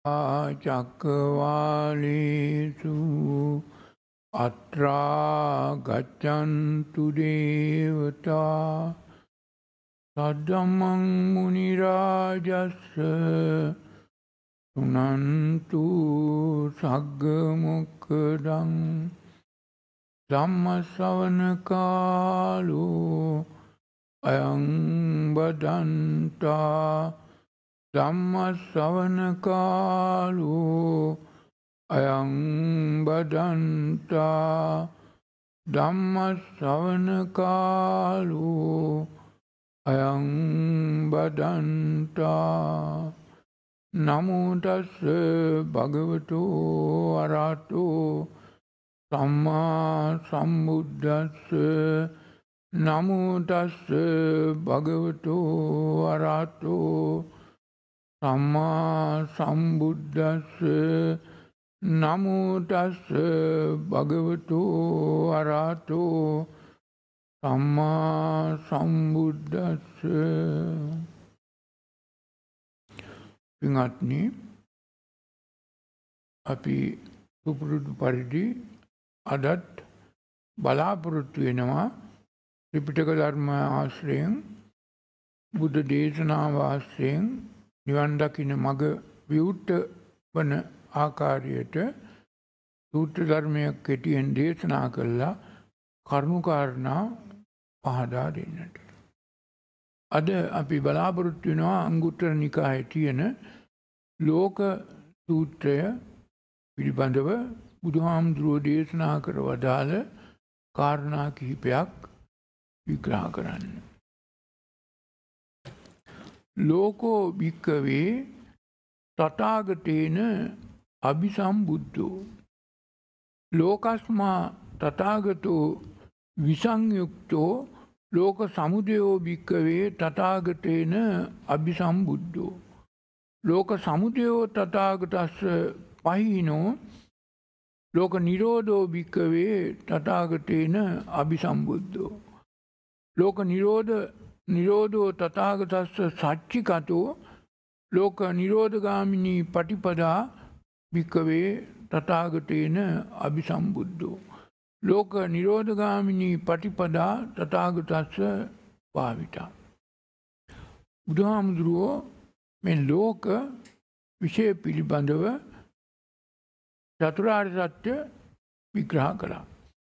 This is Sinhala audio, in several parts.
චක්කවාලේසු අත්‍රා ගච්ඡන්තු දේවතා සද්දම්මං මුනි රාජස්ස සුනන්තු සග්ග මොක්ඛදං ධම්ම ශ්‍රවණ කාලෝ අයං බදන්තා ධම්ම ශ්‍රවණ කාලෝ අයං බදන්තා ධම්ම ශ්‍රවණ කාලෝ අයං බදන්තා නමෝ තස්ස භගවතු අරහතෝ සම්මා සම්බුද්දස්ස නමෝ තස්ස භගවතු අරහතෝ සම්මා සම්බුද්දස්ස නමෝ තස්ස භගවතු අරහතෝ සම්මා සම්බුද්දස්ස. පින්වත්නි, අපි සුපුරුදු පරිදි අදත් බලාපොරොත්තු වෙනවා ත්‍රිපිටක ධර්ම ආශ්‍රයෙන් බුද්ධ දේශනාව ආශ්‍රයෙන් නිවන් දකින්න මඟ විවුර්ත වන ආකාරයට සූත්‍ර ධර්මයක් කෙටියෙන් දේශනා කළා කරුණු කාරණා පහදා දෙන්නට. අද අපි බලාපොරොත්තු වෙනවා අංගුත්තර නිකායේ තියෙන ලෝක සූත්‍රය පිළිබඳව බුදුහාමුදුරුවෝ දේශනා කර වදාළ කාරණා කිහිපයක් විග්‍රහ කරන්න. ලෝකෝ භික්ඛවේ තථාගතේන අபிසම්බුද්ධෝ ලෝකස්මා තථාගතෝ විසංයුක්තෝ ලෝක සමුදයෝ භික්ඛවේ තථාගතේන අபிසම්බුද්ධෝ ලෝක සමුදයෝ තථාගතස්ස පහිනෝ ලෝක නිරෝධෝ භික්ඛවේ තථාගතේන අபிසම්බුද්ධෝ ලෝක නිරෝධෝ තථාගතස්ස සච්චිකතෝ ලෝක නිරෝධගාමිනී පටිපදා භික්ඛවේ තථාගතේන අபிසම්බුද්ධෝ ලෝක නිරෝධගාමිනී පටිපදා තථාගතස්ස භාවිතා. බුදුහාමුදුරුවෝ මේ ලෝක විෂය පිළිබඳව චතුරාර්ය සත්‍ය විග්‍රහ කළා.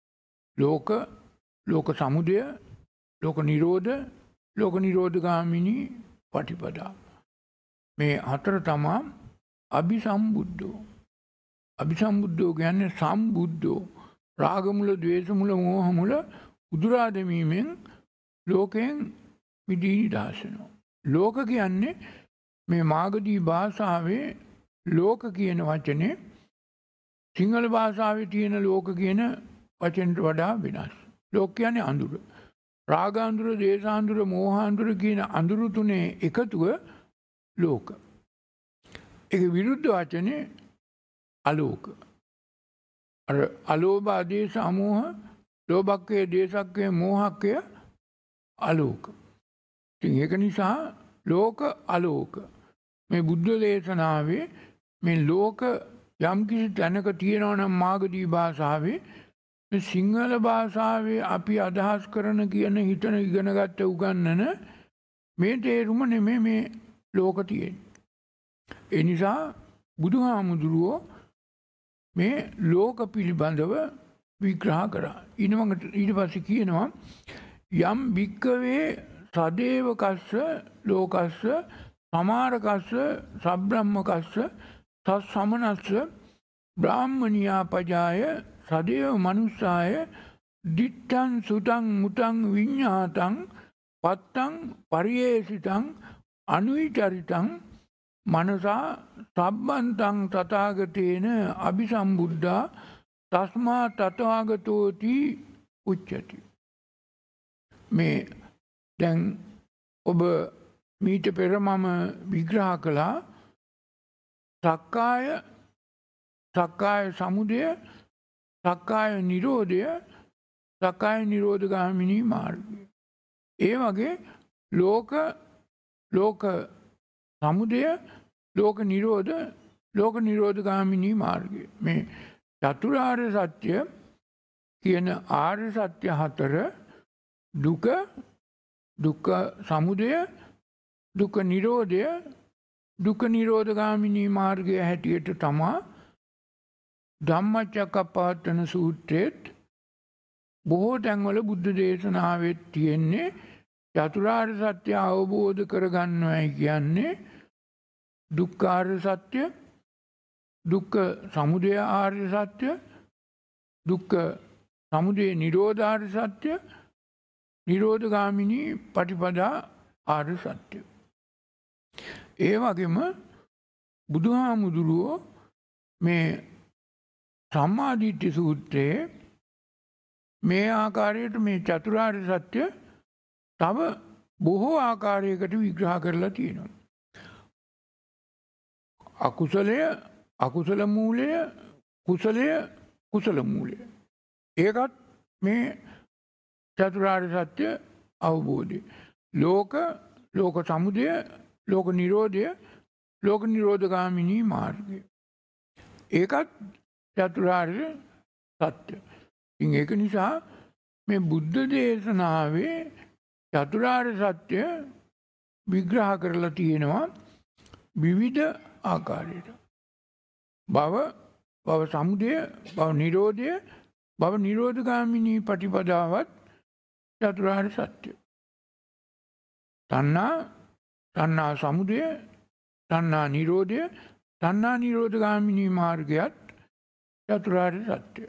ලෝක සමුදය, ලෝක නිරෝධගාමිනී පටිපදා. මේ හතර තමා අபிසම්බුද්ධෝ. අபிසම්බුද්ධෝ කියන්නේ සම්බුද්ධෝ. රාගමුල, ද්වේෂමුල, මෝහමුල උදුරා දැමීමෙන් ලෝකයෙන් මිදී නිදහස් වෙනවා. ලෝක කියන්නේ මේ මාගදී භාෂාවේ ලෝක කියන වචනේ සිංහල භාෂාවේ තියෙන ලෝක කියන වචනට වඩා වෙනස්. ලෝක කියන්නේ අඳුර. රාගාඳුර, දේශාඳුර, මෝහාඳුර කියන අඳුරු තුනේ එකතුව ලෝක. ඒක විරුද්ධ වචනේ අලෝක. අර අලෝභ, ආදේශ, අමෝහ, ලෝභක්කය, දේශක්කය, මොහක්කය අලෝක. ඉතින් ඒක නිසා ලෝක අලෝක. මේ බුද්ධ දේශනාවේ මේ ලෝක යම් කිසි තැනක තියෙනවා නම් මාගදී භාෂාවේ මේ සිංහල භාෂාවේ අපි අදහස් කරන කියන හිතන ඉගෙනගත්ත උගන්නන මේ තේරුම නෙමෙයි මේ ලෝක තියෙන්නේ. ඒ නිසා බුදුහාමුදුරුවෝ මේ ලෝක පිළිබඳව විග්‍රහ කරා. ඊට පස්සේ කියනවා යම් භික්කවේ සදේවකස්ස ලෝකස්ස සමාරකස්ස සබ්‍රහ්මකස්ස සස්සමනස්ස බ්‍රාහ්මනියා පජාය සදේව මනුස්සාය දිත්තං සුතං මුතං විඤ්ඤාතං පත්තං පරියේසිතං අනුවිචරිතං මනසා සබ්බන්තං තථාගතේන අபிසම්බුද්ධා තස්මා තථාගතෝති උච්චති. මේ දැන් ඔබ මීට පෙර මම විග්‍රහ කළා සක්කාය සමුදය, සක්කාය නිරෝධය, සක්කාය නිරෝධගාමිනී මාර්ගය. ඒ වගේ ලෝක සමුදය, ලෝක නිරෝධ, ලෝක නිරෝධගාමිනී මාර්ගය. මේ චතුරාර්ය සත්‍ය කියන ආර්ය සත්‍ය හතර දුක, දුක්ඛ සමුදය, දුක්ඛ නිරෝධය, දුක්ඛ නිරෝධගාමිනී මාර්ගය හැටියට තමා ධම්මචක්කප්පවත්තන සූත්‍රයේත් බොහෝ තැන්වල බුද්ධ දේශනාවෙත් තියෙන්නේ චතුරාර්ය සත්‍ය අවබෝධ කරගන්නවයි කියන්නේ දුක්ඛාර්ය සත්‍ය, දුක්ඛ සමුදය ආර්ය සත්‍ය, දුක්ඛ සමුදය නිරෝධාර්ය සත්‍ය, නිරෝධගාමිනී පටිපදා ආර්ය සත්‍ය. ඒ වගේම බුදුහාමුදුරුවෝ මේ සම්මාදිට්ඨි සූත්‍රයේ මේ ආකාරයට මේ චතුරාර්ය සත්‍ය තව බොහෝ ආකාරයකට විග්‍රහ කරලා තියෙනවා. අකුසලය අකුසල මූලය, කුසලය කුසල මූලය. ඒකත් මේ චතුරාර්ය සත්‍ය අවබෝධය. ලෝක සමුදය, ලෝක නිරෝධය, ලෝක නිරෝධගාමිනී මාර්ගය. ඒකත් චතුරාර්ය සත්‍ය. ඉතින් ඒක නිසා මේ බුද්ධ දේශනාවේ චතුරාර්ය සත්‍ය විග්‍රහ කරලා තියෙනවා විවිධ ආකාරයට. භව සමුදය, භව නිරෝධය, භව නිරෝධගාමිනී පටිපදාවත් චතුරාර්ය සත්‍ය. තණ්හා සමුදය, තණ්හා නිරෝධය, තණ්හා නිරෝධගාමිනී මාර්ගයත් චතුරාර්ය සත්‍ය.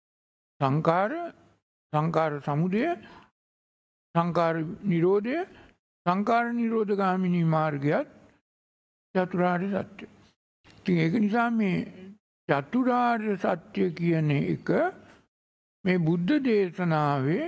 සංකාර සමුදය, සංකාර නිරෝධය, සංකාර නිරෝධගාමිනී මාර්ගයත් චතුරාර්ය සත්‍ය. ඉතින් ඒක නිසා මේ චතුරාර්ය සත්‍ය කියන එක මේ බුද්ධ දේශනාවේ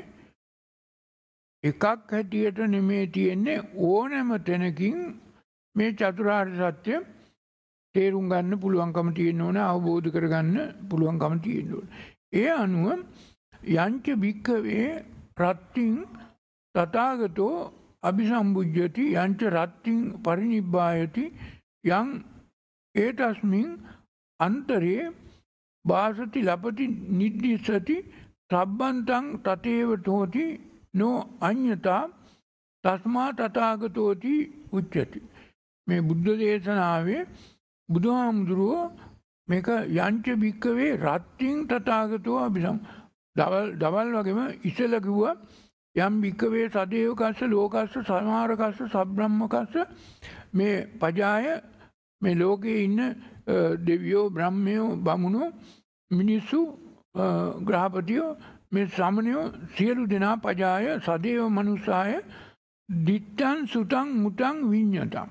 එකක් හැටියට නෙමෙයි තියෙන්නේ, ඕනෑම තැනකින් මේ චතුරාර්ය සත්‍ය තේරුම් ගන්න පුළුවන්කම තියෙන්න ඕන, අවබෝධ කරගන්න පුළුවන්කම තියෙන්න ඕන. ඒ අනුව යංච භික්ඛවේ රත්තිං තථාගතෝ අபிසම්බුජ්ජති යංච රත්තිං පරිනිබ්බායති යං ඒතස්මින් අන්තරේ වාසති ලපති නිද්දිසති සබ්බන්තං තතේව තෝති නෝ අඤ්ඤතා තස්මා තථාගතෝති උච්චති. මේ බුද්ධ දේශනාවේ බුදුහාමුදුරුවෝ මේක යංච භික්ඛවේ රත්තිං තථාගතෝ අபிසම් දවල් වගේම ඉස්සෙල්ලා කිව්වා යම් භික්ඛවේ සදේවකස්ස ලෝකස්ස සමාරකස්ස සබ්‍රහ්මකස්ස මේ පජාය මේ ලෝකේ ඉන්න දෙවියෝ බ්‍රහ්මයෝ බමුණෝ මිනිස්සු ග්‍රහපතියෝ මේ ශ්‍රමණයෝ සියලු දෙනා පජාය සදේව මනුස්සාය දිත්තං සුතං මුතං විඤ්ඤතං.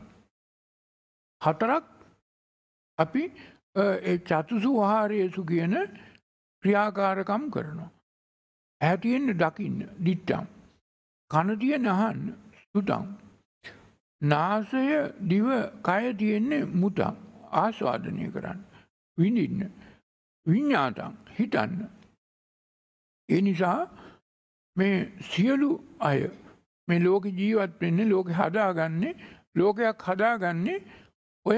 හතරක් අපි ඒ චතුසු වහාරයේසු කියන ක්‍රියාකාරකම් කරනවා. ඇහැ තියෙන්න දකින්න දිත්තං, කන තියෙන්න අහන්න සුතං, නාසය දිව කය තියෙන්නේ මුතං ආස්වාදනය කරන්න විඳින්න, විඤ්ඤාතං හිතන්න. ඒ නිසා මේ සියලු අය මේ ලෝක ජීවත් වෙන්නේ, ලෝකේ හදාගන්නේ, ලෝකයක් හදාගන්නේ ඔය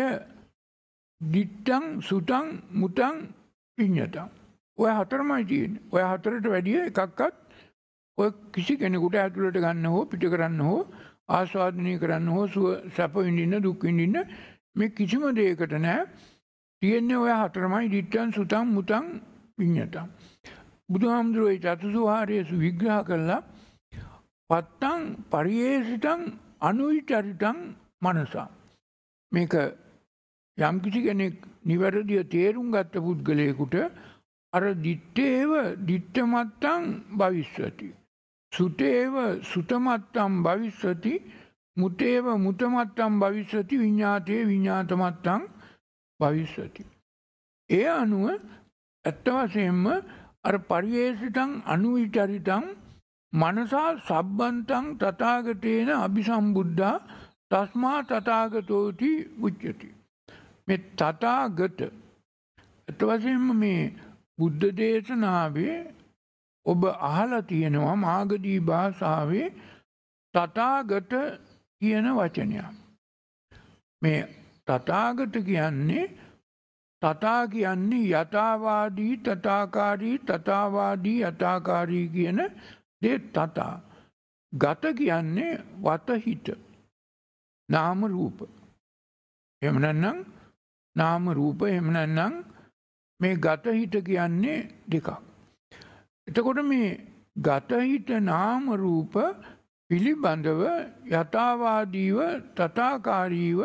දිත්තං සුතං මුතං විඤ්ඤතං. ඔය හතරමයි තියෙන්නේ. ඔය හතරට වැඩිය එකක්වත් ඔය කිසි කෙනෙකුට ඇතුළට ගන්න හෝ පිට කරන්න හෝ ආස්වාදනය කරන්න හෝ සැප විඳින්න දුක් විඳින්න මේ කිසිම දෙයකට නෑ. තියෙන්නේ ඔය හතරමයි දිත්තං සුතං මුතං විඤ්ඤතං. බුදුහාමුදුරුවෝ චතුසුහාරයේසු විග්‍රහ කළා පත්තං පරියේසිතං අනුවිචරිතං මනසා. මේක යම් කිසි කෙනෙක් නිවැරදිව තේරුම් ගත්ත පුද්ගලයෙකුට අර දිත්තේව දිත්තමත්තං භවිස්සති, සුතේව සුතමත්තං භවිස්සති, මුතේව මුතමත්තං භවිස්සති, විඤ්ඤාතේ විඤ්ඤාතමත්තං භවිස්සති. ඒ අනුව ඇත්ත වශයෙන්ම අර පරියේසිතං අනුවිචරිතං මනසා සබ්බන්තං තථාගතේන අபிසම්බුද්ධා තස්මා තථාගතෝති උච්චති. මේ තථාගත ඇත්ත වශයෙන්ම මේ බුද්ධ දේශනාවේ ඔබ අහලා තියෙනවා මාගදී භාෂාවේ තථාගත කියන වචනය. මේ තථාගත කියන්නේ තථා කියන්නේ යථාවාදී තථාකාරී තථාවාදී යථාකාරී කියන දේ තථා. ගත කියන්නේ වතහිත නාම රූප. එහෙම නැත්නම් නාම රූප එහෙම නැත්නම් මේ ගතහිත කියන්නේ දෙකක්. එතකොට මේ ගතහිත නාම රූප පිළිබඳව යථාවාදීව තථාකාරීව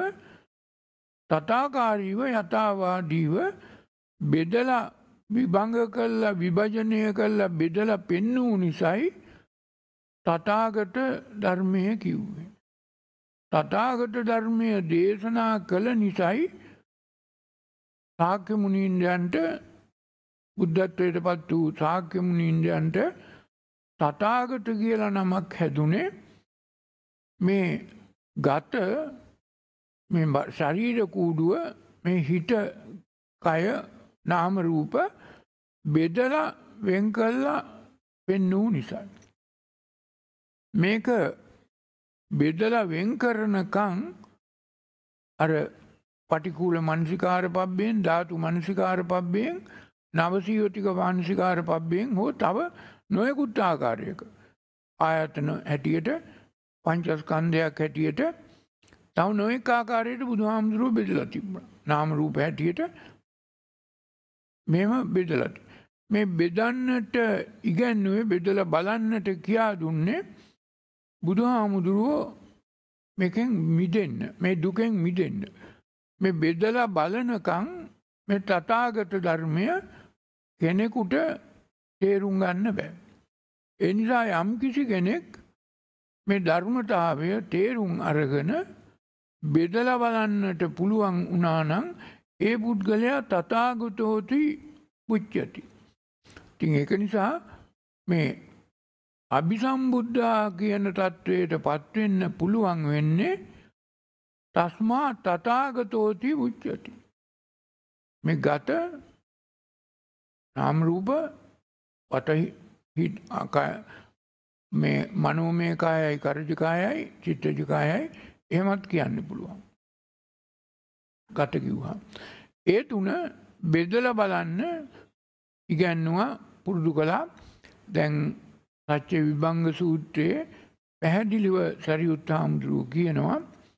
යථාවාදීව බෙදලා විභංග කළා විභජනය කළා බෙදලා පෙන්වූ නිසායි තථාගත ධර්මයේ කිව්වේ. තථාගත ධර්මයේ දේශනා කළ නිසායි ශාක්‍ය මුනීන්ද්‍රයන්ට බුද්ධත්වයට පත් වූ ශාක්‍ය මුනීන්ද්‍රයන්ට තථාගත කියලා නමක් හැදුනේ. මේ ගත මේ ශරීර කූඩුව මේ හිත කය නාම රූප බෙදලා වෙන් කළා පෙන්වූ නිසා. මේක බෙදලා වෙන් කරනකම් අර පටිකූල මනසිකාර පබ්බෙන් ධාතු මනසිකාර පබ්බෙන් නවසීයතික මානසිකාර පබ්බෙන් හෝ තව නොයෙකුත් ආකාරයක ආයතන හැටියට පංචස්කන්ධයක් හැටියට තව නොයෙක් ආකාරයකට බුදුහාමුදුරුවෝ බෙදලා තිබුණා. නාම රූප හැටියට මේව බෙදලා. මේ බෙදන්නට ඉගැන්වුවේ බෙදලා බලන්නට කියා දුන්නේ බුදුහාමුදුරුවෝ මේකෙන් මිදෙන්න, මේ දුකෙන් මිදෙන්න. මේ බෙදලා බලනකම් මේ තථාගත ධර්මය කෙනෙකුට තේරුම් ගන්න බෑ. ඒ නිසා යම් කිසි කෙනෙක් මේ ධර්මතාවය තේරුම් අරගෙන බෙදලා බලන්නට පුළුවන් වුණා නම් ඒ පුද්ගලයා තථාගතෝති උච්චති. ඉතින් ඒක නිසා මේ අபிසම්බුද්ධා කියන තත්වයට පත් වෙන්න පුළුවන් වෙන්නේ තස්මා තථාගතෝති උච්චති. මේ ගත නාම රූප පතහි මේ මනෝමය කායයි කර්ජ කායයි චිත්තජ කායයි එහෙමත් කියන්න පුළුවන්. ගත කිව්වා. ඒ තුන බෙදලා බලන්න ඉගැන්නුවා පුරුදු කළා. දැන් සත්‍ය විභංග සූත්‍රයේ පැහැදිලිව සරියුත් හාමුදුරුවෝ කියනවා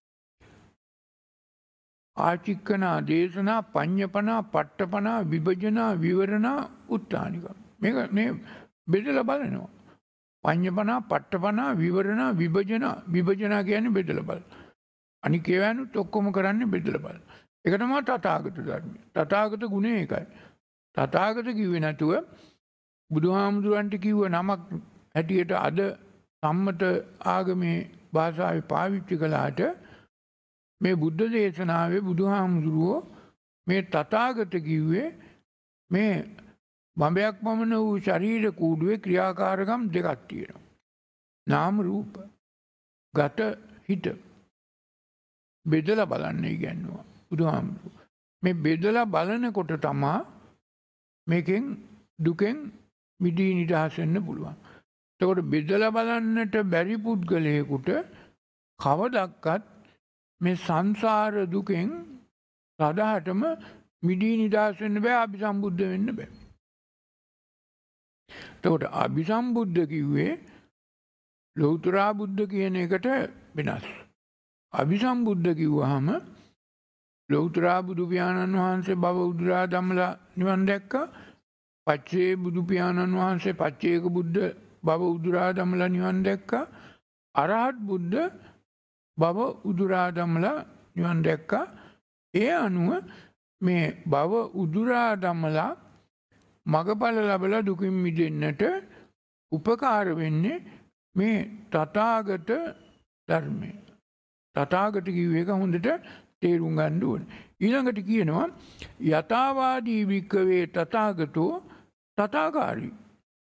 ආචික්කනා දේශනා පඤ්ඤපනා පට්ඨපනා විභජනා විවරණා උත්තානික. මේක මේ බෙදලා බලනවා. පඤ්ඤපනා පට්ඨපනා විවරණා විභජනා කියන්නේ බෙදලා බලන. අනික ඒවනුත් ඔක්කොම කරන්නේ බෙදලා බලන. ඒක තමයි තථාගත ධර්මය. තථාගත ගුණය ඒකයි. තථාගත කිව්වේ නැතුව බුදුහාමුදුරන්ට කිව්ව නමක් හැටියට අද සම්මත ආගමේ භාෂාවේ පාවිච්චි කළාට මේ බුද්ධ දේශනාවේ බුදුහාමුදුරුවෝ මේ තථාගත කිව්වේ මේ බඹයක් පමණ වූ ශරීර කූඩුවේ ක්‍රියාකාරකම් දෙකක් තියෙනවා. නාම රූප ගත හිත බෙදලා බලන්න ඉගැන්නුවා බුදුහාමුදුරුවෝ. මේ බෙදලා බලනකොට තමයි මේකෙන් දුකෙන් මිදී නිදහස් වෙන්න පුළුවන්. එතකොට බෙදලා බලන්නට බැරි පුද්ගලයෙකුට කවදක්වත් මේ සංසාර දුකෙන් සදාටම මිදී නිදහස් වෙන්න බෑ, අபிසම්බුද්ධ වෙන්න බෑ. එතකොට අபிසම්බුද්ධ කිව්වේ ලෞතර බුද්ධ කියන එකට වෙනස්. අபிසම්බුද්ධ කිව්වහම ලෞතර බුදු පියාණන් වහන්සේ භව උදුරා දමලා නිවන් දැක්කා. පච්චේ බුදු පියාණන් වහන්සේ පච්චේක බුද්ධ භව උදුරා දමලා නිවන් දැක්කා. අරහත් බුද්ධ භව උදුරා දමලා නිවන් දැක්කා. ඒ අනුව මේ භව උදුරා දමලා මගඵල ලැබලා දුකින් මිදෙන්නට උපකාර වෙන්නේ මේ තථාගත ධර්මය. තථාගත කිව්ව එක හොඳට තේරුම් ගන්න ඕනේ. ඊළඟට කියනවා යථාවාදී වික්කවේ තථාගතෝ තථාකාරී.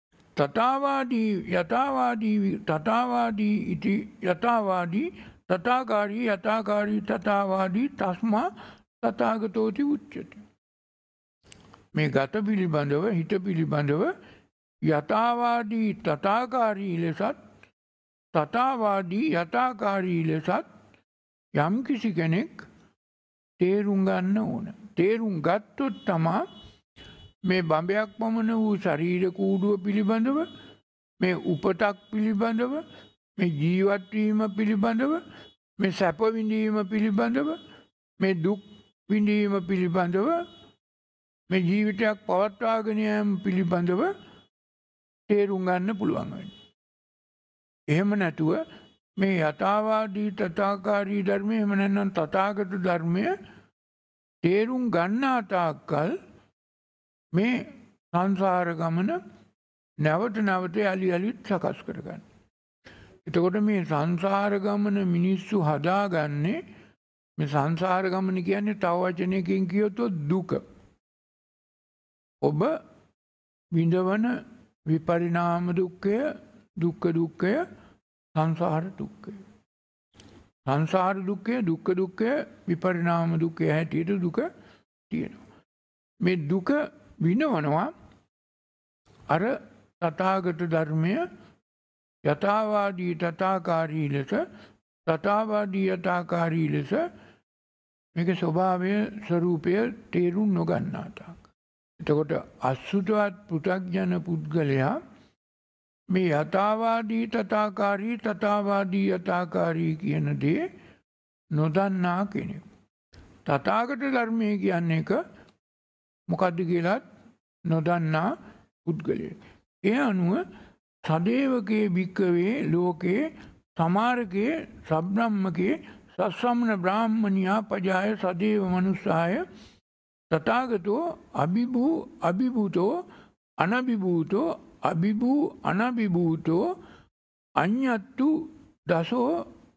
යථාවාදී ඉති යථාවාදී තථාකාරී තථාවාදී තස්මා තථාගතෝති උච්චති. මේ ගත පිළිබඳව හිත පිළිබඳව යථාවාදී තථාකාරී ලෙසත් තථාවාදී යථාකාරී ලෙසත් යම් කිසි කෙනෙක් තේරුම් ගන්න ඕන. තේරුම් ගත්තොත් තමා මේ බඹයක් පමණ වූ ශරීර කූඩුව පිළිබඳව මේ උපතක් පිළිබඳව මේ ජීවත් වීම පිළිබඳව මේ සැප විඳීම පිළිබඳව මේ දුක් විඳීම පිළිබඳව මේ ජීවිතයක් පවත්වාගෙන යාම පිළිබඳව තේරුම් ගන්න පුළුවන් වෙනවා. එහෙම නැතුව මේ යථාවාදී තථාකාරී ධර්මය එහෙම නැත්නම් තථාගත ධර්මය තේරුම් ගන්නා තාක්කල් මේ සංසාර ගමන නැවත නැවත යලිත් සකස් කරගන්න. එතකොට මේ සංසාර ගමන මිනිස්සු හදාගන්නේ මේ සංසාර ගමන කියන්නේ තව වචනයකින් කියොත් දුක. ඔබ විඳවන විපරිණාම දුක්ඛය, දුක්ඛ දුක්ඛය, සංසාර දුක්ඛය. සංසාර දුක්ඛය, දුක්ඛ දුක්ඛය, විපරිණාම දුක්ඛය හැටියට දුක තියෙනවා. මේ දුක විඳවනවා අර තථාගත ධර්මය යථාවාදී තථාකාරී ලෙස තථාවාදී යථාකාරී ලෙස මේක ස්වභාවය ස්වરૂපය තේරුම් නොගන්නා තාක්. එතකොට අසුතවත් පෘථග්ජන පුද්ගලයා මේ යථාවාදී තථාකාරී තථාවාදී යථාකාරී කියන දේ නොදන්නා කෙනෙක්. තථාගත ධර්මයේ කියන්නේ එක මොකද්ද කියලා නොදන්නා පුද්ගලයෙක්. ඒ අනුව සදේවකේ භික්කවේ ලෝකේ සමාරකේ සබ්‍රාහ්මකේ සස්සම්න බ්‍රාහ්මනියා පජාය සදේව මනුස්සාය තථාගතෝ අභිභූ අභිභූතෝ අනභිභූතෝ අභිභූ අනභිභූතෝ අඤ්ඤත්තු දසෝ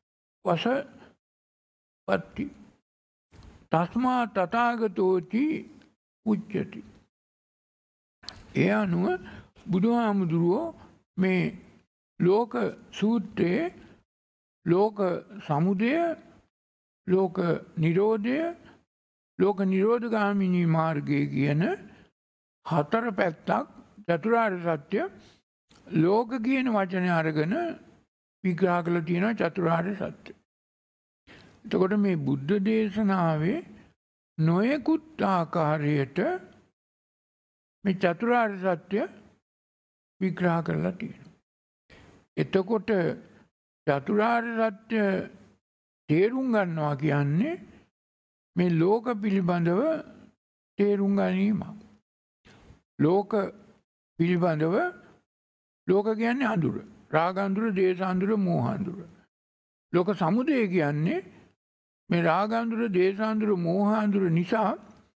වසපත්ති තස්මා තථාගතෝති උච්චති. ඒ අනුව බුදුහාමුදුරුවෝ මේ ලෝක සූත්‍රයේ ලෝක සමුදය, ලෝක නිරෝධය, ලෝක නිරෝධගාමිනී මාර්ගය කියන හතර පැත්තක් චතුරාර්ය සත්‍ය ලෝක කියන වචනය අරගෙන විග්‍රහ කරලා තියෙනවා චතුරාර්ය සත්‍ය. එතකොට මේ බුද්ධ දේශනාවේ නොයෙකුත් ආකාරයට මේ චතුරාර්ය සත්‍ය විග්‍රහ කරලා තියෙනවා. එතකොට චතුරාර්ය සත්‍ය තේරුම් ගන්නවා කියන්නේ මේ ලෝක පිළිබඳව තේරුම් ගැනීමක්. ලෝක පිළිබඳව ලෝක කියන්නේ අඳුර. රාග අඳුර, දේශ අඳුර, මෝහ අඳුර. ලෝක සමුදය කියන්නේ මේ රාග අඳුර, දේශ අඳුර, මෝහ අඳුර නිසා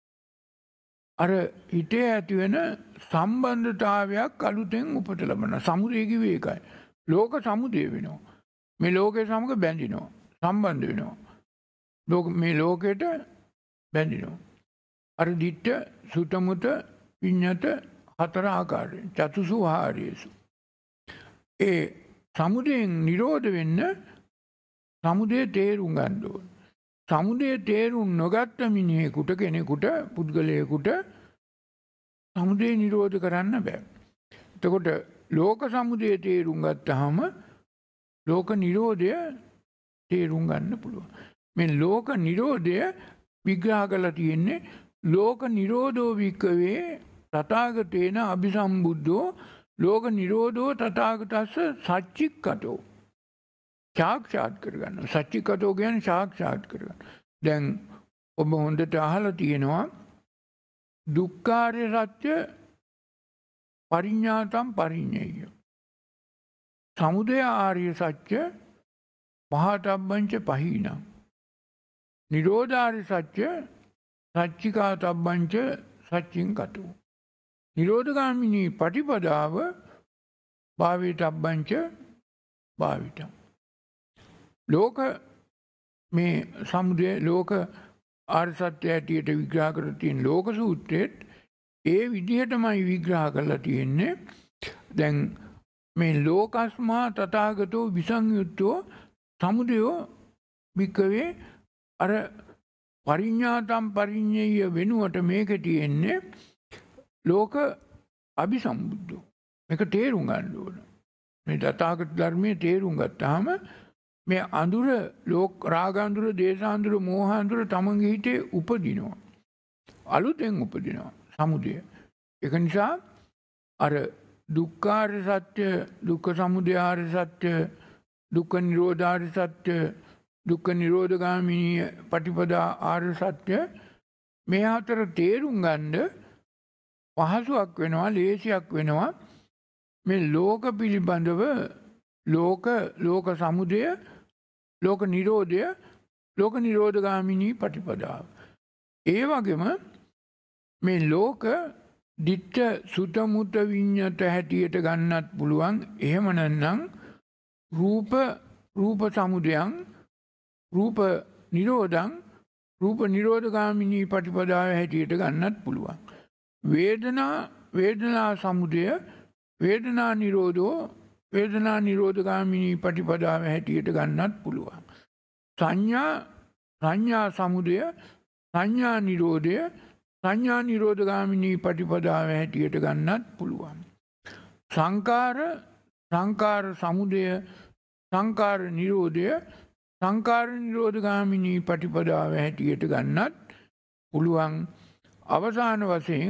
අර හිතේ ඇති වෙන සම්බන්ධතාවයක් අලුතෙන් උපත ලබනවා. සමුදය කිව්වේ ඒකයි. ලෝක සමුදය වෙනවා. මේ ලෝකයේ සමග බැඳිනවා. සම්බන්ධ වෙනවා. මේ ලෝකයට බැඳිනවා. අර දිට්ඨ, සුතමුත, විඤ්ඤත හතර ආකාරයෙන් චතුසු ආර්යසු. ඒ සමුදයෙන් නිරෝධ වෙන්න සමුදය තේරුම් ගන්න ඕන. සමුදය තේරුම් නොගත්ත මිනිහෙකුට, කෙනෙකුට, පුද්ගලයෙකුට සමුදය නිරෝධ කරන්න බෑ. එතකොට ලෝක සමුදය තේරුම් ගත්තාම ලෝක නිරෝධය තේරුම් ගන්න පුළුවන්. මේ ලෝක නිරෝධය විග්‍රහ කරලා තියෙන්නේ ලෝක නිරෝධෝ වික්කවේ තථාගතේන අபிසම්බුද්ධෝ ලෝක නිරෝධෝ තථාගතස්ස සච්චික්කතෝ. සාක්ෂාත් කරගන්න. සච්චික්කතෝ කියන්නේ සාක්ෂාත් කරගන්න. දැන් ඔබ හොඳට අහලා තියෙනවා දුක්ඛාරය සත්‍ය පරිඤ්ඤාතම් පරිඤ්ඤය. සමුදය ආර්ය සත්‍ය පහතබ්බංච පහීනං. නිරෝධාර්ය සත්‍ය සච්චිකාතබ්බංච සච්චින් කතෝ. නිරෝධගාමිනී පටිපදාව භාවිතබ්බංච භාවිතං. ලෝක මේ සමුදය ලෝක ආර්ය සත්‍ය ඇටියට විග්‍රහ කර තියෙන ලෝක සූත්‍රයේත් ඒ විදිහටමයි විග්‍රහ කරලා තියෙන්නේ. දැන් මේ ලෝකස්මා තථාගතෝ විසංයුත්තෝ සමුදයෝ වික්කවේ අර පරිඤ්ඤාතම් පරිඤ්ඤය වෙනුවට මේක තියෙන්නේ ලෝක අபிසම්බුද්ධෝ. මේක තේරුම් ගන්න ඕන. මේ තථාගත ධර්මයේ තේරුම් ගත්තාම මේ අඳුර රාග අඳුර, දේශ අඳුර, මෝහ අඳුර තමන්ගේ හිතේ උපදිනවා. අලුතෙන් උපදිනවා සමුදය. ඒක නිසා අර දුක්ඛාර්ය සත්‍ය, දුක්ඛ සමුදයාර්ය සත්‍ය, දුක්ඛ නිරෝධාර්ය සත්‍ය, දුක්ඛ නිරෝධගාමිනී පටිපදා ආර්ය සත්‍ය මේ හතර තේරුම් ගන්න පහසුවක් වෙනවා, ලේසියක් වෙනවා. මේ ලෝක පිළිබඳව ලෝක සමුදය, ලෝක නිරෝධය, ලෝක නිරෝධගාමිනී පටිපදාව. ඒ වගේම මේ ලෝක දිට්ඨ සුත මුත විඤ්ඤත හැටියට ගන්නත් පුළුවන්. එහෙම නැත්නම් රූප සමුදයන්, රූප නිරෝධං, රූප නිරෝධගාමිනී පටිපදාව හැටියට ගන්නත් පුළුවන්. වේදනා සමුදය, වේදනා නිරෝධෝ, වේදනා නිරෝධගාමිනී පටිපදාව හැටියට ගන්නත් පුළුවන්. සංඥා සමුදය, සංඥා නිරෝධය, සංඥා නිරෝධගාමිනී පටිපදාව හැටියට ගන්නත් පුළුවන්. සංකාර සමුදය, සංකාර නිරෝධය, සංකාර නිරෝධගාමිනී පටිපදාව හැටියට ගන්නත් පුළුවන්. අවසාන වශයෙන්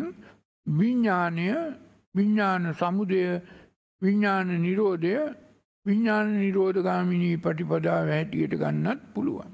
විඥාන සමුදය, විඥාන නිරෝධය, විඥාන නිරෝධගාමිනී පටිපදාව හැටියට ගන්නත් පුළුවන්.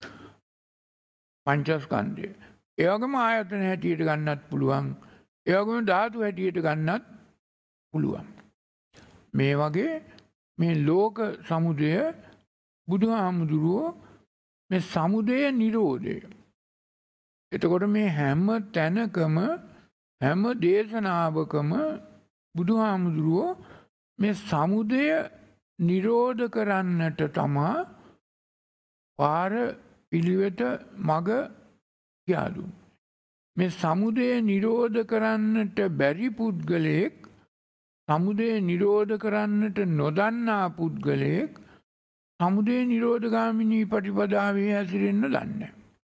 පංචස්කන්ධය. ඒ වගේම ආයතන හැටියට ගන්නත් පුළුවන්. ඒ වගේම ධාතු හැටියට ගන්නත් පුළුවන්. මේ වගේ මේ ලෝක සමුදය බුදුහාමුදුරුවෝ මේ සමුදය නිරෝධය. එතකොට මේ හැම තැනකම හැම දේශනාවකම බුදුහාමුදුරුවෝ මේ සමුදය නිරෝධ කරන්නට තමා පාර පිළිවෙත මඟ කියා දුන්නේ. මේ සමුදය නිරෝධ කරන්නට බැරි පුද්ගලයෙක්, සමුදය නිරෝධ කරන්නට නොදන්නා පුද්ගලයෙක් සමුදය නිරෝධගාමිනී පටිපදාවේ හැසිරෙන්න දන්නේ.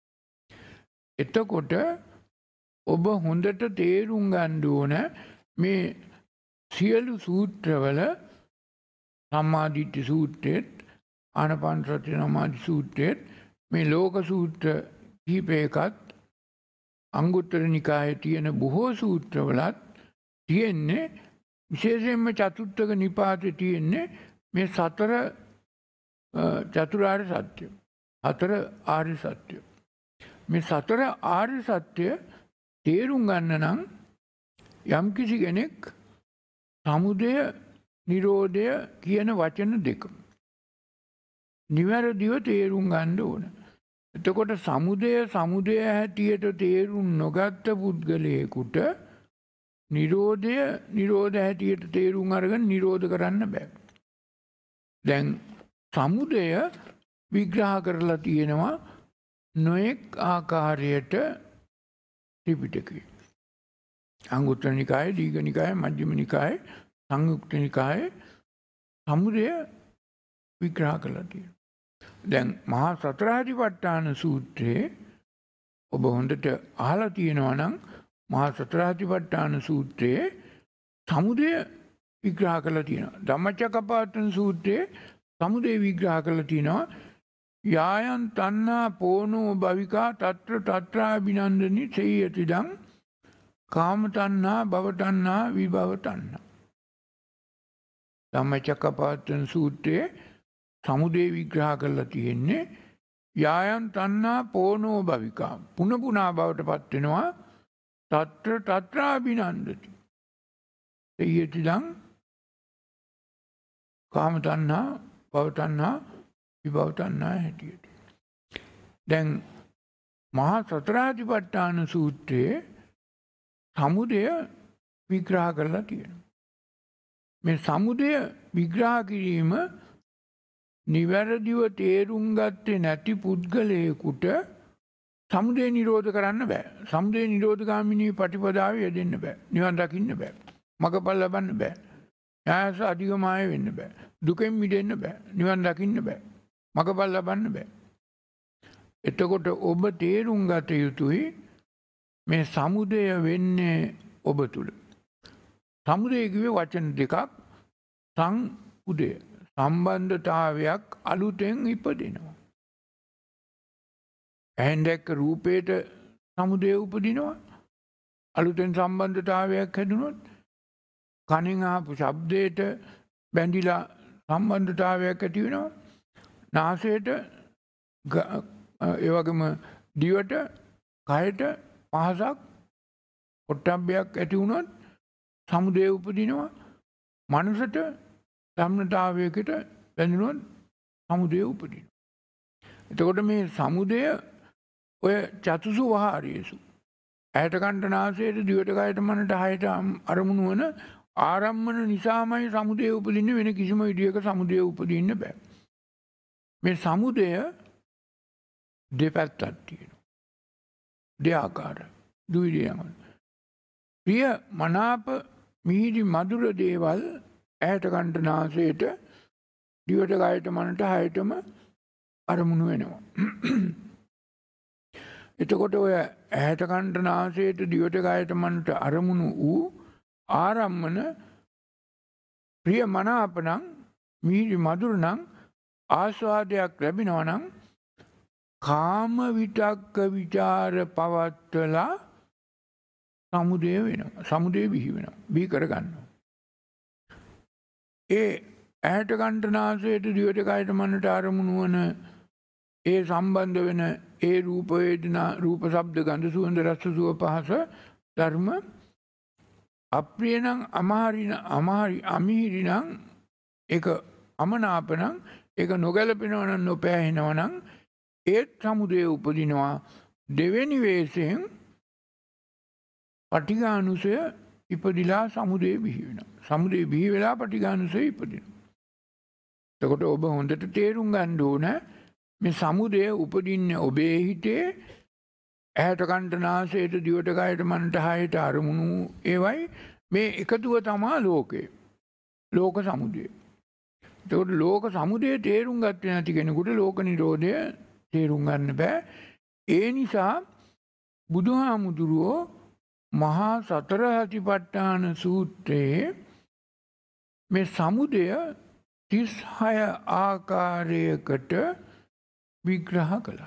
එතකොට ඔබ හොඳට තේරුම් ගන්න ඕන මේ සියලු සූත්‍රවල සම්මාදිට්ඨි සූත්‍රෙත්, ආනාපානසති සමාධි සූත්‍රෙත්, මේ ලෝක සූත්‍ර කීපයකත්, අංගුත්තර නිකායේ තියෙන බොහෝ සූත්‍රවලත් තියෙන්නේ විශේෂයෙන්ම චතුත්ථක නිපාතේ තියෙන්නේ මේ සතර චතුරාර්ය සත්‍ය, හතර ආර්ය සත්‍ය. මේ සතර ආර්ය සත්‍ය තේරුම් ගන්න නම් යම්කිසි කෙනෙක් සමුදය නිරෝධය කියන වචන දෙක නිවැරදිව තේරුම් ගන්න ඕන. එතකොට සමුදය හැටියට තේරුම් නොගත්ත පුද්ගලයෙකුට නිරෝධය නිරෝධ හැටියට තේරුම් අරගෙන නිරෝධ කරන්න බෑ. දැන් සමුදය විග්‍රහ කරලා තියෙනවා නොඑක් ආකාරයට ත්‍රිපිටකයේ. අංගුත්තර නිකායේ, දීඝ නිකායේ, මජ්ක්‍ධිම නිකායේ, සංයුක්ත නිකායේ සමුදය විග්‍රහ කරලා තියෙනවා. දැන් මහා සතරාධිපට්ඨාන සූත්‍රයේ ඔබ හොඳට අහලා තියෙනවා නම් මහා සතරාධිපට්ඨාන සූත්‍රයේ සමුදය විග්‍රහ කරලා තියෙනවා. ධම්මචක්කප්පවත්තන සූත්‍රයේ සමුදය විග්‍රහ කරලා තියෙනවා. යායන් තණ්හා පෝනෝ භවිකා తත්‍ර తත්‍රාබිනන්දනි සේයතිදං කාම තණ්හා, භව තණ්හා, විභව තණ්හා. ධම්මචක්කප්පවත්තන සූත්‍රයේ සමුදය විග්‍රහ කරලා තියෙන්නේ යායන් තණ්හා පෝනෝ භවිකා, පුන පුනා බවට පත් වෙනවා. తත්‍ර తත්‍රාබිනන්දති සේයතිදං කාම තණ්හා, භව තණ්හා, විභව තණ්හා හැටියට. දැන් මහා සතරාධිපට්ඨාන සූත්‍රයේ සමුදය විග්‍රහ කරලා තියෙනවා. මේ සමුදය විග්‍රහ කිරීම නිවැරදිව තේරුම් ගත්තේ නැති පුද්ගලයෙකුට සමුදය නිරෝධ කරන්න බෑ. සමුදය නිරෝධගාමිනී පටිපදාවේ යෙදෙන්න බෑ. නිවන් දකින්න බෑ. මගපල් ලබන්න බෑ. ඥායස අධිගමාය වෙන්න බෑ. දුකෙන් මිදෙන්න බෑ. නිවන් දකින්න බෑ. මගපල් ලබන්න බෑ. එතකොට ඔබ තේරුම් ගත යුතුයි මේ සමුදය වෙන්නේ ඔබ තුල. සමුදය කිව්වේ වචන දෙකක්. සංඋදය, සම්බන්ධතාවයක් අලුතෙන් ඉපදිනවා. ඇහෙන් දැක්ක රූපේට සමුදය උපදිනවා. අලුතෙන් සම්බන්ධතාවයක් හැදුනොත් කනින් ආපු ශබ්දයට බැඳිලා සම්බන්ධතාවයක් ඇති වෙනවා. නාසයට ඒ වගේම දිවට කයට පහසක් පොට්ටබ්බයක් ඇති වුණොත් සමුදය උපදිනවා. මනසට ධම්මතාවයකට බැඳුනොත් සමුදය උපදිනවා. එතකොට මේ සමුදය ඔය චතුසු වහාරයේසු ඇයට කන්ට නාසයට දිවට කයට මනට හයට අරමුණු වන ආරම්මන නිසාමයි සමුදය උපදින්නේ. වෙන කිසිම විදියක සමුදය උපදින්න බෑ. මේ සමුදය දෙපැත්තක් තියෙනවා. දෙආකාරයි. දුවිලියම. ප්‍රිය මනාප මිහිරි මధుර දේවල් ඇයට කන්ට නාසයට දිවට කයට මනට හයටම අරමුණු වෙනවා. එතකොට ඔය ඇහැට කන්ට නාසයට දිවට කයට මනට අරමුණු වූ ආරම්මන ප්‍රිය මනාප නම් මිහිරි මధుර නම් ආස්වාදයක් ලැබෙනවා නම් කාම විතක්ක විචාර පවත්වලා සමුදය වෙනවා. සමුදය බිහි වෙනවා. බිහි කරගන්නවා. ඒ ඇහැට කන්ට නාසයට දිවට කයට මනට අරමුණු වන ඒ සම්බන්ධ වෙන ඒ රූප වේදනා රූප ශබ්ද ගන්ධ සුවඳ රස සුව පහස ධර්ම අප්‍රිය නම් අමිහිරි නම් ඒක අමනාප නම් ඒක නොගැලපෙනවා නම් නොපෑහෙනවා නම් ඒත් සමුදය උපදිනවා. දෙවෙනි වේසයෙන් පටිඝානුසය ඉපදිලා සමුදය බිහි වෙනවා. සමුදය බිහි වෙලා පටිඝානුසය ඉපදිනවා. එතකොට ඔබ හොඳට තේරුම් ගන්න ඕන මේ සමුදය උපදින්නේ ඔබේ හිතේ ඇහැට කන්ට නාසයට දිවට කයට මනට හයට අරමුණු ඒවයි මේ එකතුව තමා ලෝකේ. ලෝක සමුදය. එතකොට ලෝක සමුදය තේරුම් ගත්තේ නැති කෙනෙකුට ලෝක නිරෝධය තේරුම් ගන්න බෑ. ඒ නිසා බුදුහාමුදුරුවෝ මහා සතර සතිපට්ඨාන සූත්‍රයේ මේ සමුදය 36 ආකාරයකට විග්‍රහ කළා.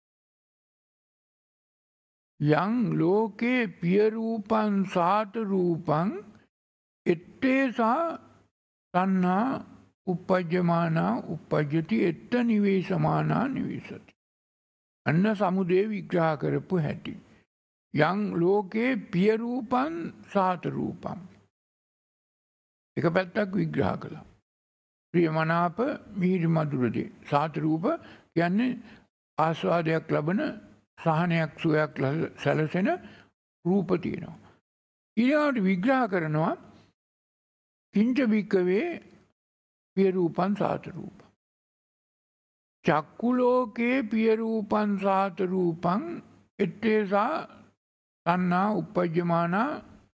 යං ලෝකේ පිය රූපං සාත රූපං ettesa තණ්හා uppajjamana uppajjati etta nivesamana nivisati. අන්න සමුදය විග්‍රහ කරපු හැටි. යං ලෝකේ පිය රූපං සාත රූපං එක පැත්තක් විග්‍රහ කළා. ප්‍රියමනාප මිහිරි මధుරදී සාත රූප කියන්නේ ආස්වාදයක් ලබන සහනයක් සුවයක් සැලසෙන රූප තියෙනවා. ඊළඟට විග්‍රහ කරනවා කිංච වික්කවේ පිය රූපං සාත රූපං චක්කු ලෝකේ පිය රූපං සාත රූපං ettesa තණ්හා uppajjamana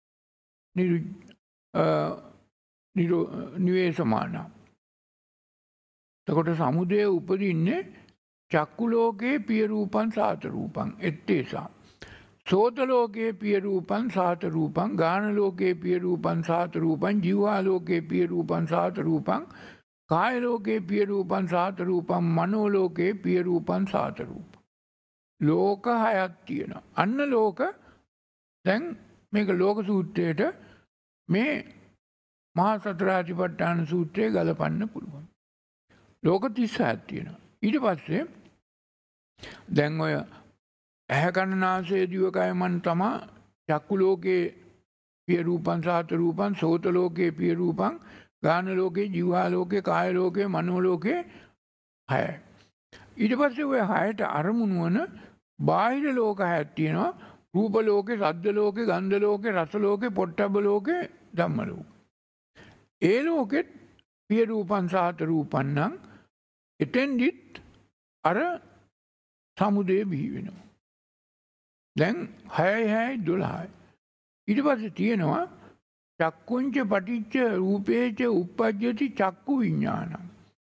නිවේසමානා. එතකොට සමුදය උපදින්නේ චක්කු ලෝකේ පිය රූපං සාත රූපං ettesa. සෝත ලෝකේ පිය රූපං සාත රූපං ගාන ලෝකේ පිය රූපං සාත රූපං ජීවා ලෝකේ පිය රූපං සාත රූපං කාය ලෝකේ පිය රූපං සාත රූපං මනෝ ලෝකේ පිය රූපං සාත රූපං. ලෝක හයක් තියෙනවා. අන්න ලෝක දැන් මේක ලෝක සූත්‍රයට මේ මහා සතරාතිපට්ඨාන සූත්‍රයේ ගලපන්න පුළුවන්. ලෝක 36ක් තියෙනවා. ඊට පස්සේ දැන් ඔය ඇහැ කන නාසය දිව කය මන තමා චක්කු ලෝකේ පිය රූපං සාත රූපං සෝත ලෝකේ පිය රූපං ගාන ලෝකේ ජීවා ලෝකේ කාය ලෝකේ මනෝ ලෝකේ 6යි. ඊට පස්සේ ඔය 6ට අරමුණු වන බාහිර ලෝක 6ක් තියෙනවා. රූප ලෝකේ, ශබ්ද ලෝකේ, ගන්ධ ලෝකේ, රස ලෝකේ, පොට්ටබ්බ ලෝකේ, ධම්ම ලෝකේ. ඒ ලෝකෙත් පිය රූපං සාත රූපං නම් එතෙන්දිත් අර සමුදය බිහි වෙනවා. දැන් 6යි 12යි. ඊට පස්සේ තියෙනවා චක්කුංච පටිච්ච රූපේච uppajjati චක්කු විඥානං.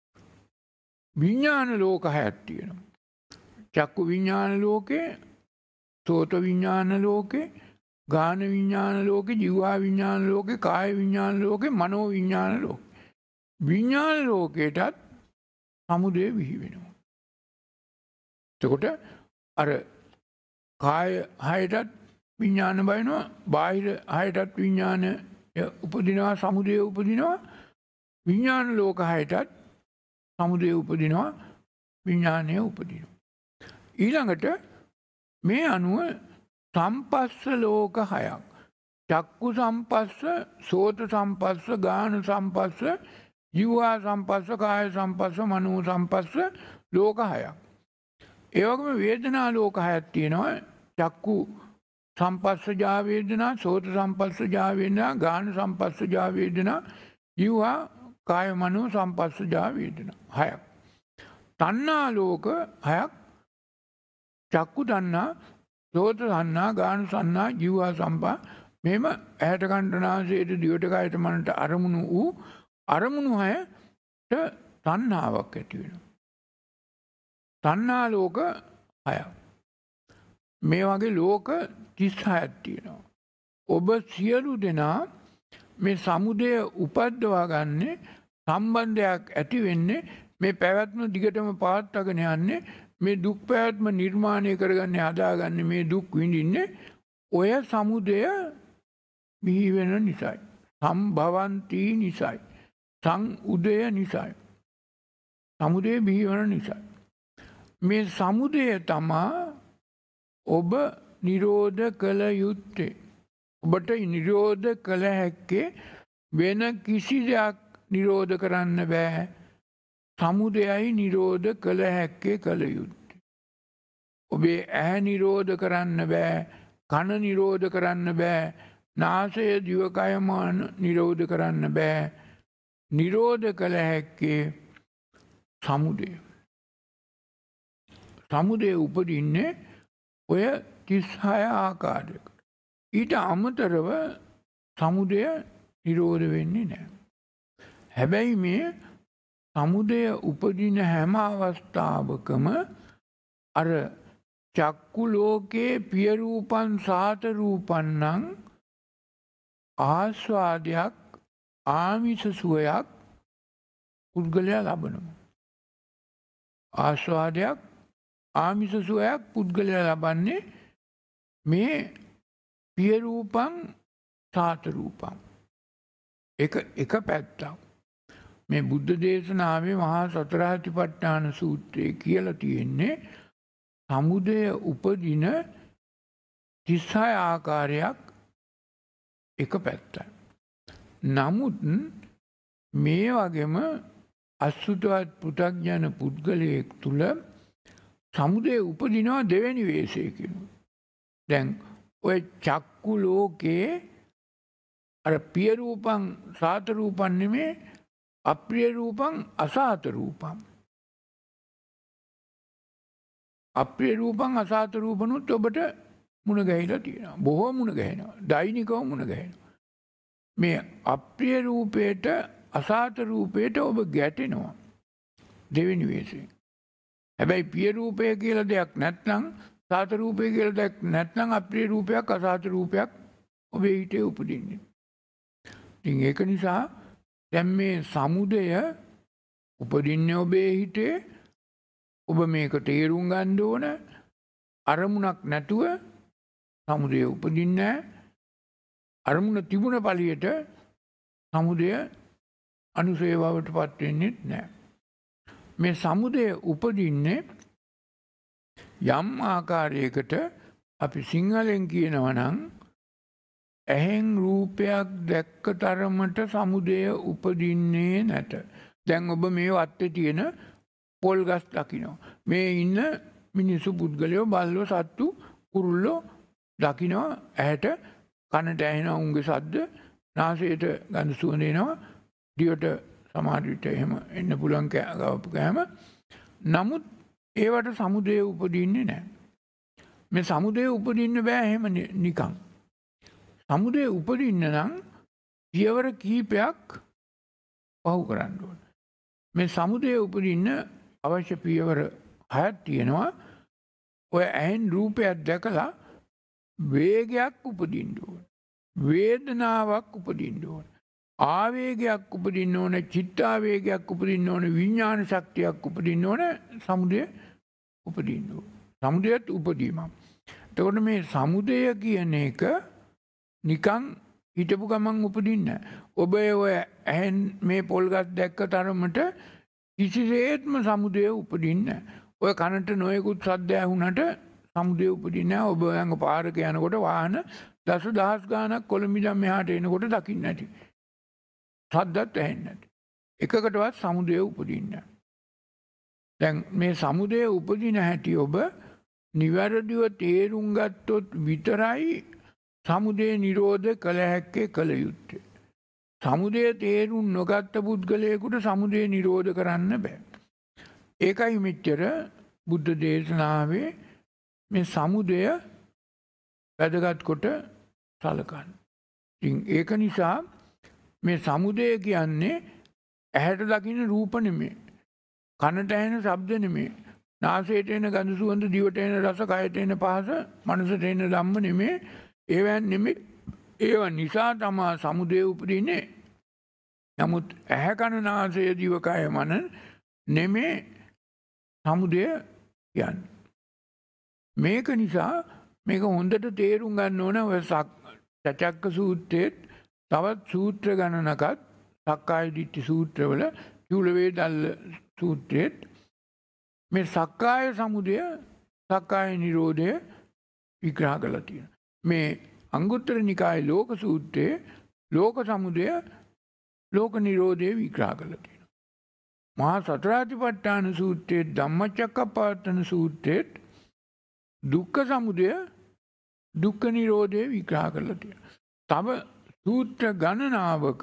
විඥාන ලෝක 6ක් තියෙනවා. චක්කු විඥාන ලෝකේ, සෝත විඥාන ලෝකේ, ගාන විඥාන ලෝකේ, ජීවා විඥාන ලෝකේ, කාය විඥාන ලෝකේ, මනෝ විඥාන ලෝකේ. විඥාන ලෝකයටත් සමුදය බිහි වෙනවා. එතකොට අර කාය 6ටත් විඥාන බයිනවා බාහිර හයටත් විඥාන උපදිනවා සමුදය උපදිනවා විඥාන ලෝක හයටත් සමුදය උපදිනවා විඥානය උපදිනවා ඊළඟට මේ අනුව සම්පස්ස ලෝක හයක් චක්කු සම්පස්ස සෝත සම්පස්ස ගාන සම්පස්ස ජීවා සම්පස්ස කාය සම්පස්ස මනෝ සම්පස්ස ලෝක හයක් ඒ වගේම වේදනා ලෝක හයක් තියෙනවා චක්කු සම්පස්සජා වේදනා සෝත සම්පස්සජා වේදනා ගාන සම්පස්සජා වේදනා ජීවා කාය මනෝ සම්පස්සජා වේදනා හයක් තණ්හා ලෝක හයක් චක්කු තණ්හා සෝත තණ්හා ගාන තණ්හා ජීවා සම්පා මෙහෙම ඇහැට කනට නාසයට දිවට කයට මනට අරමුණු වූ අරමුණු හයට තණ්හාවක් ඇති වෙනවා තණ්හා ලෝක හයක් මේ වගේ ලෝක 36ක් තියෙනවා. ඔබ සියලු දෙනා මේ සමුදය උපද්දවා ගන්නේ සම්බන්ධයක් ඇති වෙන්නේ මේ පැවැත්ම දිගටම පවත්වාගෙන යන්නේ මේ දුක් පැවැත්ම නිර්මාණය කරගන්නේ හදාගන්නේ මේ දුක් විඳින්නේ ඔය සමුදය බිහි වෙන නිසායි. සම්භවಂತಿ නිසායි. සංඋදය නිසායි. සමුදය බිහි වෙන නිසායි. මේ සමුදය තමා ඔබ නිරෝධ කළ යුත්තේ. ඔබට නිරෝධ කළ හැක්කේ වෙන කිසි දෙයක් නිරෝධ කරන්න බෑ. සමුදයයි නිරෝධ කළ හැක්කේ කළ යුත්තේ. ඔබේ ඇහැ නිරෝධ කරන්න බෑ. කන නිරෝධ කරන්න බෑ. නාසය දිවකය මන නිරෝධ කරන්න බෑ. නිරෝධ කළ හැක්කේ සමුදය. සමුදය උපදින්නේ ඔය 36 ආකාරයකට. ඊට අමතරව සමුදය නිරෝධ වෙන්නේ නැහැ. හැබැයි මේ සමුදය උපදින හැම අවස්ථාවකම අර චක්කු ලෝකේ පිය රූපං සාත රූපං නම් ආස්වාදයක් ආමිෂ සුවයක් පුද්ගලයා ලබනවා. ආස්වාදයක් ආමිෂ සුවයක් පුද්ගලයා ලබන්නේ මේ පිය රූපං සාත රූපං එක පැත්තක්. මේ බුද්ධ දේශනාවේ මහා සතරාතිපට්ඨාන සූත්‍රයේ කියලා තියෙන්නේ සමුදය උපදින 36 ආකාරයක් එක පැත්තයි. නමුත් මේ වගේම අසුතවත් පු탁ජන පුද්ගලයෙක් තුල සමුදය උපදිනවා දෙවෙනි වේශයකින්. දැන් ඔය චක්කු ලෝකේ අර පිය රූපං සාත රූපං නෙමේ අප්‍රිය රූපං අසාත රූපං. අප්‍රිය රූපං අසාත රූපනුත් ඔබට මුණ ගැහිලා තියෙනවා. බොහෝ මුණ ගැහෙනවා. දෛනිකව මුණ ගැහෙනවා. මේ අප්‍රිය රූපේට අසාත රූපේට ඔබ ගැටෙනවා. දෙවෙනි වේශයෙන්. හැබැයි පිය රූපය කියලා දෙයක් නැත්නම් සාත රූපය කියලා දෙයක් නැත්නම් අප්‍රිය රූපයක් අසාත රූපයක් ඔබේ හිතේ උපදින්නේ. ඉතින් ඒක නිසා දැන් මේ සමුදය උපදින්නේ ඔබේ හිතේ. ඔබ මේක තේරුම් ගන්න ඕන. අරමුණක් නැතුව සමුදය උපදින්නේ නැහැ. අරමුණ තිබුණ පළියට සමුදය අනුසය බවටපත් වෙන්නේ නැහැ. මේ සමුදය උපදින්නේ යම් ආකාරයකට අපි සිංහලෙන් කියනවා නම් ඇහෙන් රූපයක් දැක්ක තරමට සමුදය උපදින්නේ නැත. දැන් ඔබ මේ වත්තේ තියෙන පොල් ගස් දකිනවා. මේ ඉන්න මිනිසු පුද්ගලයෝ බල්ලෝ සත්තු කුරුල්ලෝ දකිනවා ඇහැට කනට ඇහෙන උන්ගේ ශබ්ද නාසයට ගඳ සුවඳ එනවා දිවට සමහර විට එහෙම එන්න පුළුවන් ගවපු කෑම. නමුත් ඒවට සමුදය උපදින්නේ නැහැ. මේ සමුදය උපදින්න බෑ එහෙම නිකන්. සමුදය උපදින්න නම් පියවර කීපයක් පහු කරන්න ඕන. මේ සමුදය උපදින්න අවශ්‍ය පියවර 6ක් තියෙනවා. ඔය ඇහෙන් රූපයක් දැකලා වේගයක් උපදින්න ඕන. වේදනාවක් උපදින්න ඕන. ආවේගයක් උපදින්න ඕන. චිත්තාවේගයක් උපදින්න ඕන. විඥාන ශක්තියක් උපදින්න ඕන. සමුදය උපදින්න ඕන. සමුදයත් උපදීම. එතකොට මේ සමුදය කියන එක නිකන් හිටපු ගමන් උපදින්නේ නැහැ. ඔබ ඔය ඇහෙන් මේ පොල්ගත් දැක්ක තරමට කිසිසේත්ම සමුදය උපදින්නේ නැහැ. ඔය කනට නොයෙකුත් සද්ද ඇහුනට සමුදය උපදින්නේ නැහැ. ඔබ ළඟ පාරක යනකොට වාහන දසදහස් ගාණක් කොළඹින් මෙහාට එනකොට දකින්න නැති. සද්දත් ඇහෙන්නේ නැති. එකකටවත් සමුදය උපදින්නේ නැහැ. දැන් මේ සමුදය උපදින හැටි ඔබ නිවැරදිව තේරුම් ගත්තොත් විතරයි සමුදය නිරෝධ කළ හැක්කේ කළ යුත්තේ. සමුදය තේරුම් නොගත්ත පුද්ගලයෙකුට සමුදය නිරෝධ කරන්න බෑ. ඒකයි මෙච්චර බුද්ධ දේශනාවේ මේ සමුදය වැදගත් කොට සලකන්නේ. ඉතින් ඒක නිසා මේ සමුදය කියන්නේ ඇහැට දකින්න රූප නෙමෙයි. කනට ඇහෙන ශබ්ද නෙමෙයි. නාසයට එන ගඳ සුවඳ, දිවට එන රස, කයට එන පහස, මනසට එන ධම්ම නෙමෙයි. ඒවෙන් නෙමෙයි. ඒව නිසා තමයි සමුදය උපදින්නේ. නමුත් ඇහැ කන නාසය දිව කය මන නෙමෙයි සමුදය කියන්නේ. මේක නිසා මේක හොඳට තේරුම් ගන්න ඕන. ඔය සචක්ක සූත්‍රයේ තවත් සූත්‍ර ගණනකත් සක්කාය දිට්ඨි සූත්‍රවල චූල වේදල්ල සූත්‍රයේ මේ සක්කාය සමුදය සක්කාය නිරෝධය විග්‍රහ කරලා තියෙනවා. මේ අංගුත්තර නිකායේ ලෝක සූත්‍රයේ ලෝක සමුදය ලෝක නිරෝධය විග්‍රහ කරලා තියෙනවා. මහා සතරාතිපට්ඨාන සූත්‍රයේ ධම්මචක්කප්පවත්තන සූත්‍රයේ දුක්ඛ සමුදය දුක්ඛ නිරෝධය විග්‍රහ කරලා තියෙනවා. තව සූත්‍ර ගණනාවක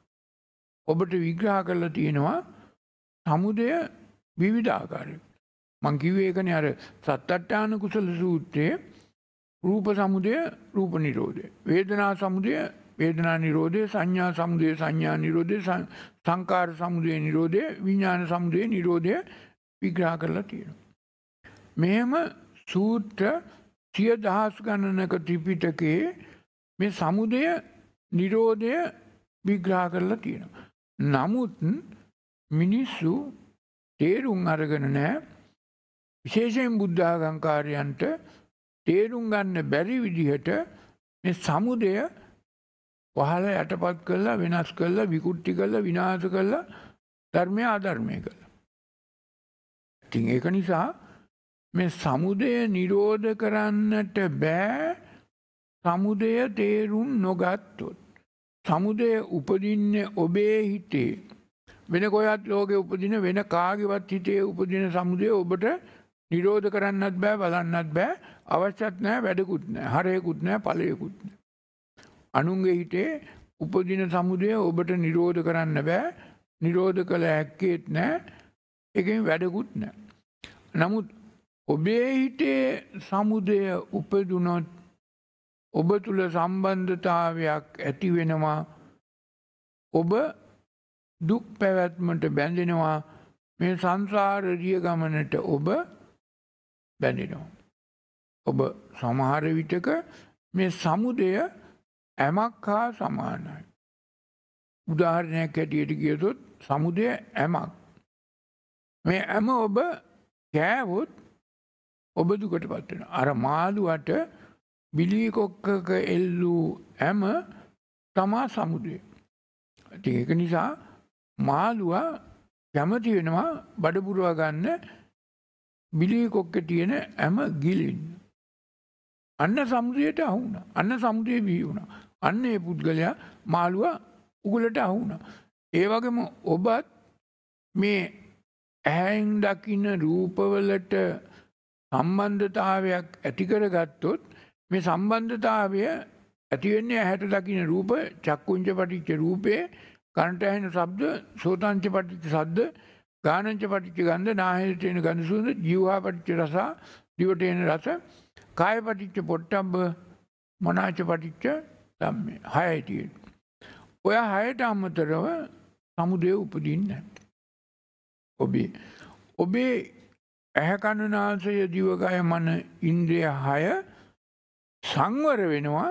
ඔබට විග්‍රහ කරලා තියෙනවා සමුදය විවිධ ආකාරයක. මං කිව්වේ ඒකනේ අර සත්තට්ඨාන කුසල සූත්‍රයේ රූප සමුදය රූප නිරෝධය, වේදනා සමුදය වේදනා නිරෝධය, සංඥා සමුදය සංඥා නිරෝධය, සංකාර සමුදය නිරෝධය, විඥාන සමුදය නිරෝධය විග්‍රහ කරලා තියෙනවා. මෙහෙම සූත්‍ර 10000 ගණනක ත්‍රිපිටකයේ මේ සමුදය නිරෝධය විග්‍රහ කරලා තියෙනවා. නමුත් මිනිස්සු තේරුම් අරගෙන නැහැ. විශේෂයෙන් බුද්ධ ආගම්කාරයන්ට තේරුම් ගන්න බැරි විදිහට මේ සමුදය වහලා යටපත් කරලා වෙනස් කරලා විකෘති කරලා විනාශ කරලා ධර්මය අධර්මය කරලා. ඉතින් ඒක නිසා මේ සමුදය නිරෝධ කරන්නට බෑ සමුදය තේරුම් නොගත්තොත්. සමුදය උපදින්නේ ඔබේ හිතේ. වෙන කොයත් ලෝකේ උපදින වෙන කාගේවත් හිතේ උපදින සමුදය ඔබට නිරෝධ කරන්නත් බෑ, බලන්නත් බෑ, අවශ්‍යත් නැහැ, වැඩකුත් නැහැ, හරයකුත් නැහැ, ඵලයකුත් නැහැ. අනුන්ගේ හිතේ උපදින සමුදය ඔබට නිරෝධ කරන්න බෑ, නිරෝධ කළ හැක්කේත් නැහැ, ඒකෙන් වැඩකුත් නැහැ. නමුත් ඔබේ හිතේ සමුදය උපදුනොත් ඔබ තුල සම්බන්ධතාවයක් ඇති වෙනවා. ඔබ දුක් පැවැත්මට බැඳෙනවා. මේ සංසාර රිය ගමනට ඔබ බැඳෙනවා. ඔබ සමහර විටක මේ සමුදය ඇමක් හා සමානයි. උදාහරණයක් ඇටියට කියතොත් සමුදය ඇමක්. මේ ඇම ඔබ කෑවොත් ඔබ දුකටපත් වෙනවා. අර මාළුවට බිලී කොක්කක එල්ලූ ඇම තමා සමුදය. ඉතින් ඒක නිසා මාළුවා කැමති වෙනවා බඩ පුරවා ගන්න බිලී කොක්කේ තියෙන ඇම ගිලින්න. අන්න සමුදයට අහු වුණා. අන්න සමුදේ බිහි වුණා. අන්න ඒ පුද්ගලයා මාළුවා උගලට අහු වුණා. ඒ වගේම ඔබත් මේ ඇහෙන් දකින්න රූපවලට සම්බන්ධතාවයක් ඇති කරගත්තොත් මේ සම්බන්ධතාවය ඇති වෙන්නේ ඇහැට දකින්න රූප, චක්කුංච පටිච්ච රූපේ, කනට ඇහෙන ශබ්ද, සෝතංච පටිච්ච ශබ්ද, ගානංච පටිච්ච ගන්ධ, නාහයට එන ගඳ සුවඳ, ජීවහා පටිච්ච රස, දිවට එන රස, කාය පටිච්ච පොට්ටබ්බ, මනාච පටිච්ච ධම්මේ. හයයි තියෙන්නේ. ඔය හයට අමතරව සමුදය උපදින්නේ නැහැ. ඔබේ ඇහැ කන නාසය දිවකය මන ඉන්ද්‍රිය 6 සංවර වෙනවා.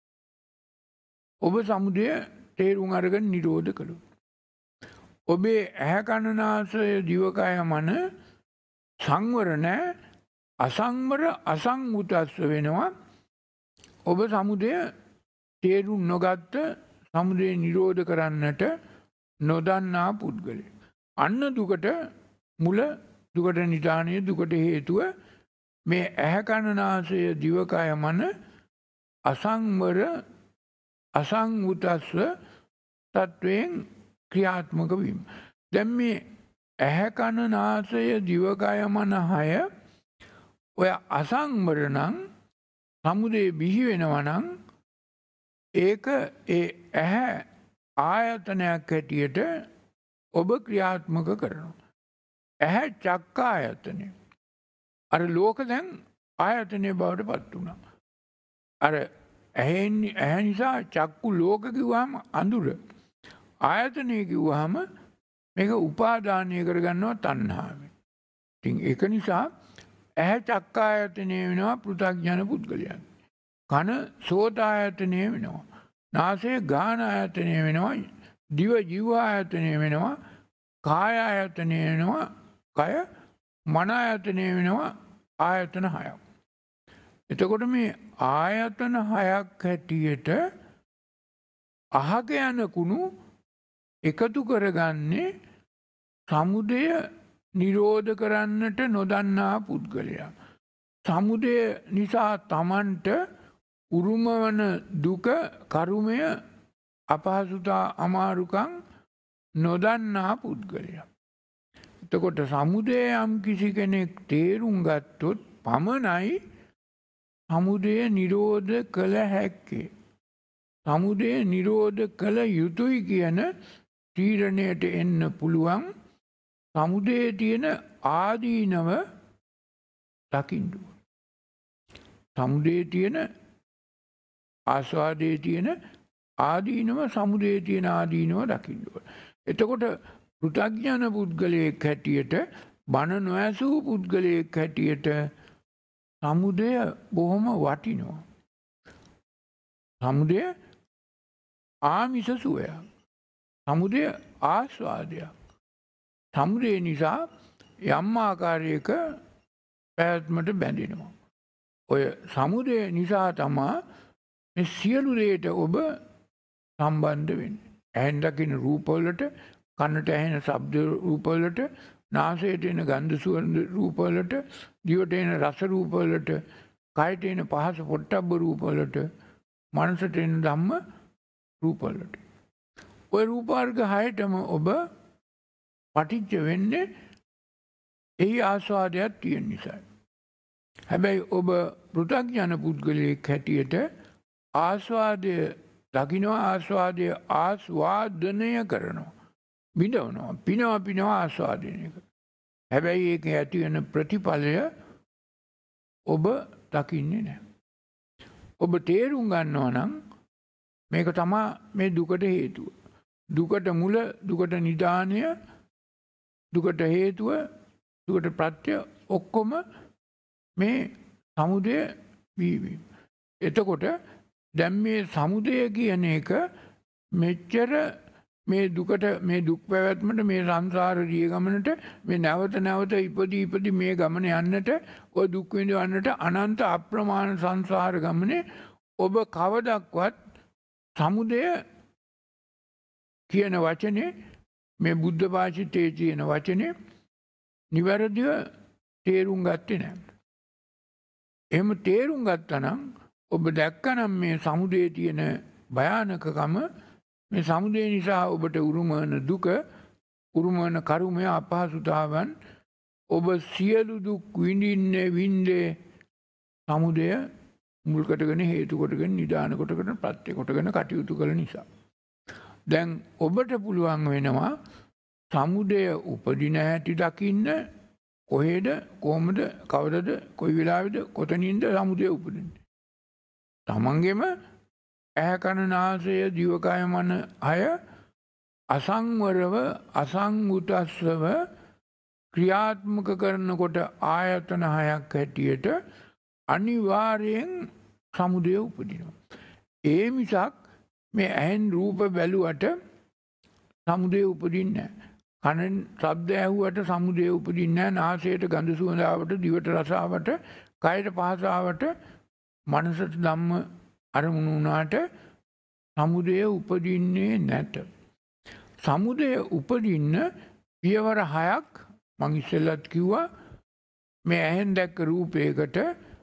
ඔබ සමුදය තේරුම් අරගෙන නිරෝධ කළොත්. ඔබේ ඇහැ කන නාසය දිවකය මන සංවර නැහැ. අසංවර අසංවුතස්ස වෙනවා. ඔබ සමුදය තේරුම් නොගත්ත සමුදය නිරෝධ කරන්නට නොදන්නා පුද්ගලයෙක්. අන්න දුකට මුල දුකට නිධානය දුකට හේතුව මේ ඇහැ කන නාසය දිවකය මන අසංවර අසංවුතස්ව තත්වයෙන් ක්‍රියාත්මක වීම. දැන් මේ ඇහැ කන නාසය දිවකය මන 6 ඔය අසංවර නම් සමුදේ බිහි වෙනවා නම් ඒක ඒ ඇහැ ආයතනයක් හැටියට ඔබ ක්‍රියාත්මක කරනවා. ඇහැ චක්කායතනය. අර ලෝක දැන් ආයතනය බවට පත් වුණා. අර ඇහැ නිසා චක්කු ලෝක කිව්වහම අඳුර. ආයතනය කිව්වහම මේක උපාදානය කරගන්නවා තණ්හාවෙන්. ඉතින් ඒක නිසා ඇහැ චක්කායතනය වෙනවා පෘථග්ජන පුද්ගලයන්. කන සෝතායතනය වෙනවා. නාසය ගාන ආයතනය වෙනවා. දිව ජීව ආයතනය වෙනවා. කාය ආයතනය වෙනවා. කය මන ආයතනය වෙනවා. ආයතන 6ක්. එතකොට මේ ආයතන 6ක් හැටියට අහක යන කුණු එකතු කරගන්නේ සමුදය නිරෝධ කරන්නට නොදන්නා පුද්ගලයා. සමුදය නිසා තමන්ට උරුම වන දුක කරුමය අපහසුතා අමාරුකම් නොදන්නා පුද්ගලයා. එතකොට සමුදය යම් කිසි කෙනෙක් තේරුම් ගත්තොත් පමණයි සමුදය නිරෝධ කළ හැක්කේ. සමුදය නිරෝධ කළ යුතුයි කියන තීරණයට එන්න පුළුවන්. සමුදයේ තියෙන ආදීනව දකින්න. සමුදයේ තියෙන ආස්වාදයේ තියෙන ආදීනව සමුදයේ තියෙන ආදීනව දකින්න. එතකොට පෘථග්ජන පුද්ගලයෙක් හැටියට බණ නොඇසූ පුද්ගලයෙක් හැටියට සමුදය බොහොම වටිනවා. සමුදය ආමිෂ සුවයක්. සමුදය ආස්වාදයක්. සමුදය නිසා යම් ආකාරයක පැවැත්මට බැඳෙනවා. ඔය සමුදය නිසා තමා මේ සියලු දේට ඔබ සම්බන්ධ වෙන්නේ. ඇහෙන් දකින රූපවලට, කනට ඇහෙන ශබ්ද රූපවලට, නාසයට එන ගන්ධ සුවඳ රූපවලට, දිවට එන රස රූපවලට, කයට එන පහස පොට්ටබ්බ රූපවලට, මනසට එන ධම්ම රූපවලට. ඔය රූප වර්ග 6ටම ඔබ පටිච්ච වෙන්නේ එහි ආස්වාදයක් තියෙන නිසා. හැබැයි ඔබ පෘථග්ජන පුද්ගලයෙක් හැටියට ආස්වාදය දකින්නවා, ආස්වාදය ආස්වාදනය කරනවා, විඳවනවා, පිනවා ආස්වාදනය කරනවා. හැබැයි ඒක ඇති වෙන ප්‍රතිඵලය ඔබ දකින්නේ නැහැ. ඔබ තේරුම් ගන්නවා නම් මේක තමයි මේ දුකට හේතුව. දුකට මුල, දුකට නිදානය, දුකට හේතුව, දුකට ප්‍රත්‍ය ඔක්කොම මේ සමුදය වීම. එතකොට දැන් මේ සමුදය කියන එක මෙච්චර මේ දුකට, මේ දුක් පැවැත්මට, මේ සංසාර දිය ගමනට, මේ නැවත නැවත ඉපදී මේ ගමන යන්නට, ඔය දුක් විඳවන්නට අනන්ත අප්‍රමාණ සංසාර ගමනේ ඔබ කවදක්වත් සමුදය කියන වචනේ, මේ බුද්ධ භාෂිතයේ තියෙන වචනේ නිවැරදිව තේරුම් ගත්තේ නැහැ. එහෙම තේරුම් ගත්තා නම් ඔබ දැක්කනම් මේ සමුදයේ තියෙන භයානකකම, මේ සමුදය නිසා ඔබට උරුම වන දුක, උරුම වන කර්මය, අපහසුතාවන්, ඔබ සියලු දුක් විඳින්නේ සමුදය මුල් කොටගෙන, හේතු කොටගෙන, නිදාන කොටගෙන, ප්‍රත්‍ය කොටගෙන කටයුතු කළ නිසා. දැන් ඔබට පුළුවන් වෙනවා සමුදය උපදින හැටි දකින්න. කොහෙද, කොහොමද, කවදද, කොයි වෙලාවෙද, කොතනින්ද සමුදය උපදින්නේ? තමන්ගෙම ඇහැ කන නාසය දිවකය මන 6 අසංවරව අසංවුතස්ව ක්‍රියාත්මක කරනකොට ආයතන 6ක් හැටියට අනිවාර්යෙන් සමුදය උපදිනවා. ඒ මිසක් මේ ඇහෙන් රූප බැලුවට සමුදය උපදින්නේ නැහැ. කනෙන් ශබ්ද ඇහුවට සමුදය උපදින්නේ නැහැ. නාසයට ගඳ සුවඳ ආවට, දිවට රස ආවට, කයට පහස ආවට, මනසට ධම්ම අරමුණු වුණාට සමුදය උපදින්නේ නැත. සමුදය උපදින්න පියවර 6ක් මං ඉස්සෙල්ලත් කිව්වා. මේ ඇහෙන් දැක්ක රූපයකට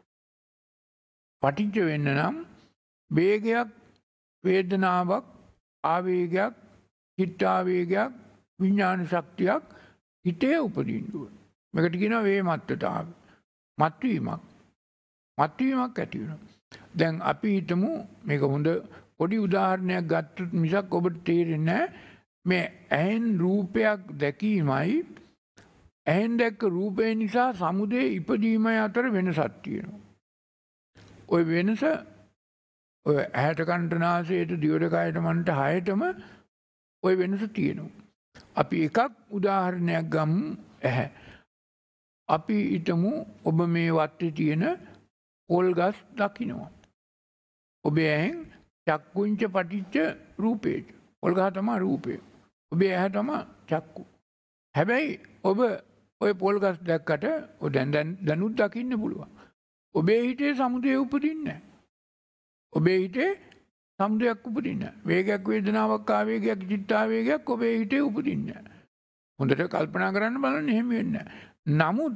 පටිච්ච වෙන්න නම් වේගයක්, වේදනාවක්, ආවේගයක්, චිත්තාවේගයක්, විඥාන ශක්තියක් හිතේ උපදින්න ඕන. මේකට කියනවා වේමත්තතාව. මත්වීමක්. මත්වීමක් ඇති වෙනවා. දැන් අපි හිතමු මේක හොඳ පොඩි උදාහරණයක් ගත්තොත් මිසක් ඔබට තේරෙන්නේ නැහැ. මේ ඇහෙන් රූපයක් දැකීමයි ඇහෙන් දැක්ක රූපය නිසා සමුදේ ඉපදීමයි අතර වෙනසක් තියෙනවා. ওই වෙනස ඔය ඇහැට කනට නාසයට දිවට කයට මනට හයටම ওই වෙනස තියෙනවා. අපි එකක් උදාහරණයක් ගමු ඇහැ. අපි හිතමු ඔබ මේ වත්තේ තියෙන පොල් ගස් දකින්නවා. ඔබේ ඇහෙන් චක්කුංච පටිච්ච රූපේච. පොල් ගහ තමයි රූපය. ඔබේ ඇහැ තමයි චක්කු. හැබැයි ඔබ ඔය පොල් ගස් දැක්කට ඔය දැනුත් දකින්න පුළුවන්. ඔබේ හිතේ සමුදය උපදින්නේ නැහැ. ඔබේ හිතේ සමුදයක් උපදින්නේ නැහැ. වේගයක්, වේදනාවක්, ආවේගයක්, චිත්තාවේගයක් ඔබේ හිතේ උපදින්නේ නැහැ. හොඳට කල්පනා කරන්න බලන්න එහෙම වෙන්නේ නැහැ. නමුත්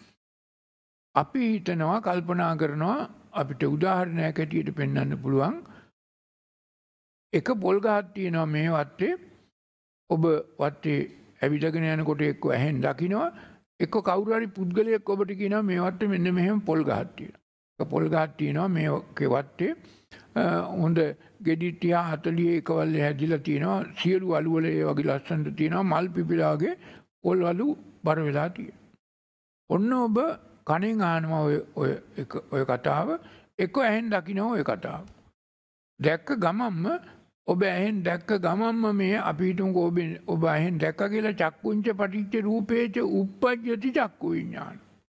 අපි හිතනවා, කල්පනා කරනවා, අපිට උදාහරණයක් ඇටියට පෙන්වන්න පුළුවන්. එක පොල් ගහක් තියෙනවා මේ වත්තේ. ඔබ වත්තේ ඇවිදගෙන යනකොට එක්ක ඇහෙන් දකින්නවා. එක්ක කවුරු හරි පුද්ගලයෙක් ඔබට කියනවා මේ වත්තේ මෙන්න මෙහෙම පොල් ගහක් තියෙනවා. එක පොල් ගහක් තියෙනවා මේ වත්තේ. හොඳ ගෙඩි 30 40 එකවල් හැදිලා තියෙනවා. සියලු අලු වල ඒ වගේ ලස්සනට තියෙනවා. මල් පිපිලාගේ පොල් අලු බර වෙලා තියෙනවා. ඔන්න ඔබ කණෙන් අහනවා ඔය කතාව. එක්ක ඇහෙන් දකින්නවා ඔය කතාව. දැක්ක ගමම්ම ඔබ ඇහෙන් දැක්ක ගමම්ම මේ අපි හිතමුකෝ ඔබ ඇහෙන් දැක්ක කියලා චක්කුංච පටිච්ච රූපේච උප්පජ්ජති චක්කු විඥාන.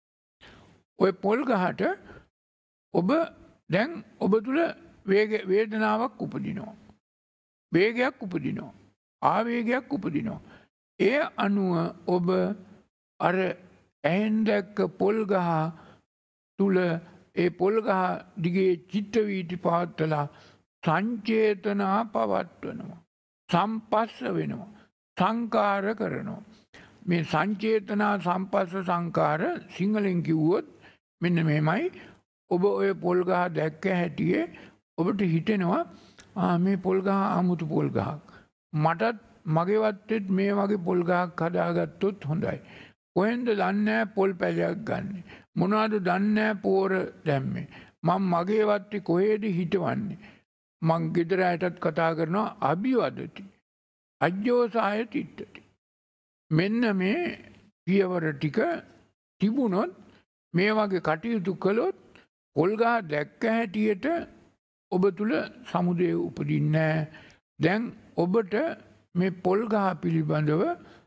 ඔය පොල් ගහට ඔබ දැන් ඔබ තුල වේදනාවක් උපදිනවා. වේගයක් උපදිනවා. ආවේගයක් උපදිනවා. ඒ අනුව ඔබ අර ඇහෙන් දැක්ක පොල් ගහ තුල ඒ පොල් ගහ දිගේ චිත්ත වීති පවත්වලා සංචේතනා පවත්වනවා. සම්පස්ස වෙනවා. සංකාර කරනවා. මේ සංචේතනා සම්පස්ස සංකාර සිංහලෙන් කිව්වොත් මෙන්න මෙහෙමයි. ඔබ ඔය පොල් ගහ දැක්ක හැටියේ ඔබට හිතෙනවා මේ පොල් ගහ 아무තු පොල් ගහක්. මටත් මගේ වත්තේත් මේ වගේ පොල් ගහක් හදාගත්තොත් හොඳයි. කොහෙන්ද දන්නේ පොල් පැලයක් ගන්නෙ. මොනවද දන්නේ පෝර දැම්මේ. මම මගේ වත්තේ කොහෙද හිටවන්නේ. මං ගෙදර අයටත් කතා කරනවා අභිවදති. අජ්ජෝසාය තිට්ඨති. මෙන්න මේ පියවර ටික තිබුණොත් මේ වගේ කටයුතු කළොත් පොල් ගහ දැක්ක හැටියට ඔබ තුල සමුදය උපදින්නේ. දැන් ඔබට මේ පොල් ගහ පිළිබඳව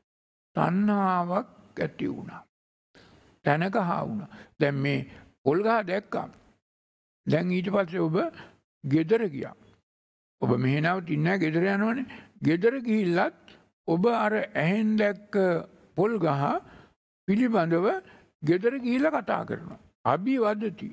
තණ්හාවක් ඇති වුණා. තනක හා වුණා. දැන් මේ පොල් ගහ දැක්කා. දැන් ඊට පස්සේ ඔබ ගෙදර ගියා. ඔබ මෙහෙ නවතින්නේ නැහැ ගෙදර යනවනේ. ගෙදර ගිහිල්ලත් ඔබ අර ඇහෙන් දැක්ක පොල් ගහ පිළිබඳව ගෙදර ගිහිල්ලා කතා කරනවා. අභිවදති.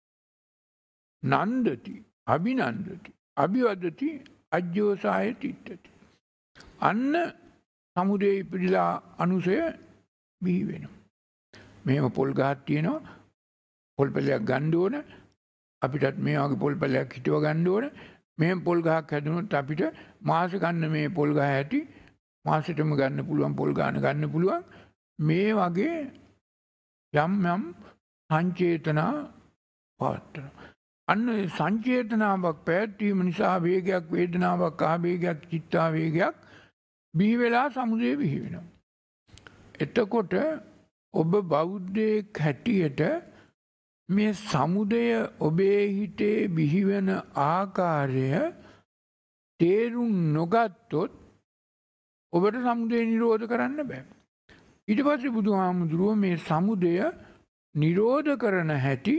නන්දති. අභිනන්දති. අභිවදති අජ්ජෝසාය තිට්ඨති. අන්න සමුදේ ඉපදිලා අනුසය බිහි වෙනවා. මෙහෙම පොල් ගහක් තියෙනවා. පොල් පැලයක් ගන්න ඕන. අපිටත් මේ වගේ පොල් පැලයක් හිටව ගන්න ඕන. මෙහෙම පොල් ගහක් හැදුනොත් අපිට මාස ගන්න මේ පොල් ගහ ඇති මාසෙටම ගන්න පුළුවන් පොල් ගන්න පුළුවන්. මේ වගේ යම් සංචේතනා පවත්වන. අන්න සංචේතනාවක් පැවැත්වීම නිසා වේගයක්, වේදනාවක්, ආවේගයක්, චිත්තාවේගයක් බිහි වෙලා සමුදය බිහි වෙනවා. එතකොට ඔබ බෞද්ධයෙක් හැටියට මේ සමුදය ඔබේ හිතේ බිහි වෙන ආකාරය තේරුම් නොගත්තොත් ඔබට සමුදය නිරෝධ කරන්න බෑ. ඊට පස්සේ බුදුහාමුදුරුවෝ මේ සමුදය නිරෝධ කරන හැටි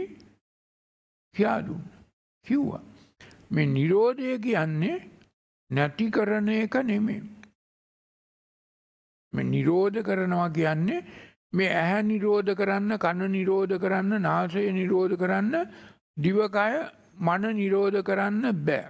කිව්වා. මේ නිරෝධය කියන්නේ නැති කරන එක නෙමෙයි. මේ නිරෝධ කරනවා කියන්නේ මේ ඇහැ නිරෝධ කරන්න, කන නිරෝධ කරන්න, නාසය නිරෝධ කරන්න, දිවකය මන නිරෝධ කරන්න බෑ.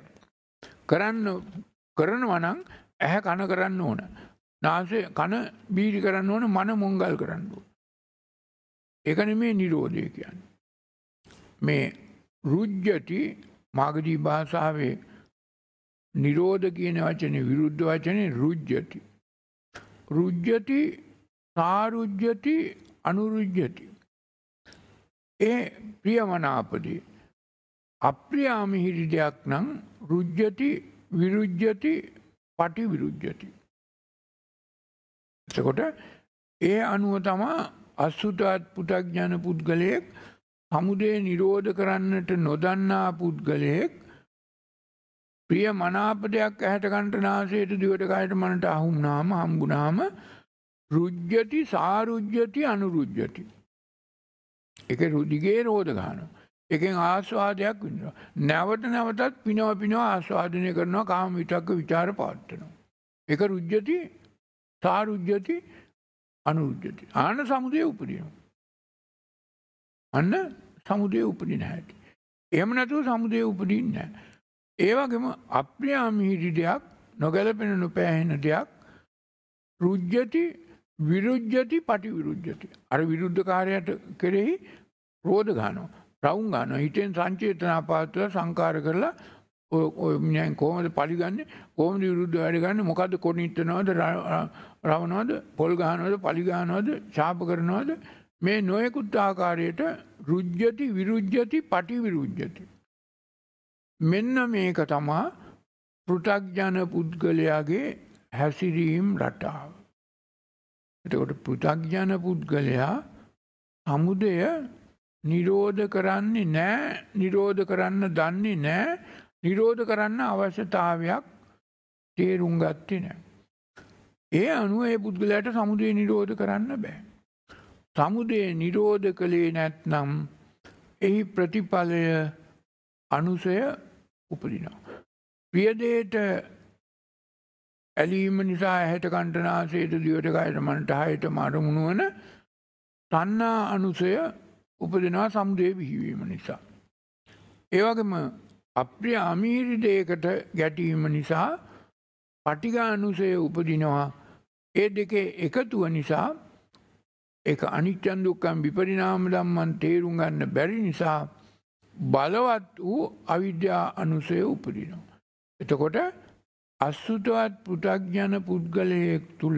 කරනවා නම් ඇහැ කන කරන්න ඕන. නාසය කන බීරි කරන්න ඕන, මන මොංගල් කරන්න ඕන. ඒක නෙමේ නිරෝධය කියන්නේ. මේ රුජ්ජති මාගදී භාෂාවේ නිරෝධ කියන වචනේ විරුද්ධ වචනේ රුජ්ජති. රුජ්ජති, සාරුජ්ජති, අනුරුජ්ජති. ඒ ප්‍රියමනාපදී. අප්‍රියාමිහිරි දෙයක් නම් රුජ්ජති, විරුජ්ජති, පටිවිරුජ්ජති. එතකොට ඒ අනුව තමයි අසුතවත් පු탁ඥාන පුද්ගලයෙක් සමුදය නිරෝධ කරන්නට නොදන්නා පුද්ගලයෙක් ප්‍රිය මනාප දෙයක් ඇහැට කනට නාසයට දිවට කයට මනට අහුම්නාම හම්බුනාම රුජ්ජති, සාරුජ්ජති, අනුරුජ්ජති. ඒක රුධිගේ රෝධ ගන්නවා. එකෙන් ආස්වාදයක් විඳිනවා. නැවත නැවතත් පිනව ආස්වාදනය කරනවා, කාම විතක්ක ਵਿਚාර පවත්වනවා. ඒක රුජ්ජති, සාරුජ්ජති, අනුරුජ්ජති. ආන සමුදය උපදිනවා. අන්න සමුදය උපදින හැටි. එහෙම නැතුව සමුදය උපදින්නේ නැහැ. ඒ වගේම අප්‍රියාමිහිරි දෙයක්, නොගැලපෙන නොපෑහෙන දෙයක් රුජ්ජති, විරුජ්ජති, පටිවිරුජ්ජති. අර විරුද්ධ කාර්යයට කෙරෙහි රෝධ ගන්නවා, රවුම් ගන්නවා. හිතෙන් සංචේතනාපාතව සංකාර කරලා ඔය මිනිහෙන් කොහොමද පරිගන්නේ, කොහොමද විරුද්ධ වැඩ ගන්නේ, මොකද්ද කොණිටනවද, රවනවද, පොල් ගහනවද, පලි ගහනවද, ශාප කරනවද, මේ නොයෙකුත් ආකාරයට රුජ්ජති, විරුජ්ජති, පටිවිරුජ්ජති. මෙන්න මේක තමයි පෘථග්ජන පුද්ගලයාගේ හැසිරීම් රටාව. එතකොට පෘථග්ජන පුද්ගලයා සමුදය නිරෝධ කරන්නේ නැහැ, නිරෝධ කරන්න දන්නේ නැහැ, නිරෝධ කරන්න අවශ්‍යතාවයක් තේරුම් ගත්තේ නැහැ. ඒ අනුව ඒ පුද්ගලයාට සමුදය නිරෝධ කරන්න බෑ. සමුදය නිරෝධ කළේ නැත්නම් එහි ප්‍රතිඵලය අනුසය උපදිනවා. ප්‍රියදේට ඇලීම නිසා ඇහැට කනට නාසයට දිවට කයට මනට හයට අරමුණු වන තණ්හා අනුසය උපදිනවා සමුදය බිහිවීම නිසා. ඒ වගේම අප්‍රිය අමීරි දෙයකට ගැටීම නිසා පටිඝ අනුසය උපදිනවා. ඒ දෙකේ එකතුව නිසා ඒක අනිත්‍ය දුක්ඛ විපරිණාම ධම්මන් තේරුම් ගන්න බැරි නිසා බලවත් වූ අවිද්‍යා අනුසය උපදිනවා. එතකොට අසුතවත් පෘථග්ජන පුද්ගලයෙක් තුල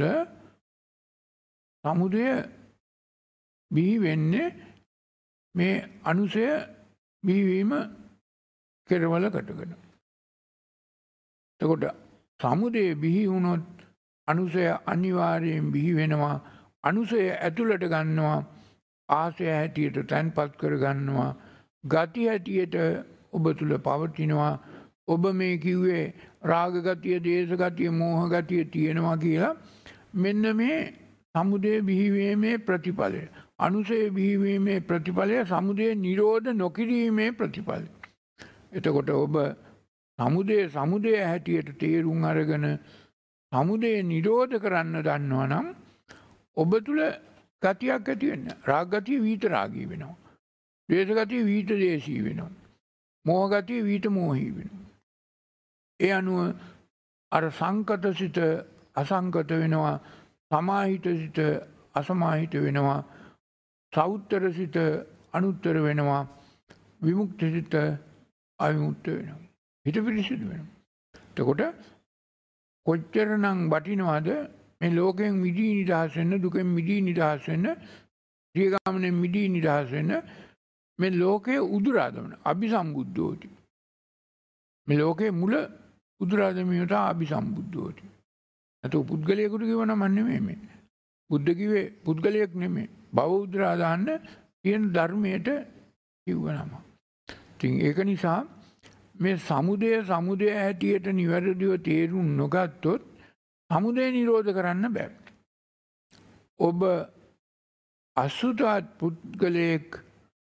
සමුදය බිහි වෙන්නේ මේ අනුසය බිහිවීම කෙරවල කටගෙන. එතකොට සමුදය බිහි වුණොත් අනුසය අනිවාර්යෙන් බිහි වෙනවා. අනුසය ඇතුළට ගන්නවා, ආසය හැටියට තැන්පත් කර ගන්නවා, ගති හැටියට ඔබ තුල පවතිනවා. ඔබ මේ කිව්වේ රාග ගතිය, දේශ ගතිය, මෝහ ගතිය තියෙනවා කියලා. මෙන්න මේ සමුදය බිහිවීමේ ප්‍රතිඵලය, අනුසය බිහිවීමේ ප්‍රතිඵලය, සමුදය නිරෝධ නොකිරීමේ ප්‍රතිඵලය. එතකොට ඔබ සමුදය හැටියට තේරුම් අරගෙන සමුදය නිරෝධ කරන්න දන්නවා නම් ඔබ තුල ගතියක් ඇති වෙන්නේ. රාග ගතිය විත රාගී වෙනවා. ද්වේෂ ගතිය විත ද්වේෂී වෙනවා. මෝහ ගතිය විත මෝහී වෙනවා. ඒ අනුව අර සංකත සිත අසංකත වෙනවා, සමාහිත සිත අසමාහිත වෙනවා, සෞත්තර සිත අනුත්තර වෙනවා, විමුක්ත සිත අවිමුක්ත වෙනවා, හිත පිරිසිදු වෙනවා. එතකොට කොච්චරනම් වටිනවද මේ ලෝකයෙන් මිදී නිදහස් වෙන්න, දුකෙන් මිදී නිදහස් වෙන්න, ප්‍රියගාමනෙන් මිදී නිදහස් වෙන්න, මේ ලෝකයේ උදුරා දමන අபிසම්බුද්ධෝති. මේ ලෝකයේ මුල උදුරා දැමීමට අபிසම්බුද්ධෝති. නැතු පුද්ගලයෙකුට කිව්ව නම නෙමෙයි මේ. බුද්ධ කිව්වේ පුද්ගලයෙක් නෙමෙයි. භව උදුරා දාන්න තියෙන ධර්මයට කිව්ව නම. ඉතින් ඒක නිසා මේ සමුදය හැටියට නිවැරදිව තේරුම් නොගත්තොත් සමුදය නිරෝධ කරන්න බෑ. ඔබ අසුතවත් පුද්ගලයෙක්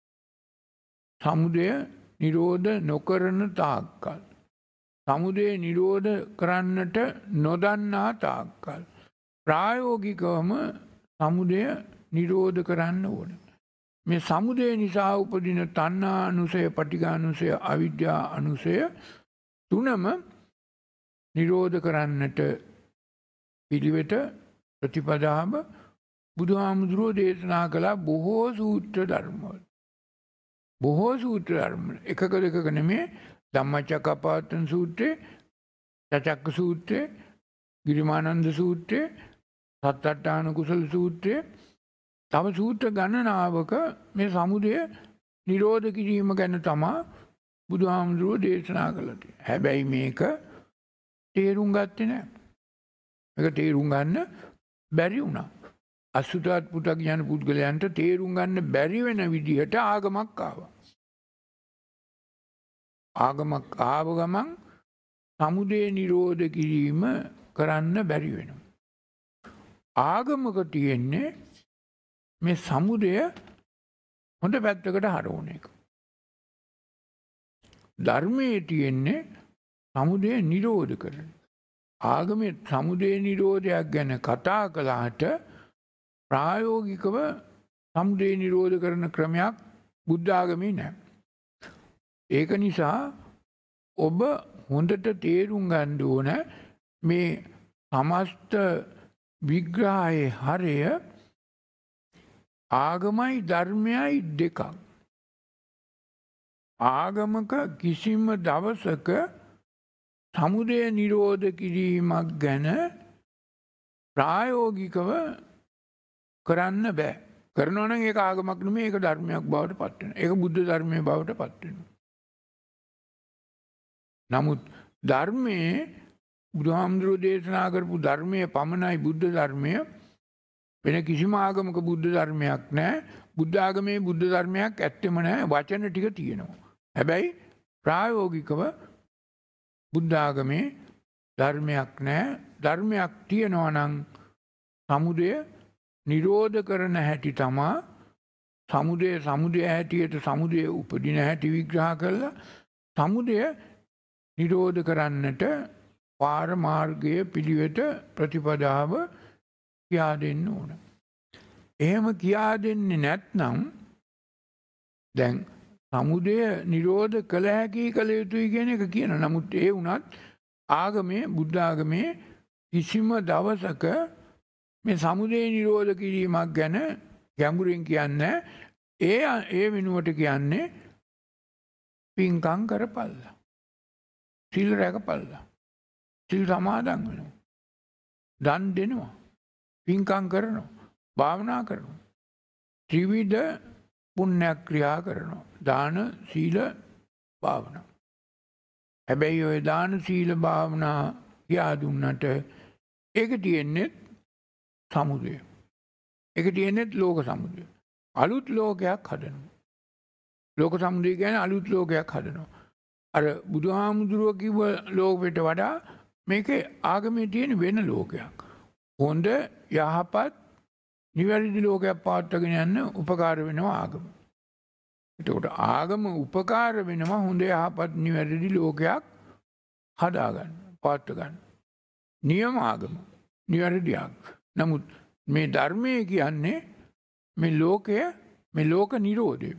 සමුදය නිරෝධ නොකරන තාක්කල්, සමුදය නිරෝධ කරන්නට නොදන්නා තාක්කල්, ප්‍රායෝගිකවම සමුදය නිරෝධ කරන්න ඕන. මේ සමුදය නිසා උපදින තණ්හානුසය, පටිඝානුසය, අවිද්‍යා අනුසය තුනම නිරෝධ කරන්නට පිළිවෙත ප්‍රතිපදාව බුදුහාමුදුරුවෝ දේශනා කළ බොහෝ සූත්‍ර ධර්මවල. බොහෝ සූත්‍ර ධර්ම එකක දෙකක නෙමෙයි. ධම්මචක්කප්පවත්තන සූත්‍රය, චචක්ක සූත්‍රය, ගිරිමානන්ද සූත්‍රය, සත්තට්ඨාන කුසල සූත්‍රය, තව සූත්‍ර ගණනාවක මේ සමුදය නිරෝධ කිරීම ගැන තමයි බුදුහාමුදුරුවෝ දේශනා කළේ. හැබැයි මේක තේරුම් ගත්තේ නැහැ. මේක තේරුම් ගන්න බැරි වුණා. අසුතවත් පු탁 යන පුද්ගලයන්ට තේරුම් ගන්න බැරි වෙන විදිහට ආගමක් ආවා. ආගමක් ආව ගමන් සමුදය නිරෝධ කිරීම කරන්න බැරි වෙනවා. ආගමක තියෙන්නේ මේ සමුදය හොඳ පැත්තකට හරවන එක. ධර්මයේ තියෙන්නේ සමුදය නිරෝධ කරන. ආගමේ සමුදය නිරෝධයක් ගැන කතා කළාට ප්‍රායෝගිකව සමුදය නිරෝධ කරන ක්‍රමයක් බුද්ධ ආගමේ නැහැ. ඒක නිසා ඔබ හොඳට තේරුම් ගන්න ඕන මේ සමස්ත විග්‍රහයේ හරය ආගමයි ධර්මයයි දෙකක්. ආගමක කිසිම දවසක සමුදය නිරෝධ කිරීමක් ගැන ප්‍රායෝගිකව කරන්න බෑ. කරනවා නම් ඒක ආගමක් නෙමෙයි, ඒක ධර්මයක් බවට පත් වෙනවා. ඒක බුද්ධ ධර්මයේ බවට පත් වෙනවා. නමුත් ධර්මයේ බුදුහාමුදුරුවෝ දේශනා කරපු ධර්මයේ පමණයි බුද්ධ ධර්මය. වෙන කිසිම ආගමක බුද්ධ ධර්මයක් නැහැ. බුද්ධ ආගමේ බුද්ධ ධර්මයක් ඇත්තෙම නැහැ. වචන ටික තියෙනවා. හැබැයි ප්‍රායෝගිකව බුද්ධ ආගමේ ධර්මයක් නැහැ. ධර්මයක් තියෙනවා නම් සමුදය නිරෝධ කරන හැටි තමා සමුදය හැටියට සමුදය උපදින හැටි විග්‍රහ කරලා සමුදය නිරෝධ කරන්නට පාර මාර්ගය පිළිවෙත ප්‍රතිපදාව කියා දෙන්න ඕන. එහෙම කියා දෙන්නේ නැත්නම් දැන් සමුදය නිරෝධ කළ හැකි කළ යුතුයි කියන එක කියන. නමුත් ඒ වුණත් ආගමේ බුද්ධ ආගමේ කිසිම දවසක මේ සමුදය නිරෝධ කිරීමක් ගැන ගැඹුරින් කියන්නේ ඒ වෙනුවට කියන්නේ පින්කම් කරපල්ලා. සිල් රැකපල්ලා. සිල් සමාදන් වෙනවා. දන් දෙනවා. පින්කම් කරනවා. භාවනා කරනවා. ත්‍රිවිධ පුණ්‍ය ක්‍රියා කරනවා. දාන, සීල, භාවනා. හැබැයි ඔය දාන, සීල, භාවනා කියා දුන්නට ඒක තියෙන්නේ සමුදය. ඒක තියෙන්නේ ලෝක සමුදය. අලුත් ලෝකයක් හදනවා. ලෝක සමුදය කියන්නේ අලුත් ලෝකයක් හදනවා. අර බුදුහාමුදුරුවෝ කිව්ව ලෝකෙට වඩා මේකේ ආගමේ තියෙන වෙන ලෝකයක්. හොඳ යහපත් නිවැරදි ලෝකයක් පවත්වාගෙන යන්න උපකාර වෙනවා ආගම. එතකොට ආගම උපකාර වෙනවා හොඳ යහපත් නිවැරදි ලෝකයක් හදාගන්න, පවත්වා ගන්න. නියම ආගම, නිවැරදි ආගම. නමුත් මේ ධර්මයේ කියන්නේ මේ ලෝකය, මේ ලෝක නිරෝධය.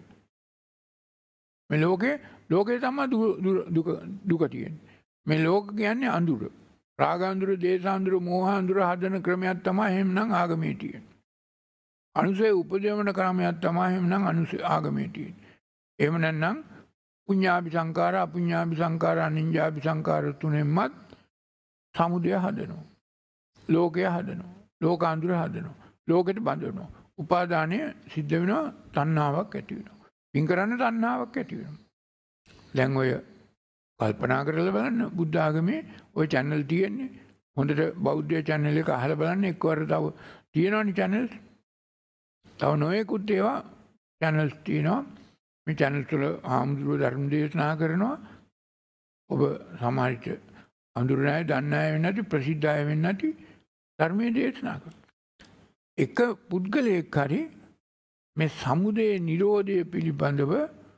මේ ලෝකේ තමයි දුක තියෙන්නේ. මේ ලෝක කියන්නේ අඳුර. රාග අඳුර, දේශ අඳුර, මෝහ අඳුර හදන ක්‍රමයක් තමයි එහෙමනම් ආගමේ තියෙන්නේ. අනුසය උපදවන ක්‍රමයක් තමයි එහෙමනම් අනුසය ආගමේ තියෙන්නේ. එහෙම නැත්නම් පුඤ්ඤාභි සංකාර, අපුඤ්ඤාභි සංකාර, අනිඤ්ඤාභි සංකාර තුනෙන්මත් සමුදය හදනවා. ලෝකය හදනවා. ලෝක අඳුර හදනවා. ලෝකෙට බඳිනවා. උපාදානය සිද්ධ වෙනවා, තණ්හාවක් ඇති වෙනවා. පින් කරන්න තණ්හාවක් ඇති වෙනවා. දැන් ඔය කල්පනා කරලා බලන්න බුද්ධ ආගමේ ඔය channel තියෙන්නේ. හොඳට බෞද්ධ channel එක අහලා බලන්න එක්වර තව තියෙනවනේ channels. තව නොයෙකුත් ඒවා channels තියෙනවා. මේ channels වල ආමුදුර ධර්ම දේශනා කරනවා. ඔබ සමහර විට අඳුරන අය, දන්න අය වෙන්නේ නැති, ප්‍රසිද්ධ අය වෙන්නේ නැති ධර්මයේ දේශනා කරනවා. එක පුද්ගලයෙක් හරි මේ සමුදය නිරෝධය පිළිබඳව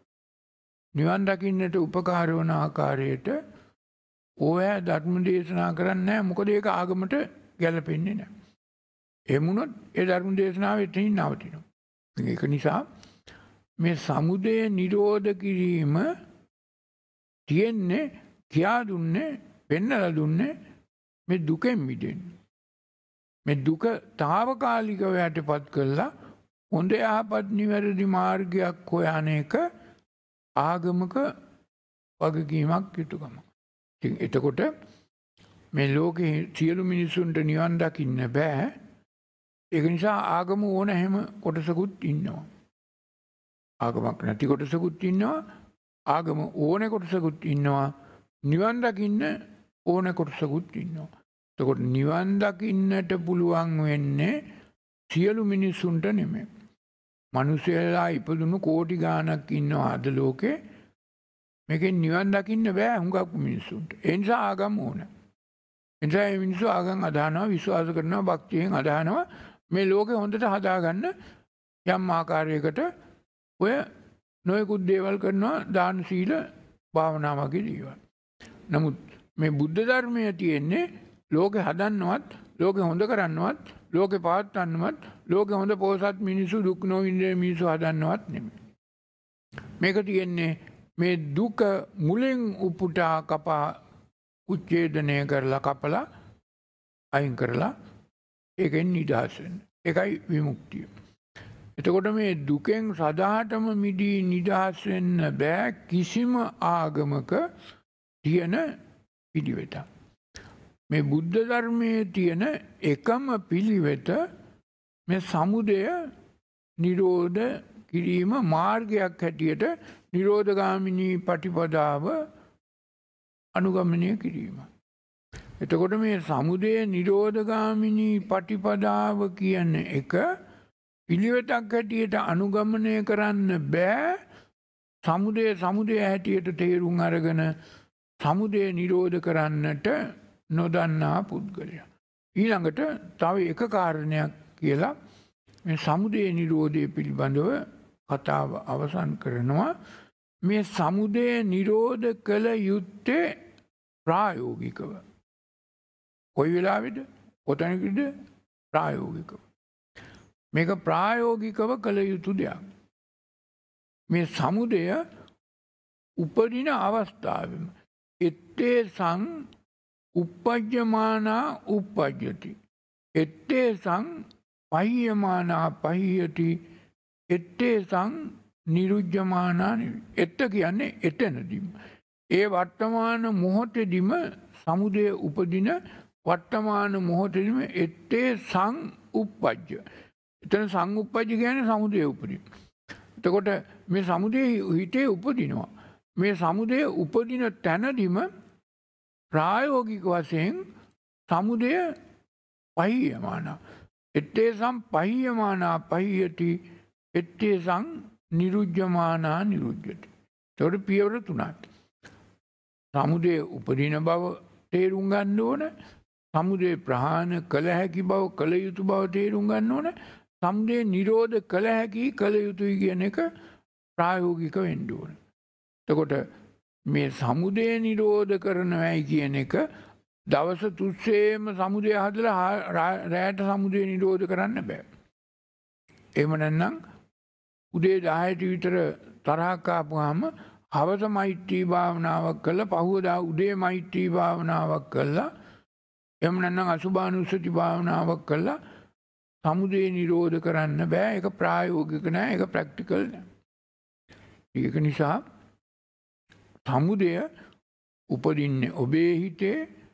නිවන් දකින්නට උපකාර වන ආකාරයට ඕය ධර්ම දේශනා කරන්නේ නැහැ. මොකද ඒක ආගමට ගැලපෙන්නේ නැහැ. එහෙම වුණොත් ඒ ධර්ම දේශනාව එතනින් නවතිනවා. ඒක නිසා මේ සමුදය නිරෝධ කිරීම තියෙන්නේ කියා දුන්නේ පෙන්නලා දුන්නේ මේ දුකෙන් මිදෙන්න. මේ දුක తాවකාලිකව යටපත් කළා හොඳ යහපත් නිවැරදි මාර්ගයක් හොයන එක ආගමක වගකීමක් යුතුයකම. ඉතින් එතකොට මේ ලෝකේ සියලු මිනිසුන්ට නිවන් දකින්න බෑ. ඒක නිසා ආගම ඕන හැම කොටසකුත් ඉන්නවා. ආගමක් නැති කොටසකුත් ඉන්නවා. ආගම ඕන කොටසකුත් ඉන්නවා. නිවන් දකින්න ඕන කොටසකුත් ඉන්නවා. එතකොට නිවන් දකින්නට පුළුවන් වෙන්නේ සියලු මිනිසුන්ට නෙමෙයි. මිනිසෙලා ඉපදුණු කෝටි ගාණක් ඉන්නවා අද ලෝකේ. මේකෙන් නිවන් දකින්න බෑ හුඟක් මිනිසුන්ට. ඒ නිසා ආගම ඕන. ඒ නිසා මේ මිනිස්සු ආගම් අදහනවා, විශ්වාස කරනවා, භක්තියෙන් අදහනවා මේ ලෝකෙ හොඳට හදාගන්න යම් ආකාරයකට ඔය නොයෙකුත් දේවල් කරනවා දාන සීල භාවනා වගේ දේවල්. නමුත් මේ බුද්ධ ධර්මයේ තියෙන්නේ ලෝකෙ හදන්නවත්, ලෝකෙ හොඳ කරන්නවත්, ලෝකෙ පවත්වන්නවත්, ලෝකෙ හොඳ පොහොසත් මිනිස්සු දුක් නොවිඳින මිනිස්සු හදන්නවත් නෙමෙයි. මේක තියෙන්නේ මේ දුක මුලින් උපුටා කපා උච්ඡේදනය කරලා කපලා අයින් කරලා ඒකෙන් නිදහස් වෙන්න. ඒකයි විමුක්තිය. එතකොට මේ දුකෙන් සදාටම මිදී නිදහස් වෙන්න බෑ කිසිම ආගමක තියෙන පිළිවෙත. මේ බුද්ධ ධර්මයේ තියෙන එකම පිළිවෙත මේ සමුදය නිරෝධ කිරීම මාර්ගයක් හැටියට නිරෝධගාමිනී පටිපදාව අනුගමනය කිරීම. එතකොට මේ සමුදය නිරෝධගාමිනී පටිපදාව කියන එක පිළිවෙතක් හැටියට අනුගමනය කරන්න බෑ සමුදය හැටියට තේරුම් අරගෙන සමුදය නිරෝධ කරන්නට නොදන්නා පුද්ගලයා. ඊළඟට තව එක කාරණයක් කියලා මේ සමුදය නිරෝධය පිළිබඳව කතාව අවසන් කරනවා. මේ සමුදය නිරෝධ කළ යුත්තේ ප්‍රායෝගිකව. කොයි වෙලාවෙද? කොතැනකද? ප්‍රායෝගිකව. මේක ප්‍රායෝගිකව කළ යුතු දෙයක්. මේ සමුදය උපදින අවස්ථාවෙම එත්තේසං uppajjamana uppajjati එත්තේසං පහියමානා පහියති එත්තේසං නිරුජ්ජමානා එත්ත කියන්නේ එතනදීම ඒ වර්තමාන මොහොතේදීම සමුදය උපදින වර්තමාන මොහොතේදීම එත්තේසං uppajja එතන සංඋප්පජ්ජ කියන්නේ සමුදය උපදින. එතකොට මේ සමුදය හිතේ උපදිනවා. මේ සමුදය උපදින තැනදීම ප්‍රායෝගික වශයෙන් සමුදය පහියමානා එත්තේසං පහියමානා පහියති එත්තේසං නිරුජ්ජමානා නිරුජ්ජති. ඒකට පියවර තුනක්. සමුදය උපදින බව තේරුම් ගන්න ඕන. සමුදය ප්‍රහාණ කළ හැකි බව, කළ යුතු බව තේරුම් ගන්න ඕන. සමුදය නිරෝධ කළ හැකි, කළ යුතුයි කියන එක ප්‍රායෝගික වෙන්න ඕන. එතකොට මේ සමුදය නිරෝධ කරනවයි කියන එක දවස් තුස්සේම සමුදය හදලා රැයට සමුදය නිරෝධ කරන්න බෑ. එහෙම නැත්නම් උදේ 10ට විතර තරහක් ආපුවාම හවස මෛත්‍රී භාවනාවක් කළා, පහුවදා උදේ මෛත්‍රී භාවනාවක් කළා, එහෙම නැත්නම් අසුභානුස්සති භාවනාවක් කළා සමුදය නිරෝධ කරන්න බෑ. ඒක ප්‍රායෝගික නෑ, ඒක ප්‍රැක්ටිකල් නෑ. ඒක නිසා සමුදය උපදින්නේ ඔබේ හිතේ.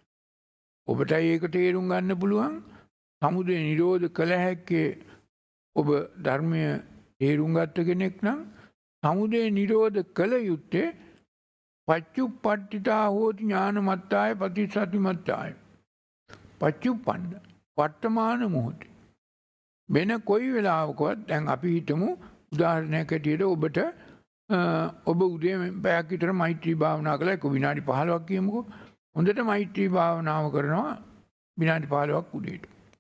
ඔබටයි ඒක තේරුම් ගන්න පුළුවන්. සමුදය නිරෝධ කළ හැක්කේ ඔබ ධර්මය තේරුම් ගත්ත කෙනෙක් නම් සමුදය නිරෝධ කළ යුත්තේ පච්චුප්පට්ඨිතා හෝති ඥානමත්තාය පටිසතිමත්තාය. පච්චුප්පන්න වර්තමාන මොහොතේ වෙන කොයි වෙලාවකවත් දැන් අපි හිතමු උදාහරණයක් ඇටියට ඔබට ඔබ උදේ පැයක් විතර මෛත්‍රී භාවනා කළා. ඒක විනාඩි 15ක් කියමුකෝ. හොඳට මෛත්‍රී භාවනාව කරනවා විනාඩි 15ක් උදේට.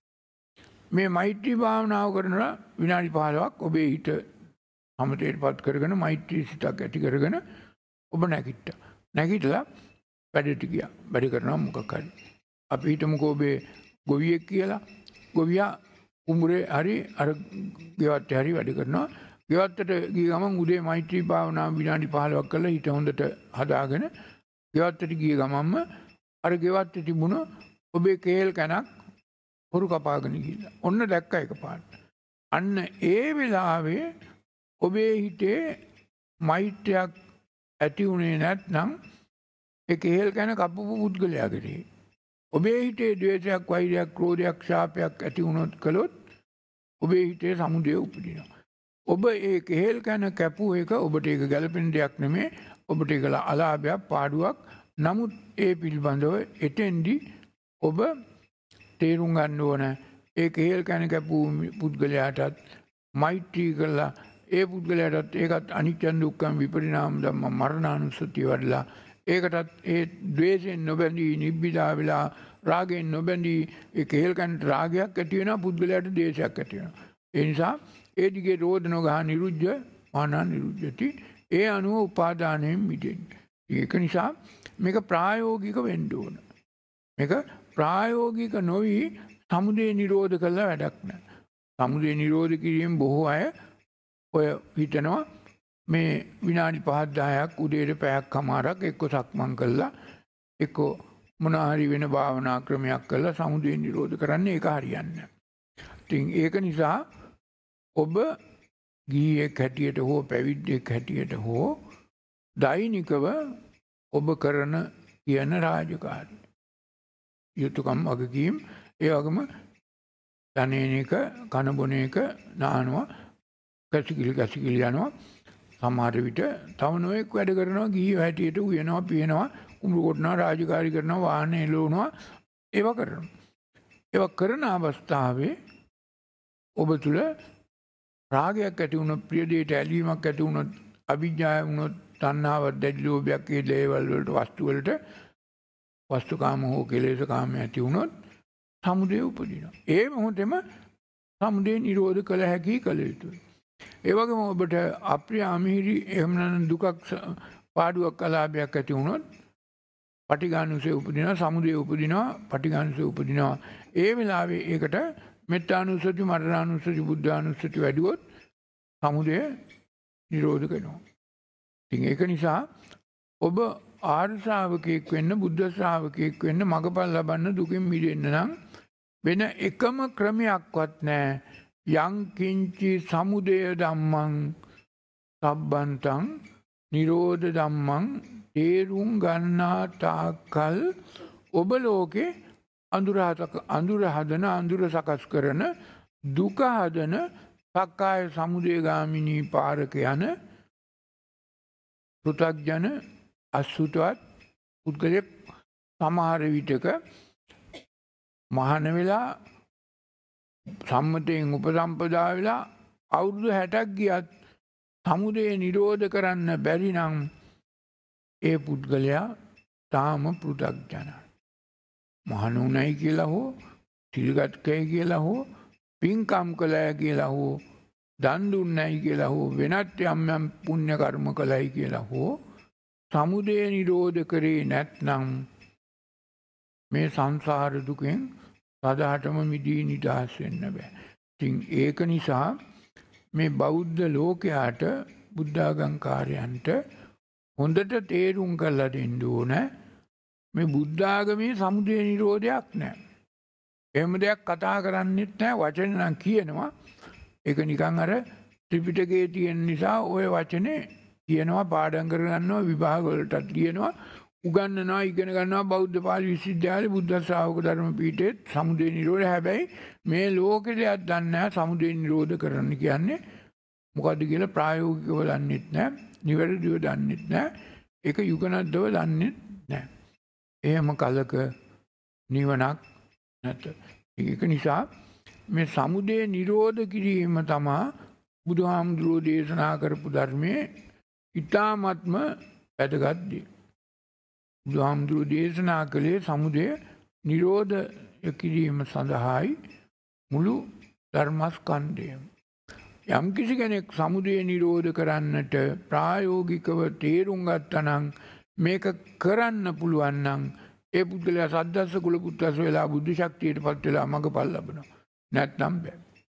මේ මෛත්‍රී භාවනාව කරනවා විනාඩි 15ක් ඔබේ හිත සමතේටපත් කරගෙන මෛත්‍රී සිතක් ඇති කරගෙන ඔබ නැගිට්ටා. නැගිටලා වැඩට ගියා. වැඩ කරනවා මොකක් හරි. අපි හිතමුකෝ ඔබේ ගොවියෙක් කියලා. ගොවියා කුඹුරේ හරි අර ගෙවත්තේ හරි වැඩ කරනවා. ගෙවත්තට ගිය ගමන් උදේ මෛත්‍රී භාවනාව විනාඩි 15ක් කරලා හිත හොඳට හදාගෙන ගෙවත්තට ගිය ගමන්ම අර ගෙවත්තේ තිබුණ ඔබේ කේල් කනක් හොරු කපාගෙන ගිහිල්ලා. ඔන්න දැක්ක එකපාරට. අන්න ඒ වෙලාවේ ඔබේ හිතේ මෛත්‍රියක් ඇති වුණේ නැත්නම් ඒ කේල් කන කපපු පුද්ගලයාගේ ඔබේ හිතේ ද්වේෂයක්, වෛරයක්, ක්‍රෝධයක්, ශාපයක් ඇති වුණොත් කළොත් ඔබේ හිතේ සමුදය උපදිනවා. ඔබ ඒ කේල් කන කැපුව එක ඔබට ඒක ගැළපෙන දෙයක් නෙමෙයි. ඔබට ඒක අලාභයක්, පාඩුවක්. නමුත් ඒ පිළිබඳව එතෙන්දි ඔබ තේරුම් ගන්න ඕන ඒ කේල් කන කැපූ පුද්ගලයාටත් මෛත්‍රී කළා ඒ පුද්ගලයාටත් ඒකත් අනිත්‍ය දුක්ඛම් විපරිණාම ධම්ම මරණානුස්සතිය වඩලා ඒකටත් ඒ ද්වේෂයෙන් නොබැඳී නිබ්බිදා වෙලා රාගයෙන් නොබැඳී ඒ කේල් කනට රාගයක් ඇති වෙනවා පුද්ගලයාට ද්වේෂයක් ඇති වෙනවා. ඒ නිසා ඒ දිගේ රෝධ නොගහ නිරුද්ධ මානා නිරුද්ධති. ඒ අනුව උපාදානයෙන් මිදෙන්න. ඒක නිසා මේක ප්‍රායෝගික වෙන්න ඕන. මේක ප්‍රායෝගික නොවි සමුදය නිරෝධ කළා වැඩක් නැහැ. සමුදය නිරෝධ කිරීම බොහෝ අය ඔය හිතනවා මේ විනාඩි 5-10ක් උදේට පැයක් කමාරක් එක්ක සක්මන් කළා එක්ක මොනවා හරි වෙන භාවනා ක්‍රමයක් කළා සමුදය නිරෝධ කරන්න ඒක හරියන්නේ නැහැ. ඉතින් ඒක නිසා ඔබ ගිහියෙක් හැටියට හෝ පැවිද්දෙක් හැටියට හෝ දෛනිකව ඔබ කරන කියන රාජකාරී යුතුයකම් වගකීම් ඒ වගේම ධනේන එක කන බොන එක නානවා කැසිකිලි යනවා සමහර විට තව නොයෙක් වැඩ කරනවා ගිහියෝ හැටියට උයනවා පියනවා කුඹුරු කොටනවා රාජකාරී කරනවා වාහනේ එලවනවා ඒව කරනවා. ඒව කරන අවස්ථාවේ ඔබ තුල රාගයක් ඇති වුණොත් ප්‍රිය දෙයට ඇලීමක් ඇති වුණොත් අවිජ්ජාය වුණොත් තණ්හාවක් දැඩි ලෝභයක් ඒ දේවල් වලට වස්තු වලට වස්තුකාම හෝ කෙලෙසකාම ඇති වුණොත් සමුදය උපදිනවා. ඒ මොහොතේම සමුදය නිරෝධ කළ හැකි කළ යුතුයි. ඒ වගේම ඔබට අප්‍රිය අමිහිරි එහෙම නැත්නම් දුකක් පාඩුවක් අලාභයක් ඇති වුණොත් පටිඝානුසය උපදිනවා සමුදය උපදිනවා පටිඝානුසය උපදිනවා. ඒ වෙලාවේ ඒකට මෙත්තානුස්සති මරණානුස්සති බුද්ධානුස්සති වැඩිවොත් සමුදය නිරෝධ කරනවා. ඉතින් ඒක නිසා ඔබ ආර්ය ශ්‍රාවකයෙක් වෙන්න බුද්ධ ශ්‍රාවකයෙක් වෙන්න මගපල් ලබන්න දුකින් මිදෙන්න නම් වෙන එකම ක්‍රමයක්වත් නැහැ. යං කිංචි සමුදය ධම්මං සබ්බන්තං නිරෝධ ධම්මං තේරුම් ගන්නා තාකල් ඔබ ලෝකේ අඳුර හදන අඳුර සකස් කරන දුක හදන සක්කාය සමුදය ගාමිනී පාරක යන පෘථග්ජන අසුතවත් පුද්ගලයෙක් සමහර විටක මහාන වෙලා සම්මතයෙන් උපසම්පදා වෙලා අවුරුදු 60ක් ගියත් සමුදය නිරෝධ කරන්න බැරි නම් ඒ පුද්ගලයා තාම පෘථග්ජනයි. මහණුණයි කියලා හෝ සිල්ගත්කයි කියලා හෝ පින්කම් කළයි කියලා හෝ දන් දුන්නයි කියලා හෝ වෙනත් යම් පුණ්‍ය කර්ම කළයි කියලා හෝ සමුදය නිරෝධ කරේ නැත්නම් මේ සංසාර දුකෙන් සදාටම මිදී නිදහස් වෙන්න බෑ. ඉතින් ඒක නිසා මේ බෞද්ධ ලෝකයාට බුද්ධාගම්කාරයන්ට හොඳට තේරුම් කරලා දෙන්න ඕන මේ බුද්ධාගමේ සමුදය නිරෝධයක් නැහැ. එහෙම දෙයක් කතා කරන්නේත් නැහැ. වචන නම් කියනවා. ඒක නිකන් අර ත්‍රිපිටකයේ තියෙන නිසා ওই වචනේ කියනවා පාඩම් කරගන්නවා විභාග වලටත් කියනවා උගන්වනවා ඉගෙන ගන්නවා බෞද්ධ පාලි විශ්වවිද්‍යාලේ බුද්ධ ශ්‍රාවක ධර්ම පීඨයේ සමුදය නිරෝධය. හැබැයි මේ ලෝකෙ දෙයක් දන්නේ නැහැ සමුදය නිරෝධ කරන්න කියන්නේ මොකද්ද කියලා ප්‍රායෝගිකව දන්නෙත් නැහැ. නිවැරදිව දන්නෙත් නැහැ. ඒක යුගනද්දව දන්නෙත් නැහැ. එහෙම කලක නිවනක් නැත. ඒක නිසා මේ සමුදය නිරෝධ කිරීම තමයි බුදුහාමුදුරුවෝ දේශනා කරපු ධර්මයේ ඊ타ත්ම වැදගත් දේ. බුදුහාමුදුරුවෝ දේශනා කළේ සමුදය නිරෝධ කිරීම සඳහායි මුළු ධර්මස්කන්ධයම. යම් කිසි කෙනෙක් සමුදය නිරෝධ කරන්නට ප්‍රායෝගිකව තේරුම් ගත්තා නම් මේක කරන්න පුළුවන් නම් ඒ පුද්ගලයා සද්දස්ස කුල පුත්‍රස් වෙලා බුද්ධ ශක්තියටපත් වෙලා මඟපල් ලබනවා. නැත්නම් බෑ.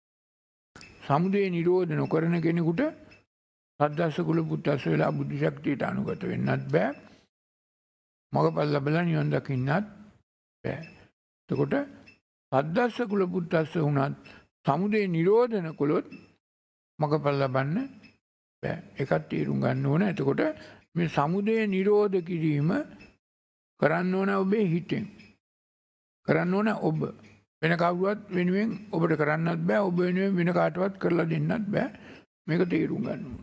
සමුදය නිරෝධ නොකරන කෙනෙකුට සද්දස්ස කුල පුත්තස්ස වෙලා බුද්ධ ශක්තියට අනුගත වෙන්නත් බෑ. මගපල් ලැබලා නිවන් දකින්නත් බෑ. එතකොට සද්දස්ස කුල පුත්තස්ස වුණත් සමුදය නිරෝධන කළොත් මගපල් ලබන්න බෑ. ඒකත් තේරුම් ගන්න ඕන. එතකොට මේ සමුදය නිරෝධ කිරීම කරන්න ඕන ඔබේ හිතෙන්. කරන්න ඕන ඔබ. වෙන කවුරුවත් වෙනුවෙන් ඔබට කරන්නත් බෑ. ඔබ වෙනුවෙන් වෙන කාටවත් කරලා දෙන්නත් බෑ. මේක තේරුම් ගන්න ඕන.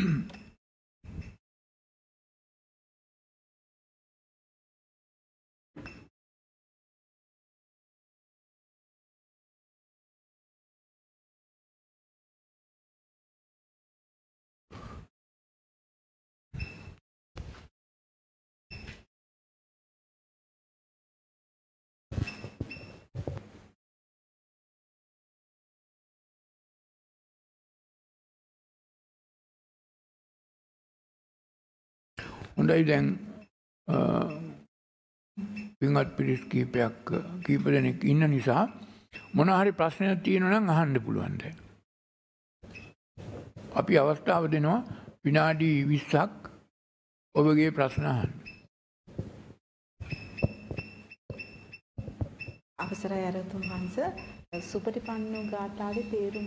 හොඳයි දැන් පින්වත් පිරිස් කීප දෙනෙක් ඉන්න නිසා මොන හරි ප්‍රශ්නයක් තියෙනවා නම් අහන්න පුළුවන් දැන්. අපි අවස්ථාව දෙනවා විනාඩි 20ක් ඔබගේ ප්‍රශ්න අහන්න. අවසරයි අරතුන් වහන්ස සුපටිපන්නෝ ගාථාවේ තේරුම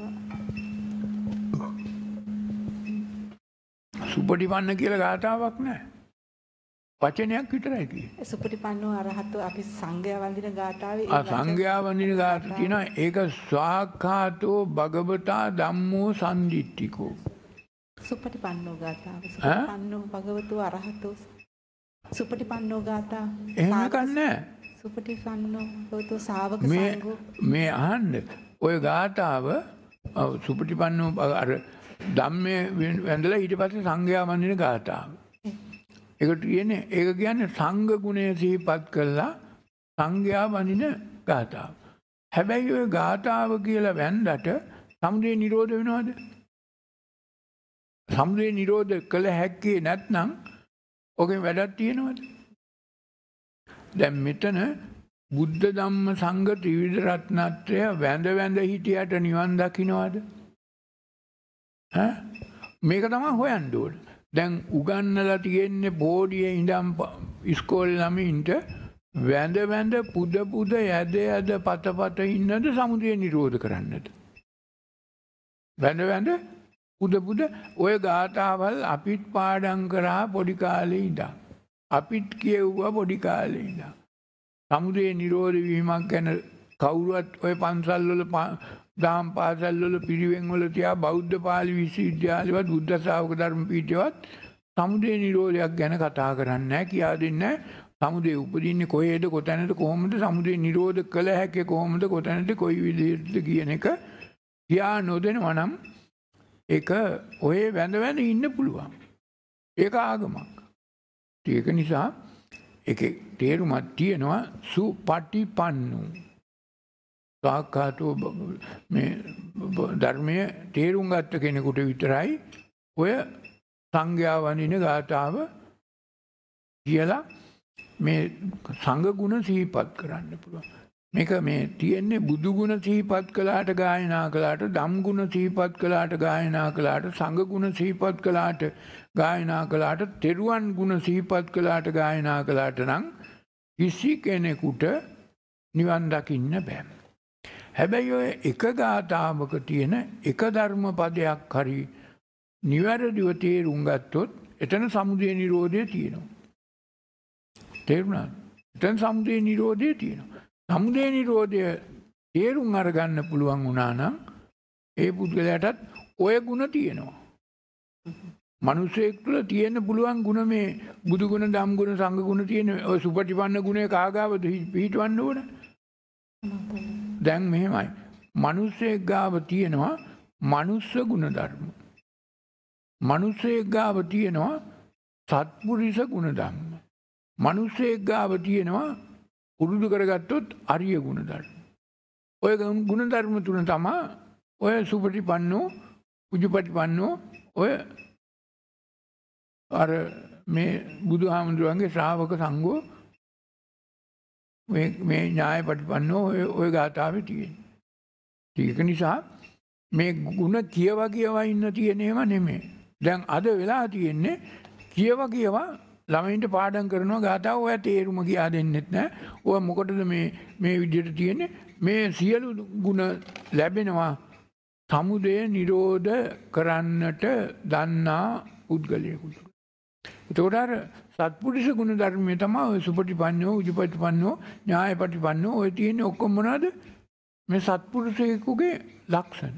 සුපටිපන්න කියලා ගාථාවක් නැහැ. වචනයක් විතරයි කියන්නේ. සුපටිපන්නෝ අරහතෝ අපි සංඝයා වන්දින ගාථාවේ සංඝයා වන්දින ගාථා තියෙනවා. ඒක ස්වාඛාතෝ භගවතා ධම්මෝ සම්දිට්ඨිකෝ. සුපටිපන්නෝ ගාථාව. සුපටිපන්නෝ භගවතෝ අරහතෝ සුපටිපන්නෝ ගාථා. එහෙම කන්නේ. සුපටිපන්නෝ භගවතෝ ශාවක සංඝෝ. මේ අහන්න. ඔය ගාථාව සුපටිපන්නෝ අර ධම්මේ වැඳලා ඊට පස්සේ සංඝයා වන්දින ගාථාව. ඒක කියන්නේ සංඝ ගුණය සිහිපත් කළා සංඝයා වඳින ගාථාව. හැබැයි ওই ගාථාව කියලා වැන්දට සමුදය නිරෝධ වෙනවද? සමුදය නිරෝධ කළ හැක්කේ නැත්නම් ඔකෙන් වැඩක් තියෙනවද? දැන් මෙතන බුද්ධ ධම්ම සංඝ ත්‍රිවිධ රත්නත්‍රය වැඳ හිටියට නිවන් දකින්නවද? මේක තමයි හොයන්න ඕනේ. දැන් උගන්නලා තියෙන්නේ බෝඩියේ ඉඳන් ඉස්කෝලේ ළමයින්ට වැඳ පුද යද පත ඉන්නද සමුදය නිරෝධ කරන්නද? වැඳ පුද ඔය ගාථාවල් අපිත් පාඩම් කරා පොඩි කාලේ ඉඳන්. අපිත් කියෙව්වා පොඩි කාලේ ඉඳන්. සමුදය නිරෝධ වීමක් ගැන කවුරුවත් ඔය පන්සල් වල දහම් පාසල් වල පිරිවෙන් වල තියා බෞද්ධ පාලි විශ්වවිද්‍යාලෙවත් බුද්ධ ශ්‍රාවක ධර්ම පීඨයවත් සමුදය නිරෝධයක් ගැන කතා කරන්නේ නැහැ, කියා දෙන්නේ නැහැ. සමුදය උපදින්නේ කොහේද, කොතැනද, කොහොමද සමුදය නිරෝධ කළ හැකි කොහොමද, කොතැනද, කොයි විදිහටද කියන එක කියා නොදෙනවා නම් ඒක ඔය වැඳ ඉන්න පුළුවන්. ඒක ආගමක්. ඒක නිසා ඒකේ තේරුමක් තියෙනවා සුපටිපන්නෝ. සාක්කාතෝ මේ ධර්මයේ තේරුම් ගත්ත කෙනෙකුට විතරයි ඔය සංඝයා වඳින ගාථාව කියලා මේ සංඝ ගුණ සිහිපත් කරන්න පුළුවන්. මේක මේ තියෙන්නේ බුදු ගුණ සිහිපත් කළාට ගායනා කළාට, ධම් ගුණ සිහිපත් කළාට ගායනා කළාට, සංඝ ගුණ සිහිපත් කළාට ගායනා කළාට, තෙරුවන් ගුණ සිහිපත් කළාට ගායනා කළාට නම් කිසි කෙනෙකුට නිවන් දකින්න බෑ. හැබැයි ඔය එක ගාථාවක තියෙන එක ධර්ම පදයක් හරි නිවැරදිව තේරුම් ගත්තොත් එතන සමුදය නිරෝධය තියෙනවා. තේරුණාද? එතන සමුදය නිරෝධය තියෙනවා. සමුදය නිරෝධය තේරුම් අරගන්න පුළුවන් වුණා නම් ඒ පුද්ගලයාටත් ඔය ಗುಣ තියෙනවා. මිනිසෙක් තුළ තියෙන්න පුළුවන් ಗುಣ මේ බුදු ගුණ, ධම් ගුණ, සංඝ ගුණ තියෙන ඔය සුපටිපන්න ගුණේ කාගාවද පිහිටවන්න ඕන? දැන් මෙහෙමයි. මිනිසෙක් ගාව තියෙනවා මනුස්ස ගුණ ධර්ම. මිනිසෙක් ගාව තියෙනවා සත්පුරුෂ ගුණ ධර්ම. මිනිසෙක් ගාව තියෙනවා පුරුදු කරගත්තොත් අරිය ගුණ ධර්ම. ඔය ගුණ ධර්ම තුන තමයි ඔය සුපටිපන්නෝ, උජුපටිපන්නෝ ඔය අර මේ බුදුහාමුදුරන්ගේ ශ්‍රාවක සංඝෝ මේ ඥායපටිපන්නෝ ඔය ගාථාවේ තියෙන්නේ. ඒක නිසා මේ ಗುಣ කියවා කියවා ඉන්න තියෙන ඒවා නෙමෙයි. දැන් අද වෙලා තියෙන්නේ කියවා කියවා ළමයින්ට පාඩම් කරනවා ගාතාව ඔය තේරුම කියා දෙන්නෙත් නැහැ. ඔය මොකටද මේ විදිහට තියෙන්නේ? මේ සියලු ಗುಣ ලැබෙනවා සමුදය නිරෝධ කරන්නට දන්නා පුද්ගලයෙකුට. එතකොට අර සත්පුරුෂ ගුණ ධර්මයේ තමයි ඔය සුපටිපන්නෝ, උජුපටිපන්නෝ, ඥායපටිපන්නෝ ඔය තියෙන්නේ ඔක්කොම මොනවද? මේ සත්පුරුෂයෙකුගේ ලක්ෂණ.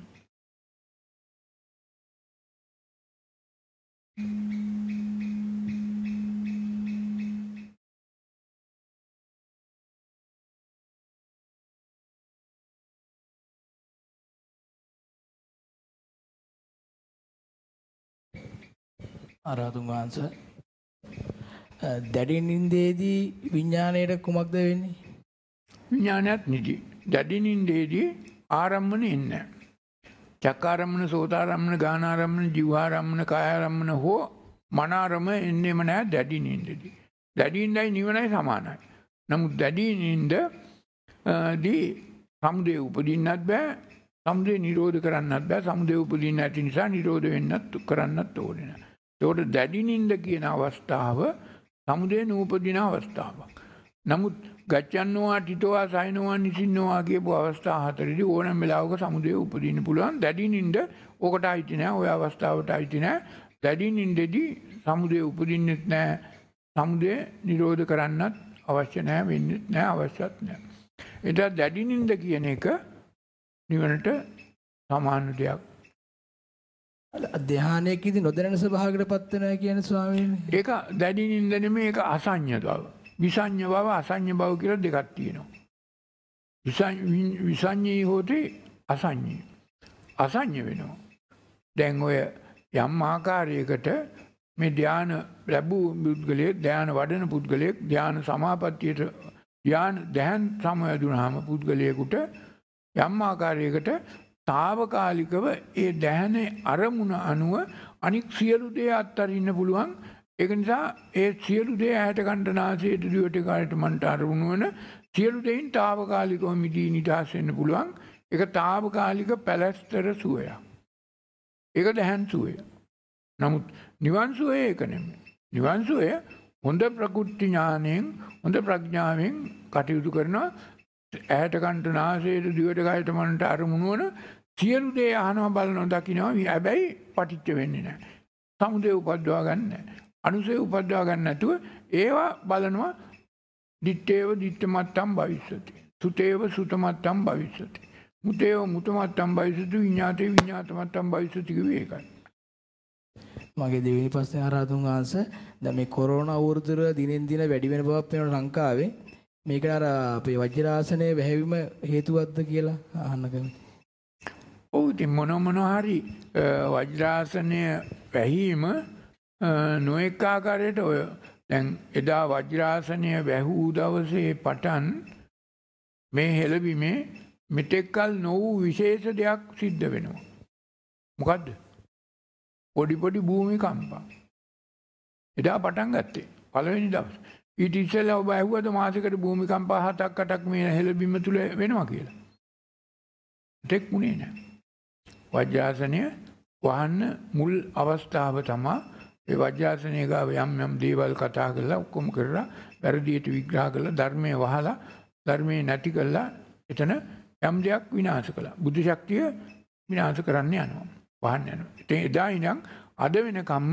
ආරාධුන් වහන්සේ දැඩි නින්දේදී විඥාණයට කුමක්ද වෙන්නේ? විඥානයත් නිදි. දැඩි නින්දේදී ආරම්මන එන්නේ. චක්කාරම්මන, සෝතාරම්මන, ගානාරම්මන, ජීවාරම්මන, කායාරම්මන හෝ මනාරම එන්නේම නැහැ දැඩි නින්දේදී. දැඩි නින්දයි නිවනයි සමානයි. නමුත් දැඩි නින්දදී සමුදය උපදින්නත් බෑ, සමුදය නිරෝධ කරන්නත් බෑ. සමුදය උපදින්න නැති නිසා නිරෝධ වෙන්නත් කරන්නත් ඕනේ නැහැ. ඒකට දැඩි නින්ද කියන අවස්ථාව සමුදය නූපදින අවස්ථාවක්. නමුත් ගච්ඡන්නෝවා තිතෝවා සයිනෝවා නිසින්නෝවා කියපු අවස්ථා හතරේදී ඕනම වෙලාවක සමුදය උපදින්න පුළුවන්. දැඩි නින්ද ඔකට අයිති නෑ, ඔය අවස්ථාවට අයිති නෑ. දැඩි නින්දේදී සමුදය උපදින්නෙත් නෑ, සමුදය නිරෝධ කරන්නත් අවශ්‍ය නෑ, වෙන්නෙත් නෑ, අවශ්‍යත් නෑ. ඒත් දැඩි නින්ද කියන එක නිවනට සමාන දෙයක්. ධ්‍යානයේදී නොදැනෙන ස්වභාවයකටපත් වෙනවා කියන්නේ ස්වාමීන් වහන්සේ. ඒක දැඩි නින්ද නෙමෙයි, ඒක අසඤ්ඤ බව. විසඤ්ඤ බව, අසඤ්ඤ බව කියලා දෙකක් තියෙනවා. විසඤ්ඤී හොතේ අසඤ්ඤී. අසඤ්ඤ වෙනවා. දැන් ඔය යම් ආකාරයකට මේ ධ්‍යාන ලැබූ පුද්ගලයෙක්, ධ්‍යාන වඩන පුද්ගලයෙක්, ධ්‍යාන සමාපත්තියට ධ්‍යාන සමවැදුනහම පුද්ගලයෙකුට යම් ආකාරයකට తాවකාලිකව ඒ ධ්‍යානයේ අරමුණ අනුව අනික් සියලු දේ අත්හරින්න පුළුවන්. ඒක නිසා ඒ සියලු දේ ඇහැට කනට නාසයට දිවට කායට මනට අරමුණු වෙන සියලු දෙයින් తాවකාලිකව මිදී නිදහස් වෙන්න පුළුවන්. ඒක తాවකාලික පැලැස්තර සුවයක්. ඒක දැහන් සුවය. නමුත් නිවන් සුවය ඒක නෙමෙයි. නිවන් සුවය හොඳ ප්‍රකෘති ඥාණයෙන්, හොඳ ප්‍රඥාවෙන් කටයුතු කරනවා. ඇහැට කනට නාසයට දිවට කායට මනට අරමුණු වෙන සියලු දේ අහනවා, බලනවා, දකින්නවා. හැබැයි පටිච්ච වෙන්නේ නැහැ. සමුදය උපද්දවා ගන්න නැහැ. අනුසය උපද්දවා ගන්න නැතුව ඒවා බලනවා. දිත්තේව දිත්තමත්තම් භවිෂ්‍යති. සුතේව සුතමත්තම් භවිෂ්‍යති. මුතේව මුතමත්තම් භවිෂ්‍යති. විඤ්ඤාතේ විඤ්ඤාතමත්තම් භවිෂ්‍යති කිව්වේ ඒකයි. මගේ දෙවෙනි ප්‍රශ්නේ ආරාධුන් වහන්සේ දැන් මේ කොරෝනා වෘතුර දිනෙන් දින වැඩි වෙන බවක් පේන ලංකාවේ මේකට අර අපේ වජ්‍රාසනයේ වැහැවීම හේතුවක්ද කියලා අහන්න කැමතියි. ඔව්, ඉතින් මොන හරි වජ්‍රාසනය වැහිම නොඑක ආකාරයට ඔය දැන් එදා වජ්‍රාසනය වැහූ දවසේ පටන් මේ හෙළවීමේ මෙතෙක්කල් නොවූ විශේෂ දෙයක් සිද්ධ වෙනවා. මොකද්ද? පොඩි භූමිකම්පා. එදා පටන් ගත්තේ පළවෙනි දවසේ. ඊට ඉස්සෙල්ලා ඔබ ඇහුවද මාසෙකට භූමිකම්පා 7ක් 8ක් මේ හෙළබිම තුල වෙනවා කියලා? දෙක් මුනේ නැහැ. වජ්‍රාසනය වහන්න මුල් අවස්ථාව තමයි ඒ වජ්‍රාසනය ගාව යම් දේවල් කතා කරලා ඔක්කොම කරලා වැරදියට විග්‍රහ කරලා ධර්මයේ වහලා ධර්මයේ නැති කරලා එතන යම් දෙයක් විනාශ කළා. බුද්ධ ශක්තිය විනාශ කරන්න යනවා. වහන්න යනවා. ඉතින් එදා ඉඳන් අද වෙනකම්ම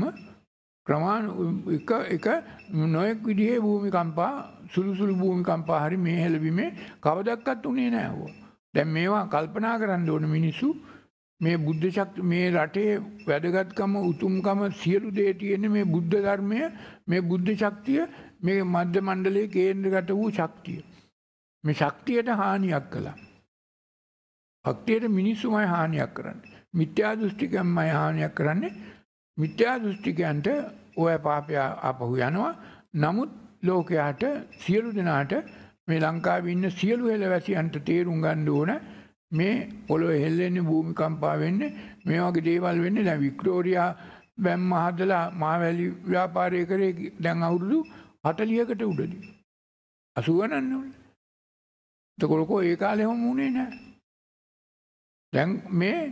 එක නොයෙක් විදිහේ භූමිකම්පා, සුළු භූමිකම්පා හරි මේ හෙළවීමේ කවදක්වත් උනේ නැහැ. දැන් මේවා කල්පනා කරන්න ඕන මිනිස්සු. මේ බුද්ධ ශක්තිය, මේ රටේ වැදගත්කම, උතුම්කම සියලු දේ තියෙන්නේ මේ බුද්ධ ධර්මය, මේ බුද්ධ ශක්තිය, මේ මධ්‍ය මණ්ඩලයේ කේන්ද්‍රගත වූ ශක්තිය. මේ ශක්තියට හානියක් කළා. ශක්තියට මිනිස්සුමයි හානියක් කරන්නේ. මිත්‍යා දෘෂ්ටිකයන්මයි හානියක් කරන්නේ. මිත්‍යා දෘෂ්ටිකයන්ට ඔය පාපය ආපහු යනවා. නමුත් ලෝකයාට, සියලු දෙනාට, මේ ලංකාවේ ඉන්න සියලු හෙළවැසියන්ට තේරුම් ගන්න ඕන මේ පොළොවේ හෙල්ලෙන්නේ, භූමිකම්පා වෙන්නේ, මේ වගේ දේවල් වෙන්නේ. දැන් වික්ටෝරියා බැම්ම හදලා මාවැලි ව්‍යාපාරය කරේ දැන් අවුරුදු 40කට උඩදී. 80 නන්නේ. ඒකෝලකෝ ඒ කාලේ හැම වුණේ නැහැ. දැන් මේ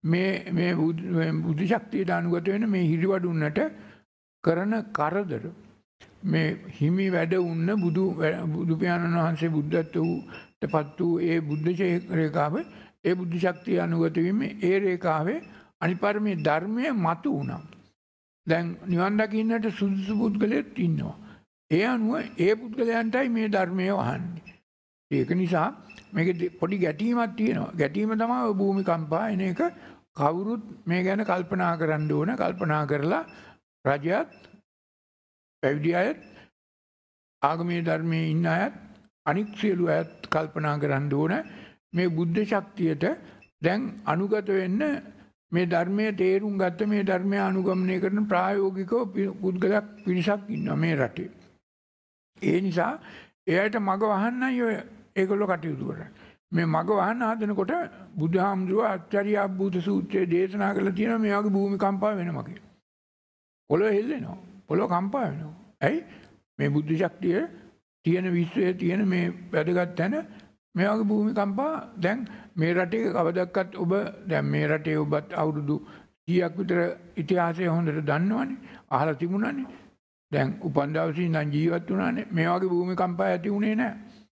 මේ බුද්ධ ශක්තියට අනුගත වෙන මේ හිරිවඩුන්නට කරන කරදර මේ හිමි වැඩ උන්න බුදු පියාණන් වහන්සේ බුද්ධත්වයට පත් වූ ඒ බුද්ධ රේඛාව ඒ බුද්ධ ශක්තිය අනුගත වීමේ ඒ රේඛාවේ අනිපර්මේ ධර්මයේ මතු වුණා. දැන් නිවන් දකින්නට සුදුසු පුද්ගලයෙක් ඉන්නවා. ඒ අනුව ඒ පුද්ගලයන්ටයි මේ ධර්මය වහන්නේ. ඒක නිසා මේක පොඩි ගැටීමක් තියෙනවා. ගැටීම තමයි භූමිකම්පා එන එක. කවුරුත් මේ ගැන කල්පනා කරන්න ඕන. කල්පනා කරලා රජයත් පැවිදි අයත් ආගමේ ධර්මයේ ඉන්න අයත් අනික් සියලු අයත් කල්පනා කරන්න ඕන. මේ බුද්ධ ශක්තියට දැන් අනුගත වෙන්න මේ ධර්මයේ තේරුම් ගත්ත මේ ධර්මය අනුගමනය කරන ප්‍රායෝගිකව පුද්ගලයක් පිරිසක් ඉන්නවා මේ රටේ. ඒ නිසා එයාට මග වහන්නයි ඔය ඒගොල්ලෝ කටයුතු කරන්නේ. මේ මග වහන්න හදනකොට බුදුහාමුදුරුවෝ ආචාර්ය අබ්බූත සූත්‍රයේ දේශනා කරලා තියෙනවා මේ වගේ භූමිකම්පා වෙනවා කියලා. පොළොව හෙල්ලෙනවා. පොළොව කම්පා වෙනවා. ඇයි? මේ බුද්ධ ශක්තිය තියෙන විශ්වයේ තියෙන මේ වැදගත් තැන මේ වගේ භූමිකම්පා දැන් මේ රටේ කවදක්වත් ඔබ දැන් මේ රටේ ඔබත් අවුරුදු 100ක් විතර ඉතිහාසය හොඳට දන්නවනේ. අහලා තිබුණානේ. දැන් උපන් දවසේ ඉඳන් ජීවත් වුණානේ. මේ වගේ භූමිකම්පා ඇති වුණේ නැහැ.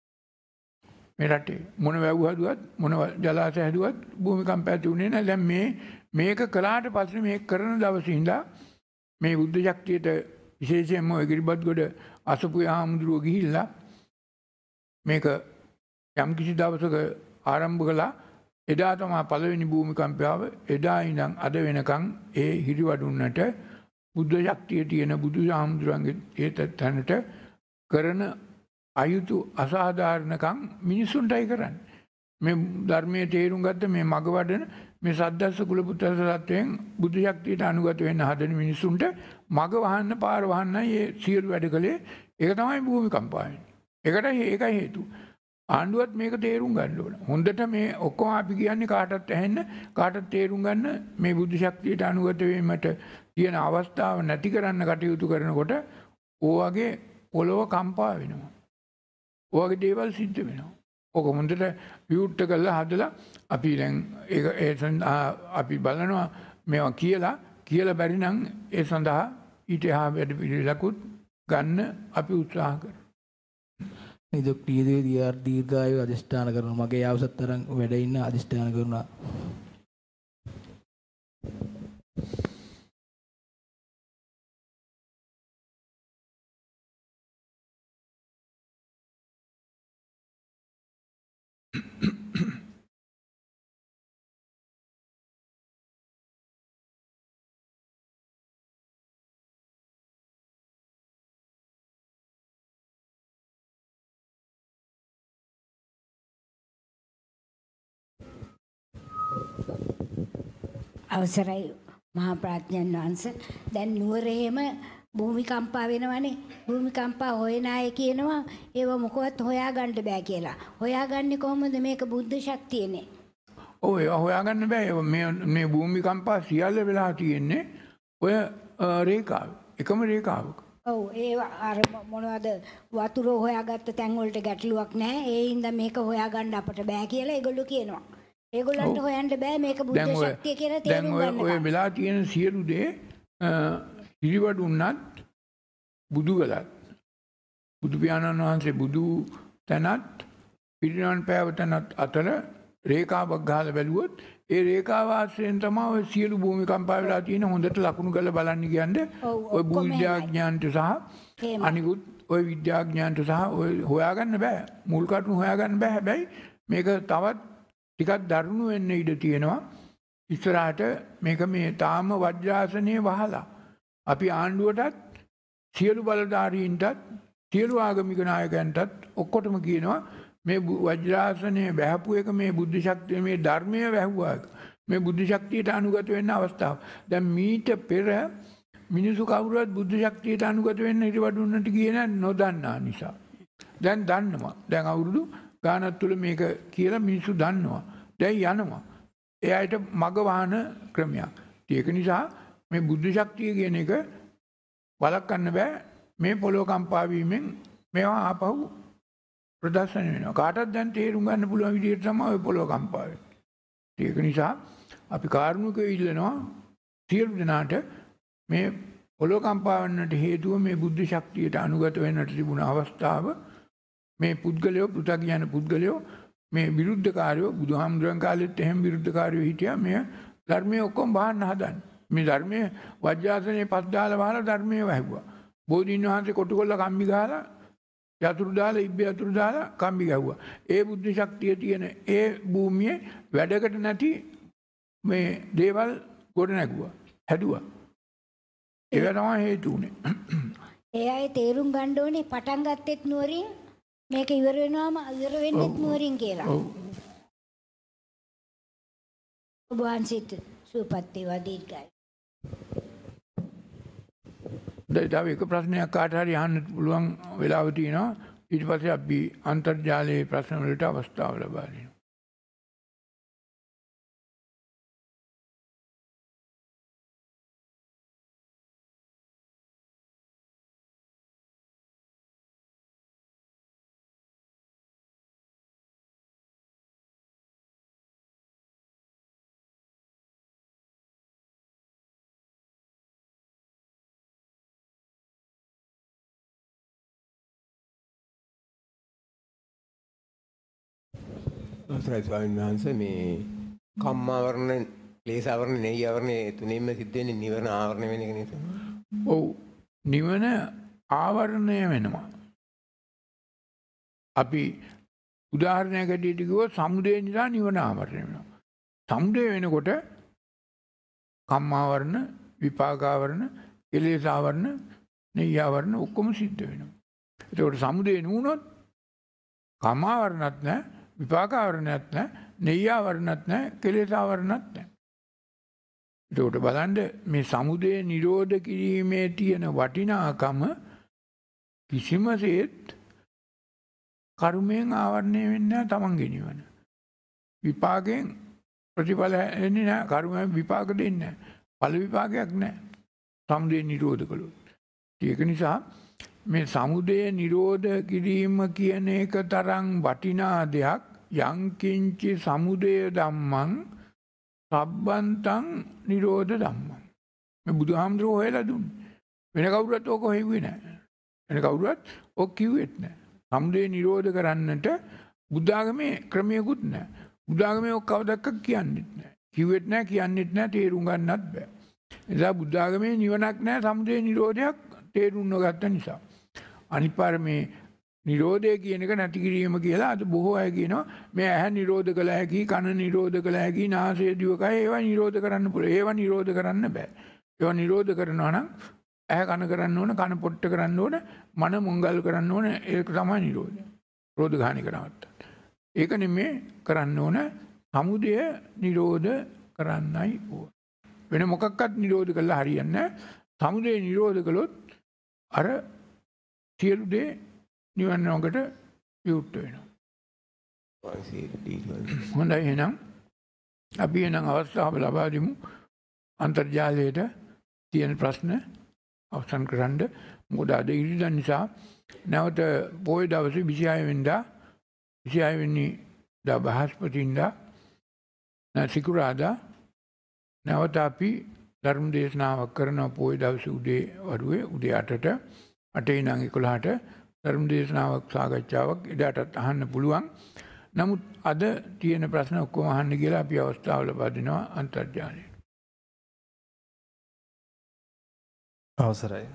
මේ රටේ මොන වැව් හදුවත් මොන ජලාශය හදුවත් භූමිකම්ප ඇති වුණේ නැහැ. දැන් මේක කළාට පස්සේ මේක කරන දවසේ ඉඳලා මේ බුද්ධ ශක්තියට විශේෂයෙන්ම ගිරිබත්ගොඩ අසපුවේ ආමුදුරුව ගිහිල්ලා මේක යම් කිසි දවසක ආරම්භ කළා. එදා තමයි පළවෙනි භූමිකම්පාව. එදා ඉඳන් අද වෙනකන් ඒ හිරිවඩුන්නට බුද්ධ ශක්තිය තියෙන බුදු ආමුදුරන්ගේ ඒ තැනට කරන අයුතු අසාධාරණකම් මිනිසුන්ටයි කරන්නේ. මේ ධර්මයේ තේරුම් ගත්ත මේ මග වඩන මේ සද්දස්ස කුල පුත්‍ර සත්වයෙන් බුදු ශක්තියට අනුගත වෙන්න හදන මිනිසුන්ට මග වහන්න පාර වහන්නයි මේ සියලු වැඩ කළේ. ඒක තමයි භූමිකම්පා වෙන්නේ. ඒකයි හේතුව. ආණ්ඩුවත් මේක තේරුම් ගන්න ඕන. හොඳට මේ ඔක්කොම අපි කියන්නේ කාටත් ඇහෙන්න කාටත් තේරුම් ගන්න මේ බුදු ශක්තියට අනුගත වීමට තියෙන අවස්ථාව නැති කරන්න කටයුතු කරනකොට ඕවගේ පොළොව කම්පා වෙනවා. ඔයගේ දේවල් සිද්ධ වෙනවා. ඔක හොඳට විවුර්ත කරලා හදලා අපි දැන් ඒක අපි බලනවා මේවා කියලා බැරි නම් ඒ සඳහා ඊට එහා වැඩ පිළිලකුත් ගන්න අපි උත්සාහ කරනවා. නිදුක් දීර්ඝායු අධිෂ්ඨාන කරනවා. මගේ යාවසත් තරම් වැඩ ඉන්න අධිෂ්ඨාන කරනවා. අවසරයි මහා ප්‍රඥාන් වහන්සේ. දැන් නුවරේම භූමිකම්පා වෙනවනේ. භූමිකම්පා හොයන අය කියනවා ඒව මොකවත් හොයාගන්න බෑ කියලා. හොයාගන්නේ කොහොමද? මේක බුද්ධ ශක්තියනේ. ඔව් ඒවා හොයාගන්න බෑ. මේ භූමිකම්පා සියල්ල වෙලා තියෙන්නේ ඔය රේඛාව. එකම රේඛාවක. ඔව් ඒ අර මොනවද වතුර හොයාගත්ත තැන් වලට ගැටලුවක් නැහැ. ඒ හින්දා මේක හොයාගන්න අපට බෑ කියලා ඒගොල්ලෝ කියනවා. ඒගොල්ලන්ට හොයන්න බෑ මේක බුද්ධ ශක්තිය කියලා තේරුම් ගන්න. ඔය වෙලා තියෙන සියලු දේ හිරිවඩුන්නත් බුදුගලත් බුදු පියාණන් වහන්සේ බුදු තැනත් පිරිනමන පෑවතනත් අතර රේඛාවක් ගහලා බැලුවොත් ඒ රේඛාව ආශ්‍රයෙන් තමයි ඔය සියලු භූමිකම්පා වෙලා තියෙන හොඳට ලකුණු කරලා බලන්න කියන්නේ ඔය භූවිද්‍යාඥයන්ට සහ අනිකුත් ඔය විද්‍යාඥයන්ට සහ ඔය හොයාගන්න බෑ මුල් කරුණු හොයාගන්න බෑ. හැබැයි මේක තවත් ටිකක් දරුණු වෙන්න ඉඩ තියෙනවා. ඉස්සරහට මේක මේ තාම වජ්‍රාසනයේ වහලා අපි ආණ්ඩුවටත් සියලු බලධාරීන්ටත් සියලු ආගමික නායකයන්ටත් ඔක්කොටම කියනවා මේ වජ්‍රාසනයේ බැහැපු එක මේ බුද්ධ ශක්තිය මේ ධර්මය වැහුවා එක මේ බුද්ධ ශක්තියට අනුගත වෙන්න අවස්ථාව. දැන් මීට පෙර මිනිසු කවුරුවත් බුද්ධ ශක්තියට අනුගත වෙන්න හිරිවඩුන්නට ගියේ නොදන්නා නිසා. දැන් දන්නවා. දැන් අවුරුදු ගානක් තුල මේක කියලා මිනිස්සු දන්නවා. දැන් යනවා. එයාට මග වහන ක්‍රමයක්. ඒක නිසා මේ බුද්ධ ශක්තිය කියන එක වළක්වන්න බෑ. මේ පොළොව කම්පා වීමෙන් මේවා ආපහු ප්‍රදර්ශන වෙනවා. කාටවත් දැන් තේරුම් ගන්න පුළුවන් විදිහට තමයි ඔය පොළොව කම්පා වෙන්නේ. ඒක නිසා අපි කාරුණිකව ඉල්ලනවා සියලු දෙනාට මේ පොළොව කම්පා වන්නට හේතුව මේ බුද්ධ ශක්තියට අනුගත වෙන්නට තිබුණ අවස්ථාව මේ පුද්ගලයෝ පෘථග්ජන පුද්ගලයෝ මේ විරුද්ධකාරයෝ බුදුහාමුදුරන් කාලෙත් එහෙම විරුද්ධකාරයෝ හිටියා මේ ධර්මයේ ඔක්කොම බහන්න හදන්නේ. මේ ධර්මයේ වජ්‍රාසනේ පස් දාලා වහලා ධර්මයේ වැහුවා. බෝධීන් වහන්සේ කොටු කොල්ල කම්බි ගහලා යතුරු දාලා ඉබ්බ යතුරු දාලා කම්බි ගැහුවා. ඒ බුද්ධ ශක්තිය තියෙන ඒ භූමියේ වැඩකට නැති මේ දේවල් ගොඩ නැගුවා. හැදුවා. ඒක තමයි හේතු උනේ. ඒ අය තේරුම් ගන්න ඕනේ පටන් ගත්තෙත් නුවරින් මේක ඉවර වෙනවාම ඉවර වෙන්නෙත් නුවරින් කියලා. ඔව්. ඔබ වහන්සේට සුවපත් වේවා දීර්ඝායු. දැන් එක ප්‍රශ්නයක් කාට හරි අහන්න පුළුවන් වෙලාව තියෙනවා. ඊට පස්සේ අපි අන්තර්ජාලයේ ප්‍රශ්න වලට අවස්ථාව ලබා දෙනවා. අවසරයි ස්වාමීන් වහන්සේ මේ කම්මාවරණ, ක්ලේශාවරණ, නෙය්‍යාවරණ තුනෙන්ම සිද්ධ වෙන්නේ නිවන ආවරණය වෙන එක නේද? ඔව්. නිවන ආවරණය වෙනවා. අපි උදාහරණයක් ඇටියට කිව්වොත් සමුදය නිසා නිවන ආවරණය වෙනවා. සමුදය වෙනකොට කම්මාවරණ, විපාකාවරණ, කෙලෙසාවරණ, නෙය්‍යාවරණ ඔක්කොම සිද්ධ වෙනවා. ඒකට සමුදය නුනොත් කම්මාවරණත් නැහැ, විපාකාවරණත් නැහැ, නෙය්‍යාවරණත් නැහැ, කෙලෙසාවරණත් නැහැ. ඒකට බලන්න මේ සමුදය නිරෝධ කිරීමේ තියෙන වටිනාකම කිසිම සේත් කර්මයෙන් ආවරණය වෙන්නේ නැහැ තමන්ගේ නිවන. විපාකයෙන් ප්‍රතිඵල එන්නේ නැහැ, කර්මයෙන් විපාක දෙන්නේ නැහැ. ඵල විපාකයක් නැහැ. සමුදය නිරෝධ කළොත්. ඒක නිසා මේ සමුදය නිරෝධ කිරීම කියන එක තරම් වටිනා දෙයක් යංකින්චි සමුදය ධම්මං සබ්බන්තං නිරෝධ ධම්මං. මේ බුදුහාමුදුරුවෝ හොයලා දුන්නේ. වෙන කවුරුත් ඕක හොයුවේ නැහැ. වෙන කවුරුත් ඕක කිව්වෙත් නැහැ. සමුදය නිරෝධ කරන්නට බුද්ධාගමේ ක්‍රමයකුත් නැහැ. බුද්ධාගමේ ඔක් කවදක්ක කියන්නෙත් නැහැ. කිව්වෙත් නැහැ, කියන්නෙත් නැහැ, තේරුම් ගන්නත් බෑ. ඒ නිසා බුද්ධාගමේ නිවනක් නැහැ සමුදය නිරෝධයක් තේරුම් නොගත්ත නිසා. අනිත් පාර මේ නිරෝධය කියන එක නැති කිරීම කියලා අද බොහෝ අය කියනවා මේ ඇහැ නිරෝධ කළ හැකි, කන නිරෝධ කළ හැකි, නාසය දිවකය ඒවා නිරෝධ කරන්න පුළුවන්. ඒවා නිරෝධ කරන්න බෑ. ඒවා නිරෝධ කරනවා නම් ඇහැ කන කරන්න ඕන, කන පොට්ට කරන්න ඕන, මන මොංගල් කරන්න ඕන. ඒක තමයි නිරෝධය. රෝධ ගාහණය කරනවත්. ඒක නෙමේ කරන්න ඕන සමුදය නිරෝධ කරන්නයි ඕන. වෙන මොකක්වත් නිරෝධ කළා හරියන්නේ නැහැ. සමුදය නිරෝධ කළොත් අර සියලු දේ නිවන් මාර්ගයට විවුර්ත වෙනවා. හොඳයි එහෙනම් අපි එහෙනම් අවස්ථාව ලබා දෙමු අන්තර්ජාලයට තියෙන ප්‍රශ්න අවසන් කරන්න. මොකද අද ඉරිදා නිසා නැවත පොයේ දවසේ 26 වෙනිදා 26 වෙනි දා බ්‍රහස්පතින්දා සිකුරාදා නැවත අපි ධර්ම දේශනාවක් කරන පොයේ දවසේ උදේ වරුවේ උදේ 8ට 8 ඉඳන් 11ට ධර්ම දේශනාවක් සාකච්ඡාවක් එදාටත් අහන්න පුළුවන්. නමුත් අද තියෙන ප්‍රශ්න ඔක්කොම අහන්න කියලා අපි අවස්ථාව ලබා දෙනවා අන්තර්ජාලයට. අවසරයි.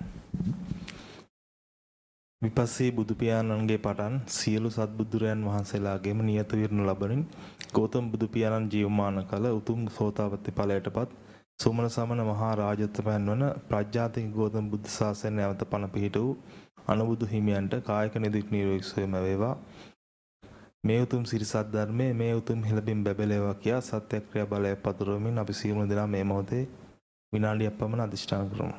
විපස්සී බුදු පියාණන්ගේ පටන් සියලු සත්බුදුරයන් වහන්සේලාගේම නියත විරණු ලබමින් ගෞතම බුදු පියාණන් ජීවමාන කළ උතුම් සෝතාපට්ටි ඵලයටපත් සෝමන සමන මහා රාජත්වයන් වන ප්‍රඥාතික ගෞතම බුද්ධ ශාසනය නැවත පණ පිහිට වූ අනුබුදු හිමියන්ට කායික නිදුක් නිරෝගී සුවය වේවා. මේ උතුම් සිරිසත් ධර්මයේ මේ උතුම් හිලබින් බැබලේවා කියා සත්‍යක්‍රියා බලය පතුරවමින් අපි සියලුම දෙනා මේ මොහොතේ විනාඩියක් පමණ අධිෂ්ඨාන කරමු.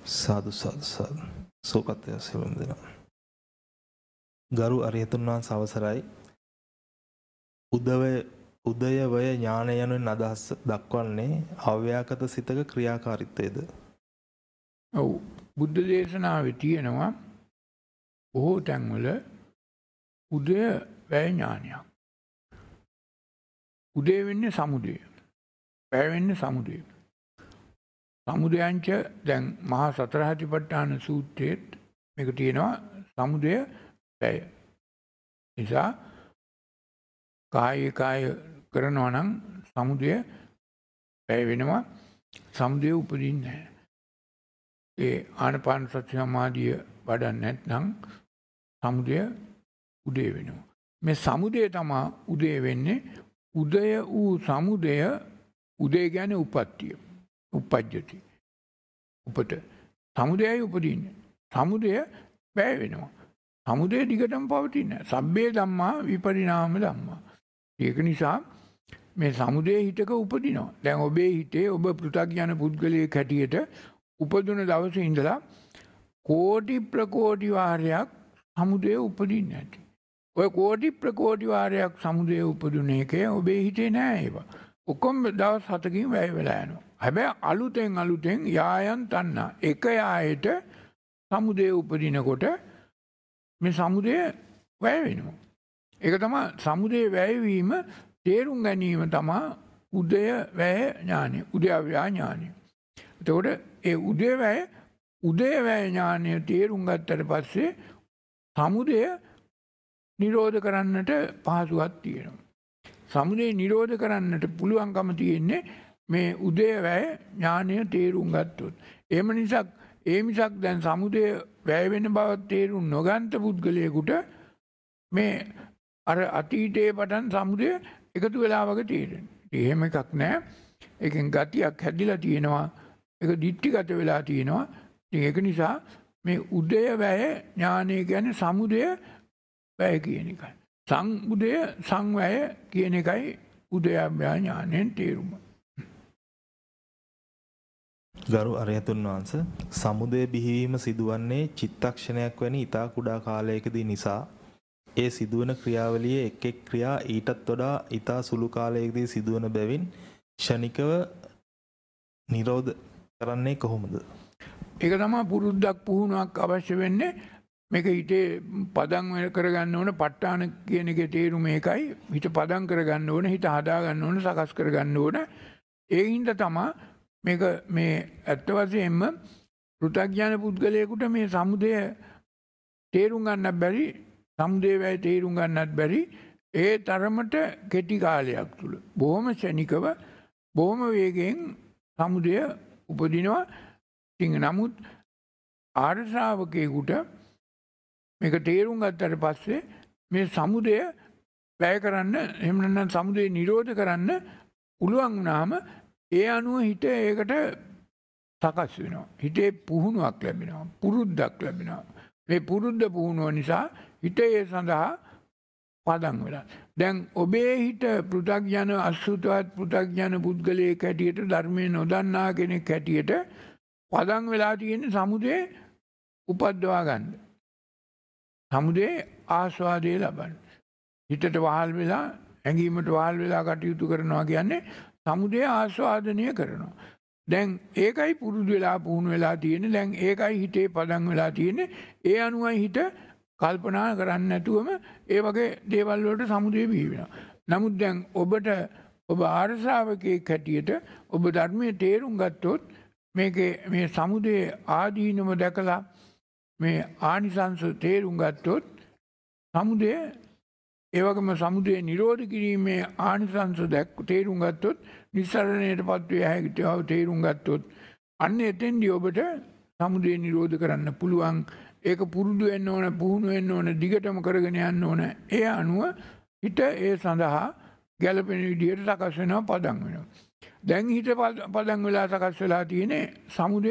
සාදු සාදු සාදු. සෝපත්ය සිළුම් දෙනවා. ගරු අරිහතුන් වහන්සේ අවසරයි. උදයවය ඥානය යනුවෙන් අදහස් දක්වන්නේ අව්‍යාකත සිතක ක්‍රියාකාරීත්වයද? ඔව්. බුද්ධ දේශනාවේ තියෙනවා බොහෝ තැන්වල උදය වැය ඥානයක්. උදේ වෙන්නේ සමුදය. වැය වෙන්නේ සමුදය. සමුදයංච දැන් මහා සතර සතිපට්ඨාන සූත්‍රයේත් මේක තියෙනවා සමුදය වැය. නිසා කාය කරනවා නම් සමුදය වැය වෙනවා. සමුදය උපදින්නේ නැහැ. ඒ ආනපාන සති සමාධිය වඩන්නේ නැත්නම් සමුදය උදේ වෙනවා. මේ සමුදය තමයි උදේ වෙන්නේ. උදය වූ සමුදය උදේ කියන්නේ උපත්තිය. උපජ්ජති. උපත. සමුදයයි උපදින්නේ. සමුදය වැය වෙනවා. සමුදය දිගටම පවතින්නේ නැහැ. සබ්බේ ධම්මා විපරිණාම ධම්මා. ඒක නිසා මේ සමුදය හිතක උපදිනවා. දැන් ඔබේ හිතේ ඔබ පෘථග්ජන පුද්ගලයෙක් හැටියට උපදින දවසේ ඉඳලා කෝටි ප්‍රකෝටි වාරයක් සමුදය උපදින්නේ නැති. ඔය කෝටි ප්‍රකෝටි වාරයක් සමුදය උපදින එකේ ඔබේ හිතේ නෑ ඒවා. ඔක්කොම දවස් 7කින් වැය වෙලා යනවා. හැබැයි අලුතෙන් යායන් තණ්හා එක යායට සමුදය උපදිනකොට මේ සමුදය වැය වෙනවා. ඒක තමයි සමුදය වැය වීම තේරුම් ගැනීම තමයි උදය වැය ඥානෙ. උදයව්‍යා ඥානෙ. එතකොට ඒ උදය වැය ඥානය තේරුම් ගත්තට පස්සේ සමුදය නිරෝධ කරන්නට පහසුවක් තියෙනවා. සමුදය නිරෝධ කරන්නට පුළුවන්කම තියෙන්නේ මේ උදය වැය ඥානය තේරුම් ගත්තොත්. ඒ මිසක් දැන් සමුදය වැය වෙන බව තේරුම් නොගන්ත පුද්ගලයෙකුට මේ අර අතීතයේ පටන් සමුදය එකතු වෙලා වගේ තේරෙනවා. එහෙම එකක් නැහැ. ඒකෙන් ගතියක් හැදිලා තියෙනවා. ඒක දිට්ඨිගත වෙලා තියෙනවා. ඒක නිසා මේ උදය වැය ඥානය කියන්නේ සමුදය වැය කියන එකයි. සංඋදය සංවැය කියන එකයි උදයව්‍යා ඥානයෙන් තේරුම. ගරු අරිහතුන් වහන්සේ සමුදය බිහිවීම සිදුවන්නේ චිත්තක්ෂණයක් වැනි ඊතා කුඩා කාලයකදී නිසා ඒ සිදුවන ක්‍රියාවලියේ එක් ක්‍රියා ඊටත් වඩා ඊතා සුළු කාලයකදී සිදුවන බැවින් ක්ෂණිකව නිරෝධ කරන්නේ කොහොමද? ඒක තමයි පුරුද්දක් පුහුණුවක් අවශ්‍ය වෙන්නේ. මේක හිතේ පදම් කරගන්න ඕන. ප ဋ ාණ කියන එකේ තේරුම ඒකයි. හිත පදම් කරගන්න ඕන, හිත හදා ගන්න ඕන, සකස් කරගන්න ඕන. ඒ හින්දා තමයි මේක මේ ඇත්ත වශයෙන්ම පෘථග්ජන පුද්ගලයෙකුට මේ සමුදය තේරුම් ගන්නත් බැරි, සමුදය වැය තේරුම් ගන්නත් බැරි. ඒ තරමට කෙටි කාලයක් තුල බොහොම ශනිකව බොහොම වේගයෙන් සමුදය උපදිනවා. නමුත් ආර්ය ශ්‍රාවකයෙකුට මේක තේරුම් ගත්තට පස්සේ මේ සමුදය වැය කරන්න, එහෙම නැත්නම් සමුදය නිරෝධ කරන්න පුළුවන් වුණාම ඒ අනුව හිත ඒකට සකස් වෙනවා. හිතේ පුහුණුවක් ලැබෙනවා, පුරුද්දක් ලැබෙනවා. මේ පුරුද්ද පුහුණුව නිසා හිත ඒ සඳහා පදම් වෙලා. දැන් ඔබේ හිත පෘථග්ජන අසුතවත් පෘථග්ජන පුද්ගලයෙක් හැටියට, ධර්මයේ නොදන්නා කෙනෙක් හැටියට පදම් වෙලා තියෙන සමුදය උපද්දවා ගන්න. සමුදය ආස්වාදයේ ලබන්න. හිතට වහල් වෙලා, ඇඟීමට වහල් වෙලා කටයුතු කරනවා කියන්නේ සමුදය ආස්වාදනය කරනවා. දැන් ඒකයි පුරුදු වෙලා පුහුණු වෙලා තියෙන්නේ. දැන් ඒකයි හිතේ පදම් වෙලා තියෙන්නේ. ඒ අනුවයි හිත කල්පනා කරන්නේ නැතුවම ඒ වගේ දේවල් වලට සමුදය බිහි වෙනවා. නමුත් දැන් ඔබ ආර්ය ශ්‍රාවකයෙක් හැටියට ඔබ ධර්මයේ තේරුම් ගත්තොත් මේ සමුදය ආදීනම දැකලා මේ ආනිසංස තේරුම් ගත්තොත් සමුදය ඒ වගේම සමුදය නිරෝධ කිරීමේ ආනිසංස තේරුම් ගත්තොත් නිස්සරණයටපත් වේ හැකි තේරුම් ගත්තොත් අන්න එතෙන්දී ඔබට සමුදය නිරෝධ කරන්න පුළුවන්. ඒක පුරුදු වෙන්න ඕන, පුහුණු වෙන්න ඕන, දිගටම කරගෙන යන්න ඕන. ඒ අනුව හිත ඒ සඳහා ගැළපෙන විදිහට සකස් වෙනවා, පදම් වෙනවා. දැන් හිත පදම් වෙලා සකස් වෙලා තියෙන්නේ සමුදය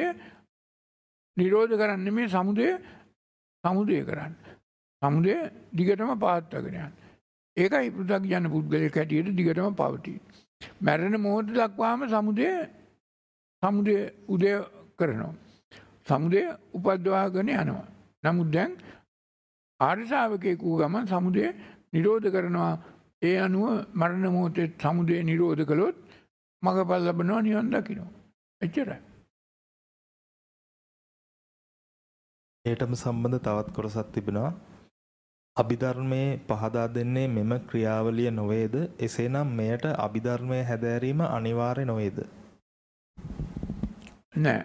නිරෝධ කරන්න. මේ සමුදය කරන්න. සමුදය දිගටම පවත්වාගෙන යන්න. ඒකයි පෘථග්ජන පුද්ගලයෙක් හැටියට දිගටම පවතී. මරණ මොහොත දක්වාම සමුදය උදය කරනවා. සමුදය උපද්දවාගෙන යනවා. නමුත් දැන් ආර්ය ශ්‍රාවකයෙකු ගමන් සමුදය නිරෝධ කරනවා. ඒ අනුව මරණ මොහොතේ සමුදය නිරෝධ කළොත් මගපල් ලබනවා නිවන් දකිනවා. එච්චරයි. ඒටම සම්බන්ධ තවත් කොටසක් තිබෙනවා. අභිධර්මයේ පහදා දෙන්නේ මෙම ක්‍රියාවලිය නොවේද? එසේනම් මෙයට අභිධර්මයේ හැදෑරීම අනිවාර්ය නොවේද? නෑ.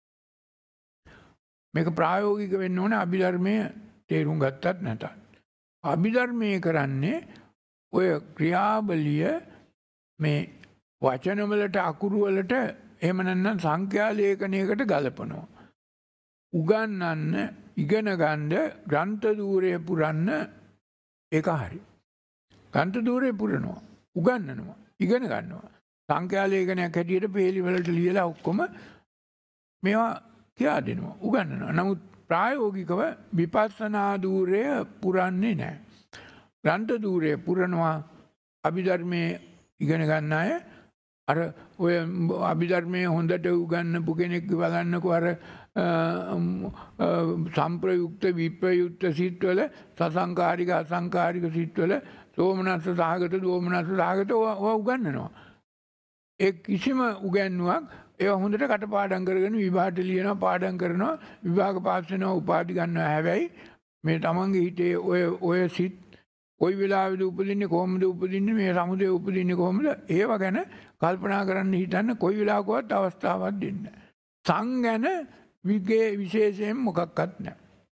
මේක ප්‍රායෝගික වෙන්න ඕනේ අභිධර්මයේ තේරුම් ගත්තත් නැතත්. අභිධර්මයේ කරන්නේ ඔය ක්‍රියාවලිය මේ වචනවලට අකුරු වලට එහෙම නැත්නම් සංඛ්‍යා ලේඛනයකට ගලපනවා. උගන්වන්න ඉගෙන ගන්න ග්‍රන්ථ ධූරය පුරන්න ඒක හරි. ග්‍රන්ථ ධූරය පුරනවා. උගන්වනවා. ඉගෙන ගන්නවා. සංඛ්‍යා ලේඛනයක් හැටියට පේලි වලට ලියලා ඔක්කොම මේවා කියා දෙනවා. උගන්වනවා. නමුත් ප්‍රායෝගිකව විපස්සනා ධූරය පුරන්නේ නැහැ. ග්‍රන්ථ ධූරය පුරනවා. අභිධර්මයේ ඉගෙන ගන්න අය අර ඔය අභිධර්මයේ හොඳට උගන්වපු කෙනෙක් බලන්නකෝ අර සම්ප්‍රයුක්ත විප්‍රයුක්ත සිත්වල සසංකාරික අසංකාරික සිත්වල සෝමනස්ස සහගත දෝමනස්ස සහගත ඔය උගන්වනවා. ඒ කිසිම උගන්වුවක් ඒවා හොඳට කටපාඩම් කරගෙන විභාගට ලියනවා පාඩම් කරනවා විභාග පාස් වෙනවා උපාධි ගන්නවා. හැබැයි මේ තමන්ගේ හිතේ ඔය සිත් කොයි වෙලාවෙද උපදින්නේ කොහොමද උපදින්නේ මේ සමුදය උපදින්නේ කොහොමද ඒව ගැන කල්පනා කරන්න හිතන්න කොයි වෙලාවකවත් අවස්ථාවක් දෙන්න. සංගැන විශේෂයෙන් මොකක්වත් නැහැ.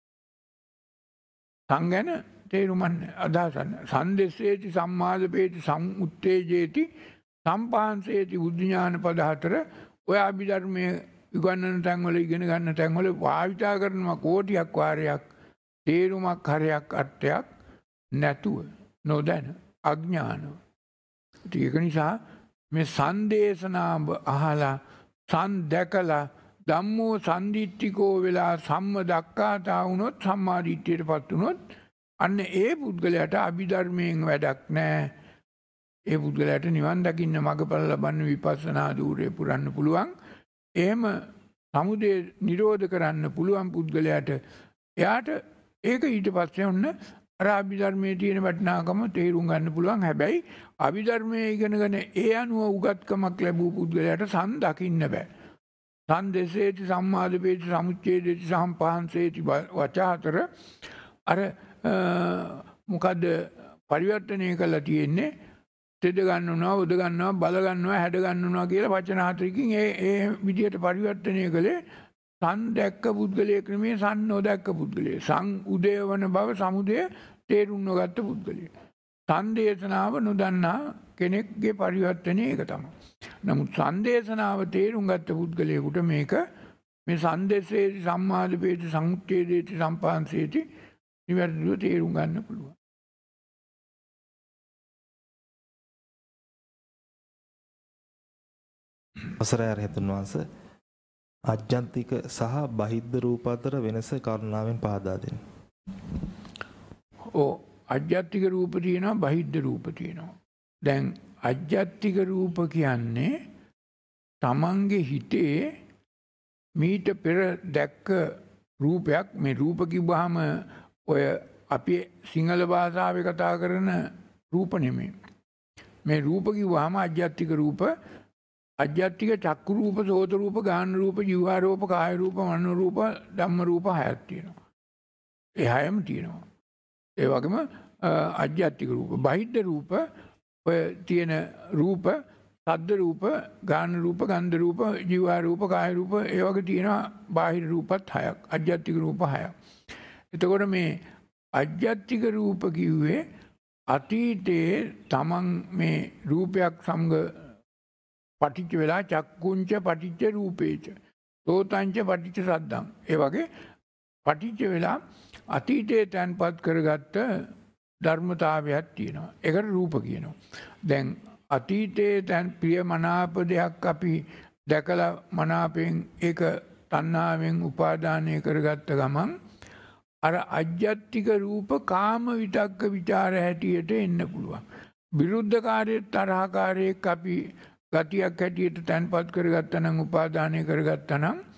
සංගැන තේරුම් ගන්න අදහසක් නැහැ. සන්දෙස්සේති සම්මාදපේති සම්උත්තේජේති සම්පාංශේති බුද්ධ ඥාන පද 4 ඔය අභිධර්මයේ උගන්වන තැන්වල ඉගෙන ගන්න තැන්වල භාවිතා කරනවා කෝටියක් වාරයක් තේරුමක් හරයක් අර්ථයක් නැතුව නොදැන අඥානව. ඒක නිසා මේ සංදේශනා අහලා සම්දකලා ධම්මෝ සම්දිත්තිකෝ වෙලා සම්ම දක්කාතා වුණොත් සම්මාදිට්ඨියටපත් වුණොත් අන්න ඒ පුද්ගලයාට අභිධර්මයෙන් වැඩක් නැහැ. ඒ පුද්ගලයාට නිවන් දකින්න මඟපල ලබන්න විපස්සනා ධූරය පුරන්න පුළුවන්. එහෙම සමුදය නිරෝධ කරන්න පුළුවන් පුද්ගලයාට එයාට ඒක ඊට පස්සේ ඔන්න අර අභිධර්මයේ තියෙන වටිනාකම තේරුම් ගන්න පුළුවන්. හැබැයි අභිධර්මයේ ඉගෙනගෙන ඒ අනුව උගත්කමක් ලැබූ පුද්ගලයාට සම් දකින්න බෑ. සන්දෙසේති සම්මාදපේති සමුච්ඡේදේති සම්පාංශේති වචා 4 අර මොකද්ද පරිවර්තනය කළා තියෙන්නේ තෙද ගන්නවා උද ගන්නවා බල ගන්නවා හැඩ ගන්නවා කියලා වචන 4කින් ඒ විදිහට පරිවර්තනය කළේ සන් දැක්ක පුද්ගලයෙක් නෙමෙයි සන් නොදැක්ක පුද්ගලයෙක්. සන් උදේවන බව සමුදය තේරුම් නොගත්ත පුද්ගලයෙක්. සංදේශනාව නොදන්නා කෙනෙක්ගේ පරිවර්තනය ඒක තමයි. නමුත් සංදේශනාව තේරුම් ගත්ත පුද්ගලයෙකුට මේක මේ සංදේශේති සම්මාදපේති සමුච්ඡේදේති සම්පාංශේති නිවැරදිව තේරුම් ගන්න පුළුවන්. අවසරයි අරහතුන් වහන්සේ අජ්ජන්තික සහ බහිද්ධ රූප අතර වෙනස කරුණාවෙන් පහදා දෙන්න. අජ්ජත්තික රූප තියෙනවා බහිද්ධ රූප තියෙනවා. දැන් අජ්ජත්තික රූප කියන්නේ තමන්ගේ හිතේ මීට පෙර දැක්ක රූපයක්. මේ රූප කිව්වහම ඔය අපි සිංහල භාෂාවේ කතා කරන රූප නෙමෙයි. මේ රූප කිව්වහම අජ්ජත්තික රූප අජ්ජත්තික චක්කු රූප සෝත රූප ගාන රූප ජීවා රූප කාය රූප මනෝ රූප ධම්ම රූප 6ක් තියෙනවා. ඒ 6ම තියෙනවා. ඒ වගේම අජ්ජත්තික රූප බහිද්ධ රූප ඔය තියෙන රූප සද්ද රූප ගාන රූප ගන්ධ රූප ජීවා රූප කාය රූප ඒ වගේ තියෙනවා බාහිර රූපත් 6ක් අජ්ජත්තික රූප 6ක්. එතකොට මේ අජ්ජත්තික රූප කිව්වේ අතීතයේ තමන් මේ රූපයක් සමග පටිච්ච වෙලා චක්කුංච පටිච්ච රූපේච සෝතංච පටිච්ච සද්දං ඒ වගේ පටිච්ච වෙලා අතීතයේ තැන්පත් කරගත්ත ධර්මතාවයක් තියෙනවා. ඒකට රූප කියනවා. දැන් අතීතයේ තැන් ප්‍රිය මනාප දෙයක් අපි දැකලා මනාපෙන් ඒක තණ්හාවෙන් උපාදානය කරගත්ත ගමන් අර අජ්ජත්තික රූප කාම විතක්ක ਵਿਚාර හැටියට එන්න පුළුවන්. විරුද්ධකාරී තරහකාරයෙක් අපි ගතියක් හැටියට තැන්පත් කරගත්තා නම් උපාදානය කරගත්තා නම්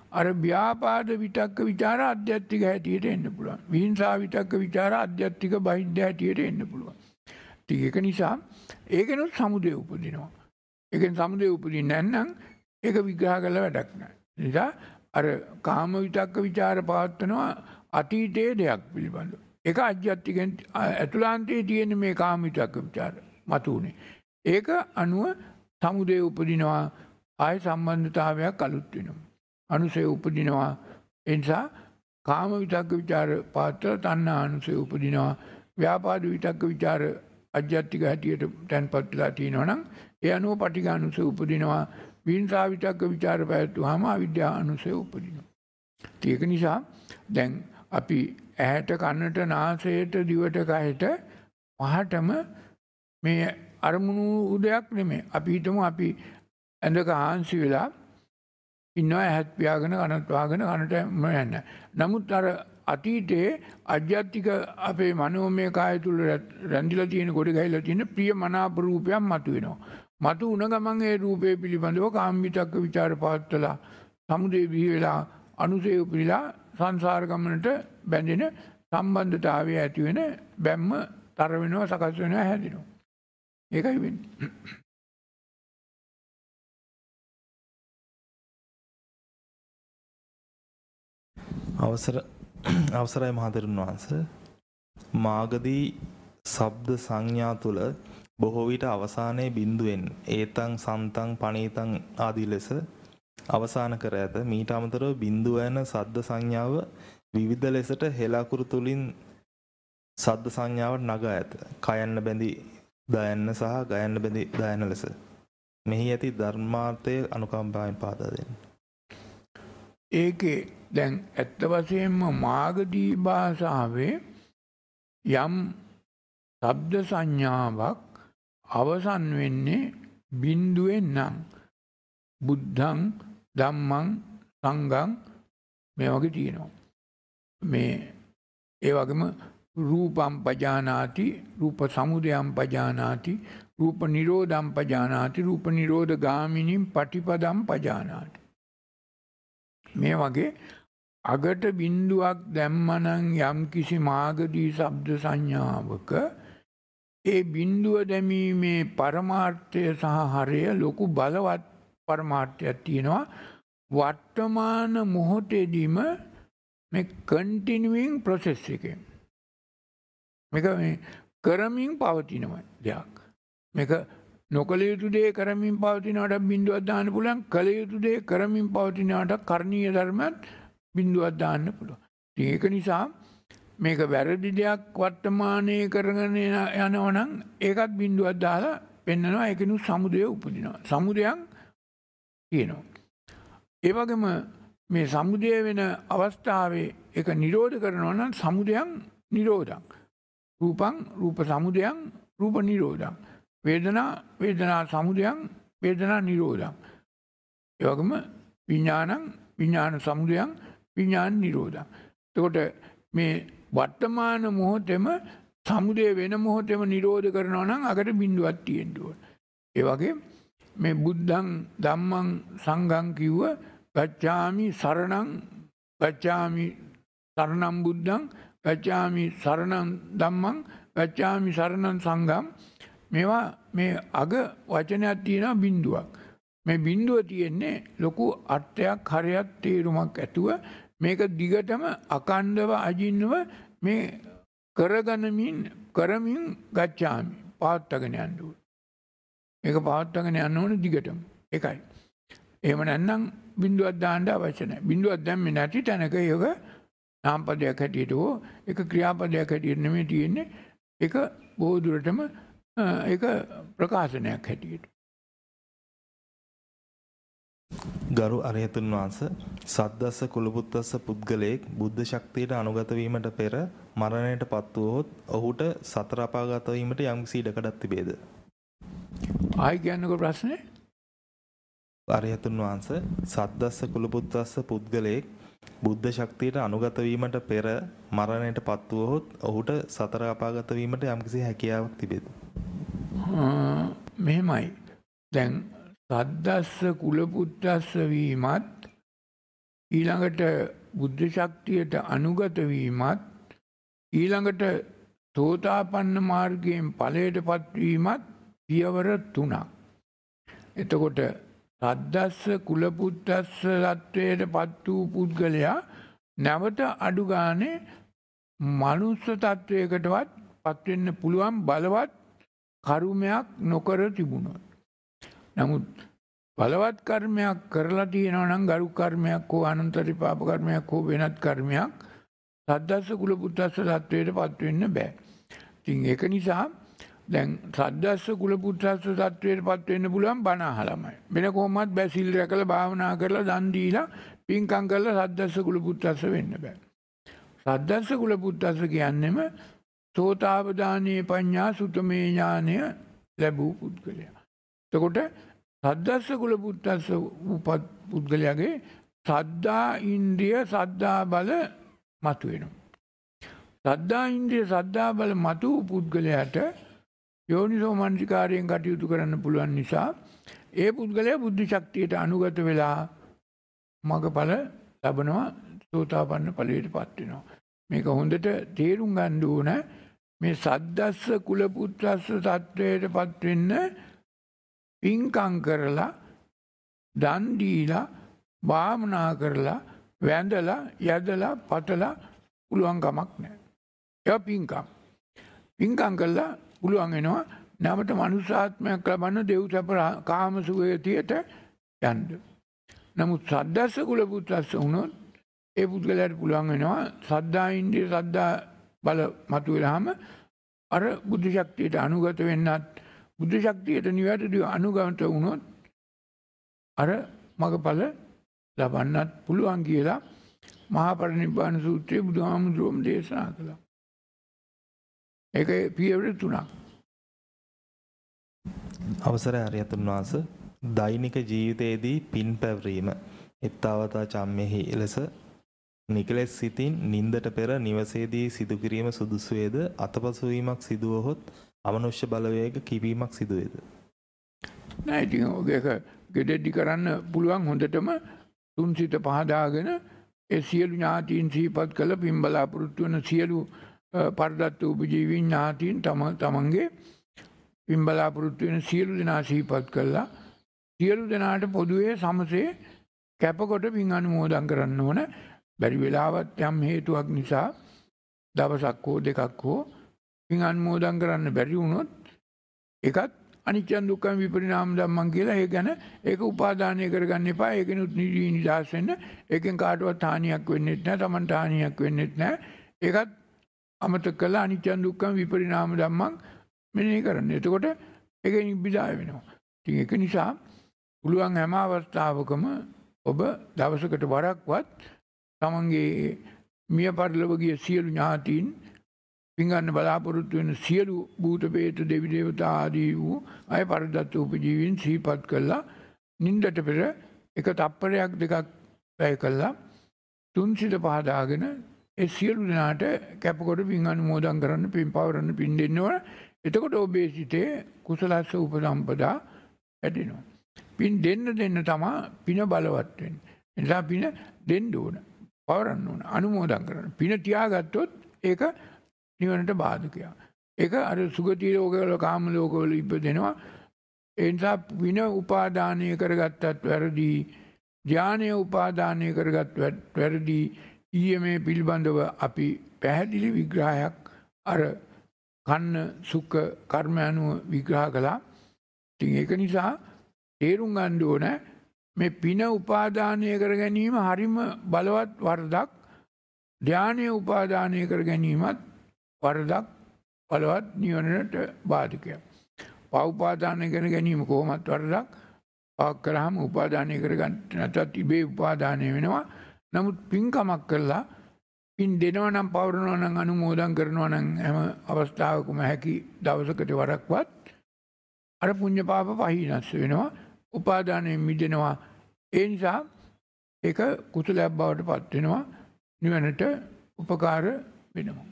අර ව්‍යාපාද විතක්ක ਵਿਚාර ආධ්‍යාත්මික හැටියට එන්න පුළුවන්. විහිංසා විතක්ක ਵਿਚාර ආධ්‍යාත්මික බහිද්ධ හැටියට එන්න පුළුවන්. ඉතින් ඒක නිසා ඒකෙනුත් සමුදය උපදිනවා. ඒකෙන් සමුදය උපදින්නේ නැත්නම් ඒක විග්‍රහ කරලා වැඩක් නැහැ. නිසා අර කාම විතක්ක ਵਿਚාර පවත්වනවා අතීතයේ දෙයක් පිළිබඳව. ඒක ආධ්‍යාත්මිකෙන් අතුලාන්තයේ තියෙන මේ කාම විතක්ක ਵਿਚාර මතුනේ. ඒක අනුව සමුදය උපදිනවා ආය සම්බන්ධතාවයක් අලුත් වෙනවා. අනුසය උපදිනවා. ඒ නිසා කාම විතක්ක ਵਿਚාර පාත්‍ර තණ්හා අනුසය උපදිනවා. ව්‍යාපාද විතක්ක ਵਿਚාර අධ්‍යාත්මික හැටියට තැන්පත් වෙලා තියෙනවා නම් ඒ අනුව පටිඝ අනුසය උපදිනවා. විහිංසා විතක්ක ਵਿਚාර පැවැත්වුවාම අවිද්‍යා අනුසය උපදිනවා. ඒක නිසා දැන් අපි ඇහැට කනට නාසයට දිවට කයට පහටම මේ අරමුණු උදයක් නෙමෙයි. අපි හිතමු අපි ඇඳක ආංශි වෙලා ඉන්නවා ඇහත් පියාගෙන කනත් වහගෙන කනට යන්න. නමුත් අර අතීතයේ අධ්‍යාත්මික අපේ මනෝමය කාය තුල රැඳිලා තියෙන කොට ගහලා තියෙන ප්‍රිය මනාප රූපයක් මතුවෙනවා. මතු උන ගමන් ඒ රූපේ පිළිබඳව කාම විතක්ක ਵਿਚාර පවත්වලා සමුදේ බිහි වෙලා අනුසය උපරිලා සංසාර ගමනට බැඳෙන සම්බන්ධතාවය ඇති වෙන බැම්ම තර වෙනවා සකස් වෙනවා හැදෙනවා. ඒකයි වෙන්නේ. අවසරයි මහතෙරුන් වහන්සේ. මාගදී ශබ්ද සංඥා තුල බොහෝ විට අවසානයේ බිඳුවෙන් ඒතං සන්තං පණීතං ආදී ලෙස අවසාන කර ඇත. මීට අමතරව බිඳුව යන ශබ්ද සංඥාව විවිධ ලෙසට හෙළකුරු තුලින් ශබ්ද සංඥාවට නගා ඇත. කයන්න බැඳි දයන්න සහ ගයන්න බැඳි දයන ලෙස. මෙහි ඇති ධර්මාර්ථය අනුකම්පාවෙන් පාදා දෙන්න. ඒකේ දැන් ඇත්ත වශයෙන්ම මාගදී භාෂාවේ යම් ශබ්ද සංඥාවක් අවසන් වෙන්නේ බිඳුවෙන් නම් බුද්ධං ධම්මං සංඝං මේ වගේ තියෙනවා. මේ ඒ වගේම රූපම් පජානාති රූප සමුදයම් පජානාති රූප නිරෝධම් පජානාති රූප නිරෝධ ගාමිනීම් පටිපදම් පජානාති. මේ වගේ අගට බිඳුවක් දැම්මනම් යම් කිසි මාගදී ශබ්ද සංඥාවක ඒ බිඳුව දැමීමේ පරමාර්ථය සහ හරය ලොකු බලවත් පරමාර්ථයක් තියෙනවා. වර්තමාන මොහොතේදීම මේ කන්ටිනියුයින් ප්‍රොසෙස් එකේ මේක මේ කරමින් පවතින දෙයක්. මේක නොකල යුතු දේ කරමින් පවතිනවට බිඳුවක් දාන්න පුළුවන්. කල යුතු දේ කරමින් පවතිනවට කර්ණීය ධර්මත් බිඳුවක් දාන්න පුළුවන්. ඒක නිසා මේක වැරදි දෙයක් වර්තමානයේ කරගෙන යනවා නම් ඒකත් බිඳුවක් දාලා පෙන්නනවා. ඒකිනු සමුදය උපදිනවා. සමුදයන් තියෙනවා. ඒ වගේම මේ සමුදය වෙන අවස්ථාවේ ඒක නිරෝධ කරනවා නම් සමුදයන් නිරෝධං. රූපං රූප සමුදයන් රූප නිරෝධං. වේදනා වේදනා සමුදයන් වේදනා නිරෝධං. ඒ වගේම විඥානං විඥාන සමුදයන් විඥාන නිරෝධං. එතකොට මේ වර්තමාන මොහොතේම සමුදය වෙන මොහොතේම නිරෝධ කරනවා නම් අකට බිඳුවක් තියෙන්න ඕන. ඒ වගේ මේ බුද්ධං ධම්මං සංඝං කිව්ව ගච්ඡාමි සරණං ගච්ඡාමි සරණං බුද්ධං ගච්ඡාමි සරණං ධම්මං ගච්ඡාමි සරණං සංඝං මේවා මේ අග වචනයක් තියෙනවා බිඳුවක්. මේ බිඳුව තියෙන්නේ ලොකු අර්ථයක් හරයක් තේරුමක් ඇතුව මේක දිගටම අකණ්ඩව අජින්නව මේ කරගනමින් කරමින් ගච්ඡාමි පවත්වාගෙන යන්න ඕනේ. මේක පවත්වාගෙන යන්න ඕනේ දිගටම. ඒකයි. එහෙම නැත්නම් බිඳුවක් දාන්න අවශ්‍ය නැහැ. බිඳුවක් දැම්මේ නැති තැනක ඒක නාමපදයක් හැටියට හෝ ඒක ක්‍රියාපදයක් හැටියට නෙමෙයි තියෙන්නේ. ඒක බොහෝ දුරටම ඒක ප්‍රකාශනයක් හැටියට. ගරු අරහතුන් වහන්සේ සද්දස්ස කුලපුත්තස්ස පුද්ගලයෙක් බුද්ධ ශක්තියට අනුගත වීමට පෙර මරණයට පත් වූහොත් ඔහුට සතර අපාගත වීමට යම්කිසි ඉඩකඩක් තිබේද? ආයි කියන්නකෝ ප්‍රශ්නේ. අරහතුන් වහන්සේ සද්දස්ස කුලපුත්තස්ස පුද්ගලයෙක් බුද්ධ ශක්තියට අනුගත වීමට පෙර මරණයට පත් වූහොත් ඔහුට සතර අපාගත වීමට යම්කිසි හැකියාවක් තිබේද? මෙහෙමයි. දැන් සද්දස්ස කුලපුත්තස්ස වීමත් ඊළඟට බුද්ධ ශක්තියට අනුගත වීමත් ඊළඟට සෝතාපන්න මාර්ගයෙන් ඵලයටපත් වීමත් පියවර 3ක්. එතකොට සද්දස්ස කුලපුත්තස්ස තත්වයටපත් වූ පුද්ගලයා නැවත අඩු ගානේ මනුස්ස තත්වයකටවත් පත් වෙන්න පුළුවන් බලවත් කර්මයක් නොකර තිබුණොත්. නමුත් බලවත් කර්මයක් කරලා තියෙනවා නම් ගරු කර්මයක් හෝ අනන්තරික පාප කර්මයක් හෝ වෙනත් කර්මයක් සද්දස්ස කුලපුත්තස්ස තත්වයටපත් වෙන්න බෑ. ඉතින් ඒක නිසා දැන් සද්දස්ස කුලපුත්තස්ස තත්වයටපත් වෙන්න පුළුවන් බණ අහලමයි. වෙන කොහොමවත් බෑ සිල් රැකලා භාවනා කරලා දන් දීලා පින්කම් කරලා සද්දස්ස කුලපුත්තස්ස වෙන්න බෑ. සද්දස්ස කුලපුත්තස්ස කියන්නේම සෝතාපදානීය පඤ්ඤා සුතමේ ඥානය ලැබූ පුද්ගලයා. එතකොට සද්දස්ස කුලපුත්තස්ස උපත් පුද්ගලයාගේ සද්දා ඉන්ද්‍රිය සද්දා බල මතුවෙනවා. සද්දා ඉන්ද්‍රිය සද්දා බල මතු පුද්ගලයාට යෝනිසෝ මනසිකාරයෙන් කටයුතු කරන්න පුළුවන් නිසා ඒ පුද්ගලයා බුද්ධ ශක්තියට අනුගත වෙලා මගඵල ලබනවා සෝතාපන්න ඵලයටපත් වෙනවා. මේක හොඳට තේරුම් ගන්න ඕන මේ සද්දස්ස කුලපුත්තස්ස තත්වයටපත් වෙන්න පින්කම් කරලා දන් දීලා භාවනා කරලා වැඳලා යදලා පතලා පුළුවන් කමක් නැහැ. ඒක පින්කම්. පින්කම් කළා පුළුවන් වෙනවා නැවත මනුෂ්‍යාත්මයක් ලබන්න දෙව් සැප කාම සුවයතියට යන්න. නමුත් සද්දස්ස කුලපුත්තස්ස වුණොත් ඒ පුද්ගලයාට පුළුවන් වෙනවා සද්දා ඉන්ද්‍රිය සද්දා බල මතුවෙලාම අර බුද්ධ ශක්තියට අනුගත වෙන්නත් බුද්ධ ශක්තියට නිවැරදිව අනුගත වුණොත් අර මගඵල ලබන්නත් පුළුවන් කියලා මහා පරිනිබ්බාන සූත්‍රයේ බුදුහාමුදුරුවෝ දේශනා කළා. ඒකේ පියවර 3ක්. අවසරයි අරියතුන් වහන්සේ දෛනික ජීවිතයේදී පින් පැවරීම එත්තාවතා චම්මෙහි ලෙස නිකලෙස් සිතින් නින්දට පෙර නිවසේදී සිදු කිරීම සුදුසු වේද අතපසු වීමක් සිදුවහොත් අමනුෂ්‍ය බලවේග කිවීමක් සිදු වේද? නෑ ඉතින් ඔයක ගෙඩෙඩි කරන්න පුළුවන් හොඳටම තුන් සිත පහදාගෙන ඒ සියලු ඥාතීන් සිහිපත් කළ පින් බලාපොරොත්තු වන සියලු පරදත්ත උපජීවී ඥාතීන් තමන්ගේ පින් බලාපොරොත්තු වෙන සියලු දෙනා සිහිපත් කළා සියලු දෙනාට පොදුවේ සමසේ කැපකොට පින් අනුමෝදන් කරන්න ඕන. බැරි වෙලාවත් යම් හේතුවක් නිසා දවසක් හෝ දෙකක් හෝ පින් අනුමෝදන් කරන්න බැරි වුණොත් ඒකත් අනිත්‍ය දුක්ඛ විපරිණාම ධම්මං කියලා ඒ ගැන ඒක උපාදානය කරගන්න එපා. ඒකෙනුත් නිදහස් වෙන්න. ඒකෙන් කාටවත් හානියක් වෙන්නේ නැහැ. Tamanට හානියක් වෙන්නේ නැහැ. ඒකත් අමතක කළා අනිත්‍ය දුක්ඛ විපරිණාම ධම්මං මෙනෙහි කරන්න. එතකොට ඒකෙන් නිබ්බිදාය වෙනවා. ඉතින් ඒක නිසා පුළුවන් හැම අවස්ථාවකම ඔබ දවසකට වරක්වත් තමන්ගේ මිය පරලොව ගිය සියලු ඥාතීන් පින්ගන්න බලාපොරොත්තු වෙන සියලු භූත ප්‍රේත දෙවි දේවතා ආදී වූ අය පරදත්ත උපජීවීන් සිහිපත් කළා නින්දට පෙර එක තප්පරයක් දෙකක් වැය කළා තුන් සිත පහදාගෙන ඒ සියලු දෙනාට කැපකොට පින් අනුමෝදන් කරන්න පින් පවරන්න පින් දෙන්න ඕන. එතකොට ඔබේ සිතේ කුසලස්ස උපසම්පදා ඇතිවෙනවා. පින් දෙන්න තමයි පින බලවත් වෙන්නේ. ඒ නිසා පින දෙන්න ඕන. පවරන්න ඕන. අනුමෝදන් කරන්න. පින තියාගත්තොත් ඒක නිවනට බාධකයක්. ඒක අර සුගති ලෝකවල කාම ලෝකවල ඉපදෙනවා. ඒ නිසා පින උපාදානය කරගත්තත් වැරදි. ධානය උපාදානය කරගත් වැරදි. ඊයේ මේ පිළිබඳව අපි පැහැදිලි විග්‍රහයක් අර කන්න සුඛ කර්ම අනුව විග්‍රහ කළා. ඉතින් ඒක නිසා තේරුම් ගන්න ඕන මේ පින උපාදානය කර ගැනීම හරිම බලවත් වරදක්. ධානය උපාදානය කර ගැනීමත් වරදක් බලවත් නිවනට බාධකයක්. පව උපාදානය කර ගැනීම කොහොමත් වරදක්. පවක් කරාම උපාදානය කරගන්න නැත්නම් ඉබේ උපාදානය වෙනවා. නමුත් පින්කමක් කළා පින් දෙනවා නම් පවරනවා නම් අනුමෝදන් කරනවා නම් හැම අවස්ථාවකම හැකි දවසකට වරක්වත් අර පුණ්‍ය පාප පහිනස් වෙනවා. උපාදානයෙන් මිදෙනවා. ඒ නිසා ඒක කුසලයක් බවට පත් වෙනවා. නිවනට උපකාර වෙනවා.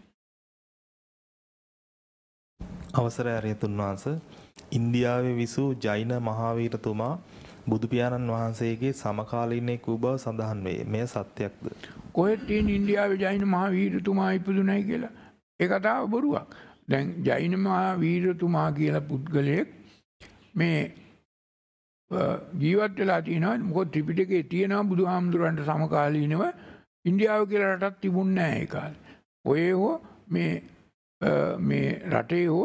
අවසරයි අරියතුන් වහන්සේ ඉන්දියාවේ විසූ ජෛන මහාවීරතුමා බුදු පියාණන් වහන්සේගේ සමකාලීනයෙක් වූ බව සඳහන් වේ. මෙය සත්‍යක්ද? කොහෙත් තියෙන ඉන්දියාවේ ජෛන මහා වීරතුමා ඉපදුණයි කියලා. ඒ කතාව බොරුවක්. දැන් ජෛන මහා වීරතුමා කියලා පුද්ගලයෙක් මේ ජීවත් වෙලා තියෙනවා. මොකද ත්‍රිපිටකයේ තියෙනවා බුදුහාමුදුරන්ට සමකාලීනව ඉන්දියාව කියලා රටක් තිබුණේ නැහැ ඒ කාලේ. ඔය හෝ මේ රටේ හෝ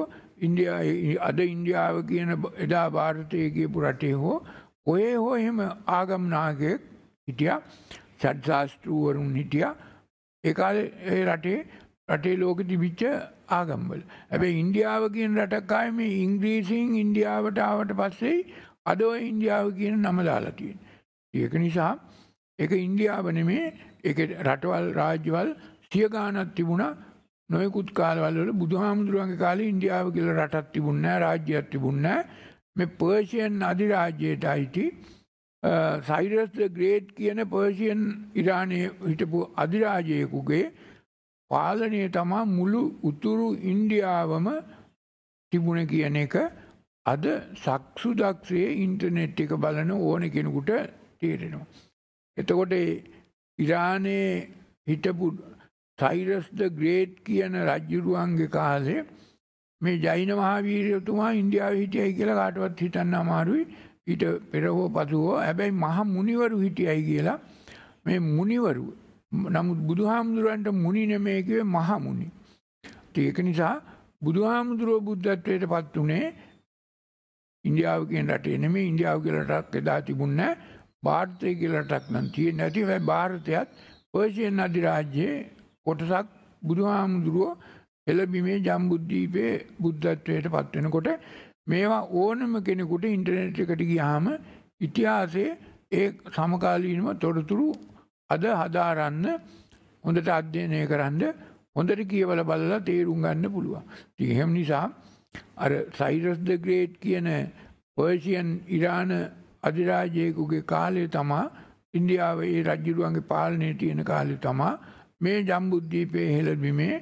අද ඉන්දියාව කියන එදා ಭಾರತයේ කියපු රටේ හෝ ඔය හෝ එහෙම ආගම් නායකයෙක් හිටියා. ශාස්ත්‍රූවරුන් හිටියා. ඒ කාලේ ඒ රටේ ලෝකෙ තිබිච්ච ආගම්වල. හැබැයි ඉන්දියාව කියන රටක් ආයේ මේ ඉංග්‍රීසියෙන් ඉන්දියාවට ආවට පස්සේ අද ඔය ඉන්දියාව කියන නම දාලා තියෙනවා. ඒක නිසා ඒක ඉන්දියාව නෙමේ. ඒක රටවල් රාජ්‍යවල් සිය ගාණක් තිබුණා. නොයෙකුත් කාලවල වල බුදුහාමුදුරුවන්ගේ කාලේ ඉන්දියාව කියලා රටක් තිබුණේ නැහැ, රාජ්‍යයක් තිබුණේ නැහැ. මේ පර්ෂියන් අධිරාජ්‍යයට අයිති සයිරස් ද ග්‍රේට් කියන පර්ෂියන් ඉරානයේ හිටපු අධිරාජයෙකුගේ පාලනය තමයි මුළු උතුරු ඉන්දියාවම තිබුණ කියන එක අද සක්සුදක්ෂයේ ඉන්ටර්නෙට් එක බලන ඕන කෙනෙකුට තේරෙනවා. එතකොට ඉරානයේ හිටපු සයිරස් ද ග්‍රේට් කියන රජුරුවන්ගේ කාලේ මේ ජෛන මහාවීරතුමා ඉන්දියාවේ හිටියයි කියලා කාටවත් හිතන්න අමාරුයි. ඊට පෙර හෝ පසු හෝ හැබැයි මහා මුනිවරු හිටියයි කියලා මේ මුනිවරු නමුත් බුදුහාමුදුරන්ට මුනි නෙමෙයි කිව්වේ මහා මුනි. ඒක නිසා බුදුහාමුදුරුවෝ බුද්ධත්වයට පත් උනේ ඉන්දියාව කියන රටේ නෙමෙයි. ඉන්දියාව කියලා රටක් එදා තිබුණේ නැහැ. ಭಾರತය කියලා රටක් නම් තියෙන්නේ නැති. හැබැයි ಭಾರತයත් පර්ෂියන් අධිරාජ්‍යයේ කොටසක් බුදුහාමුදුරුවෝ එළබීමේ ජම්බුද්දීපේ බුද්ධත්වයට පත් වෙනකොට මේවා ඕනම කෙනෙකුට ඉන්ටර්නෙට් එකට ගියාම ඉතිහාසයේ ඒ සමකාලීනව තොරතුරු අද හදාරන්න හොඳට අධ්‍යයනය කරන්න හොඳට කියවලා බලලා තේරුම් ගන්න පුළුවන්. ඉතින් එහෙම නිසා අර සයිරස් ද ග්‍රේට් කියන පර්ෂියන් ඉරාන අධිරාජ්‍යයෙකුගේ කාලේ තමයි ඉන්දියාවේ ඒ රජුරුවන්ගේ පාලනයේ තියෙන කාලේ තමයි මේ ජම්බුද්දීපේ හෙළබීමේ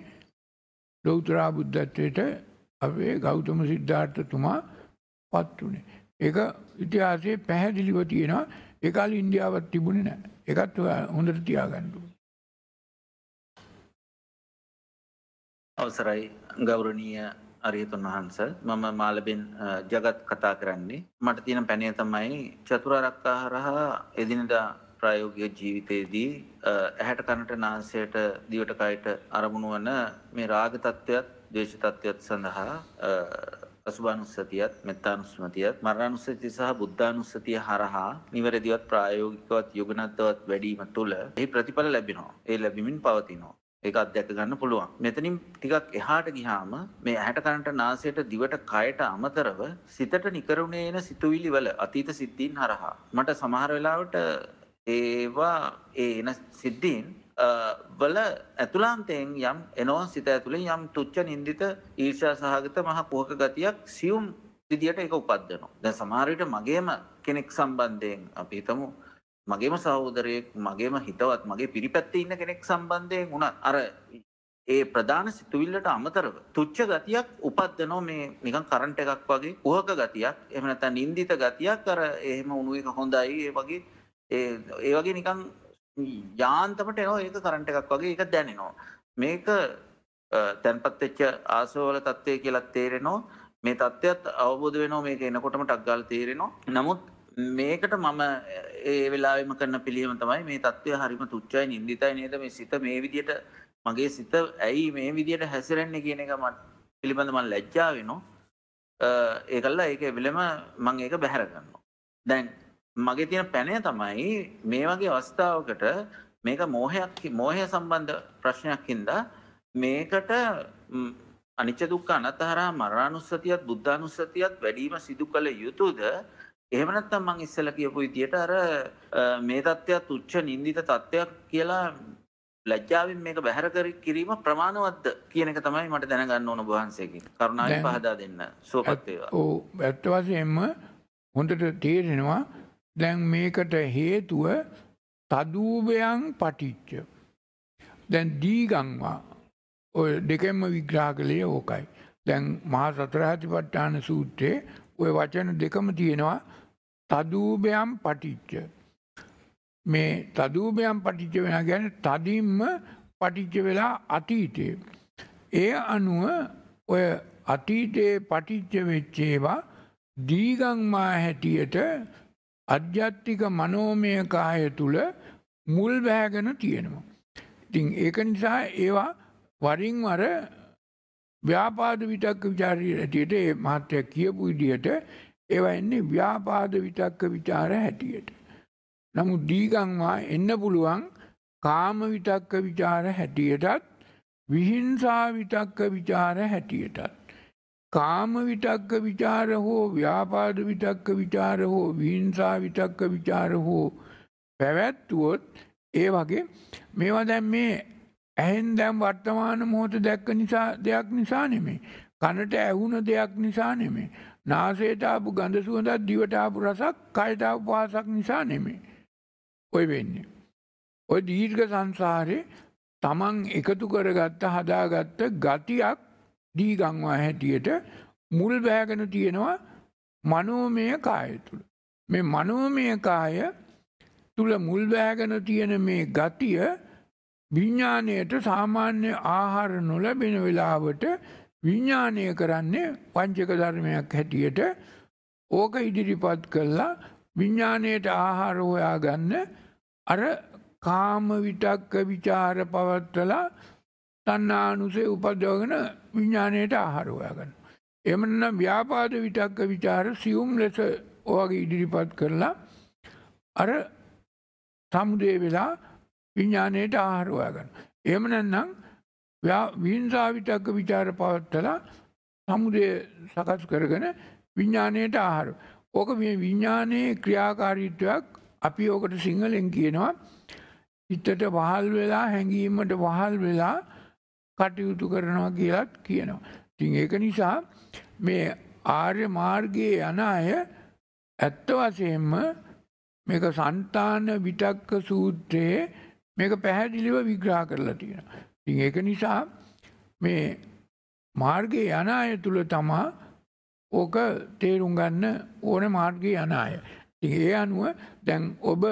ලෞතර බුද්ධත්වයට අපේ ගෞතම සිද්ධාර්ථතුමා පත් වුණේ. ඒක ඉතිහාසයේ පැහැදිලිව තියෙනවා. ඒ කාලේ ඉන්දියාවක් තිබුණේ නැහැ. ඒකත් හොඳට තියාගන්න ඕනේ. අවසරයි ගෞරවනීය අරියතුන් වහන්ස, මම මාළඹෙන් ජගත් කතා කරන්නේ. මට තියෙන පැනය තමයි චතුරාර්ය ආහාර එදිනදා ප්‍රායෝගික ජීවිතයේදී ඇහැට කනට නාසයට දිවට කයට අරමුණු වන මේ රාග තත්ත්වයක්, ද්වේෂ තත්ත්වයක් සඳහා අසුභානුස්සතියත්, මෙත්තානුස්සතියත්, මරණානුස්සතිය සහ බුද්ධානුස්සතිය හරහා නිවැරදිවත් ප්‍රායෝගිකවත් යොගනත්වත් වැඩිම තුළ එහි ප්‍රතිඵල ලැබෙනවා. ඒ ලැබීමින් පවතිනවා. ඒක අත්දැක ගන්න පුළුවන්. මෙතනින් ටිකක් එහාට ගියාම මේ ඇහැට කනට නාසයට දිවට කයට අමතරව සිතට නිකරුණේ එන සිතුවිලි වල අතීත සිද්ධීන් හරහා මට සමහර වෙලාවට ඒවා එන සිද්ධීන් වල ඇතුළාන්තයෙන් යම් එනවා සිත ඇතුළෙන් යම් තුච්ච නින්දිත ඊර්ෂ්‍යා සහගත මහ කුහක ගතියක් සියුම් විදියට ඒක උපද්දනවා. දැන් සමහර විට මගේම කෙනෙක් සම්බන්ධයෙන් අපි හිතමු මගේම සහෝදරයෙක්, මගේම හිතවත්, මගේ පිරිපැත්තේ ඉන්න කෙනෙක් සම්බන්ධයෙන් උනත් අර ඒ ප්‍රධාන සිතුවිල්ලට අමතරව තුච්ච ගතියක් උපද්දනවා. මේ නිකන් කරන්ට් එකක් වගේ කුහක ගතියක්, එහෙම නැත්නම් නින්දිත ගතියක්. අර එහෙම උණු එක හොඳයි, ඒ වගේ ඒ වගේ නිකන් යාන්තමට එනවා. ඒක කරන්ට් එකක් වගේ ඒක දැනෙනවා. මේක තැන්පත් වෙච්ච ආසෝවල තත්ත්වය කියලා තේරෙනවා. මේ තත්ත්වයට අවබෝධ වෙනවා. මේක එනකොටම ටක් ගාලා තේරෙනවා. නමුත් මේකට මම ඒ වෙලාවෙම කරන පිළියම තමයි මේ தත්ත්වය හරිම තුච්චයි, නින්දිතයි නේද, මේ සිත මේ විදියට, මගේ සිත ඇයි මේ විදියට හැසිරෙන්නේ කියන එක පිළිබඳ මම ලැජ්ජා වෙනවා. ඒකල්ලා ඒක වෙලෙම මම ඒක බැහැර ගන්නවා. දැන් මගේ තියෙන පැනය තමයි මේ වගේ අවස්ථාවකට මේක මෝහය සම්බන්ධ ප්‍රශ්නයක් හින්දා මේකට අනිච්ච දුක්ඛ අනාත්මහරා මරණානුස්සතියත් බුද්ධානුස්සතියත් වැඩිම සිදු කළ යුතුද? එහෙම නැත්නම් මම ඉස්සෙල්ලා කියපු විදියට අර මේ தත්ත්වයක් උච්ච නින්දිත තත්ත්වයක් කියලා ලැජ්ජාවෙන් මේක බැහැර කිරීම ප්‍රමාණවත්ද කියන එක තමයි මට දැනගන්න ඕන ඔබ වහන්සේගෙන්. කරුණාවෙන් පහදා දෙන්න. සුවපත් වේවා. ඔව්, ඇත්ත වශයෙන්ම හොඳට තේරෙනවා. දැන් මේකට හේතුව තදූපයන් පටිච්ච. දැන් දීගංවා ඔය දෙකෙන්ම විග්‍රහ කළේ ඕකයි. දැන් මහා සතර සතිපට්ඨාන සූත්‍රයේ ඔය වචන දෙකම තියෙනවා. තදූපයම් පටිච්ච. මේ තදූපයම් පටිච්ච වෙනවා කියන්නේ තදින්ම පටිච්ච වෙලා අතීතේ. ඒ අනුව ඔය අතීතයේ පටිච්ච වෙච්ච ඒවා දීගංමා හැටියට අධ්‍යාත්මික මනෝමය කාය තුල මුල් බැහැගෙන තියෙනවා. ඉතින් ඒක නිසා ඒවා වරින් වර ව්‍යාපාද විතක්ක ਵਿਚාරී හැටියට ඒ මහත්ය කියපු විදිහට ඒවා එන්නේ ව්‍යාපාද විතක්ක ਵਿਚාර හැටියට. නමුත් දීගංමා එන්න පුළුවන් කාම විතක්ක ਵਿਚාර හැටියටත් විහිංසා විතක්ක ਵਿਚාර හැටියටත්. කාම විතක්ක ਵਿਚාර හෝ ව්‍යාපාද විතක්ක විචාර හෝ විහිංසා විතක්ක විචාර හෝ පැවැත්වුවොත් ඒ වගේ මේවා දැන් මේ ඇහෙන් දැන් වර්තමාන මොහොත දැක්ක නිසා දෙයක් නිසා නෙමෙයි. කනට ඇහුණ දෙයක් නිසා නෙමෙයි. නාසයට ආපු ගඳ සුවඳක් දිවට ආපු රසක් කයට ආපු පහසක් නිසා නෙමෙයි. ඔය වෙන්නේ. ඔය දීර්ඝ සංසාරේ තමන් එකතු කරගත්ත හදාගත්ත ගතියක් දීගංවා හැටියට මුල් බැහැගෙන තියෙනවා මනෝමය කාය තුල. මේ මනෝමය කාය තුල මුල් බැහැගෙන තියෙන මේ ගතිය විඥාණයට සාමාන්‍ය ආහාර නොලැබෙන වෙලාවට විඥාණය කරන්නේ පංචක ධර්මයක් හැටියට ඕක ඉදිරිපත් කළා විඥාණයට ආහාර හොයාගන්න අර කාම විතක්ක ਵਿਚාර පවත්තලා තණ්හානුසේ උපදවගෙන විඥාණයට ආහාර හොයාගන්න. එහෙම නම් ව්‍යාපාද විතක්ක ਵਿਚාර සියුම් ලෙස ඔයගේ ඉදිරිපත් කරලා අර සමුදේ වෙලා විඥාණයට ආහාර හොයාගන්න. එහෙම නැත්නම් විහිංසා විතක්ක ਵਿਚාර පවත්තලා සමුදේ සකස් කරගෙන විඥාණයට ආහාර. ඕක මේ විඥානයේ ක්‍රියාකාරීත්වයක් අපි ඕකට සිංහලෙන් කියනවා හිතට වහල් වෙලා හැඟීමට වහල් වෙලා කටයුතු කරනවා කියලාත් කියනවා. ඉතින් ඒක නිසා මේ ආර්ය මාර්ගයේ යන අය ඇත්ත වශයෙන්ම මේක సంతాන විතක්ක සූත්‍රයේ මේක පැහැදිලිව විග්‍රහ කරලා තියෙනවා. ඉතින් ඒක නිසා මේ මාර්ගයේ යන අය තුල තමයි ඕක තේරුම් ගන්න ඕනේ මාර්ගයේ යන අය. ඉතින් ඒ අනුව දැන් ඔබ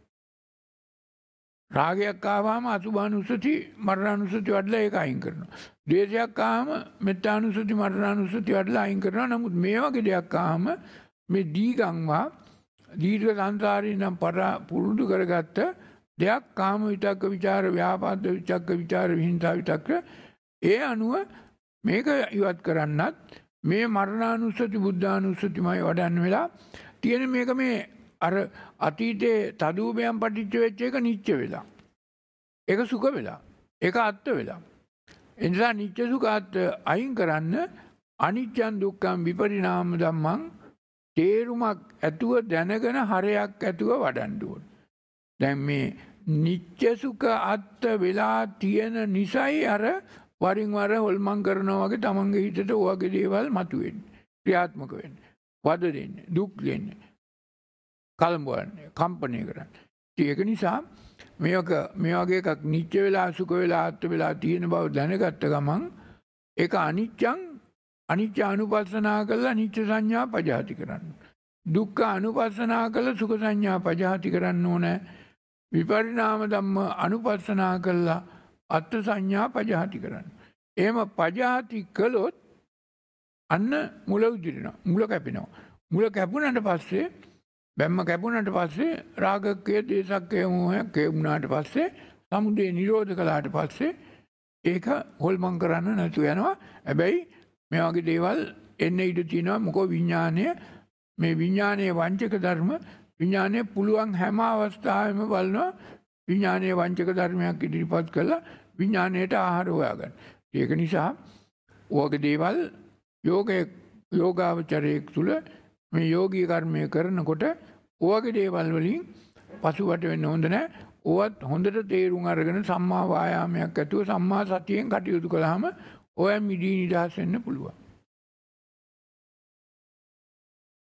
රාගයක් ආවම අසුභානුස්සති මරණානුස්සති වඩලා ඒක අයින් කරනවා. ද්වේෂයක් ආවම මෙත්තානුස්සති මරණානුස්සති වඩලා අයින් කරනවා. නමුත් මේ වගේ දෙයක් ආවම මේ දීගංවා දීර්ඝ සංසාරේ නම් පුරුදු කරගත්ත දෙයක් කාම විතක්ක ਵਿਚාර ව්‍යාපාද විතක්ක ਵਿਚාර විහිංසා විතක්ක ඒ අනුව මේක ඉවත් කරන්නත් මේ මරණානුස්සති බුද්ධානුස්සතිමයි වඩන්න වෙලා තියෙන මේක මේ අර අතීතයේ තදූපයන් පටිච්ච වෙච්ච එක නිච්ච වෙලා. ඒක සුඛ වෙලා. ඒක අත්ත වෙලා. ඒ නිසා නිච්ච සුඛ අත්ත අයින් කරන්න අනිච්චං දුක්ඛං විපරිණාම ධම්මං තේරුමක් ඇතුව දැනගෙන හරයක් ඇතුව වඩන්න ඕන. දැන් මේ නිච්ච සුඛ අත්ත වෙලා තියෙන නිසයි අර වරින් වර හොල්මන් කරනවා වගේ තමන්ගේ හිතට ඔයගේ දේවල් මතුවෙන්නේ. ක්‍රියාත්මක වෙන්නේ. වද දෙන්නේ. දුක් දෙන්නේ. කලඹවන්නේ කම්පණය කරන්නේ. ඒක නිසා මේ වගේ එකක් නිච්ච වෙලා සුඛ වෙලා අත්ත වෙලා තියෙන බව දැනගත්ත ගමන් ඒක අනිච්ච අනුපස්සනා කළා නිච්ච සංඥා පජාති කරන්න. දුක්ඛ අනුපස්සනා කළා සුඛ සංඥා පජාති කරන්න ඕනේ. විපරිණාම ධම්ම අනුපස්සනා කළා අත්ථ සංඥා පජාති කරන්න. එහෙම පජාති කළොත් අන්න මුල උදිරනවා. මුල කැපෙනවා. මුල කැපුණාට පස්සේ බැම්ම කැපුණාට පස්සේ රාගකය දේශකය මොහය වුණාට පස්සේ සමුදය නිරෝධ කළාට පස්සේ ඒක හොල්මන් කරන්න නැතු යනවා. හැබැයි මේ වගේ දේවල් එන්න ඉඩ තියෙනවා. මොකෝ විඥානය මේ විඥානයේ වංචක ධර්ම විඥානයේ පුළුවන් හැම අවස්ථාවෙම බලනවා විඥානයේ වංචක ධර්මයක් ඉදිරිපත් කළා විඥාණයට ආහාර හොයාගන්න. ඒක නිසා ඔයගේ දේවල් යෝගාවචරයේ තුල මේ යෝගී කර්මය කරනකොට ඔයගේ දේවල් වලින් පසුබට වෙන්න හොඳ නැහැ. ඕවත් හොඳට තේරුම් අරගෙන සම්මා වායාමයක් ඇතුව සම්මා සතියෙන් කටයුතු කළාම ඔය මිදී නිදහස් වෙන්න පුළුවන්.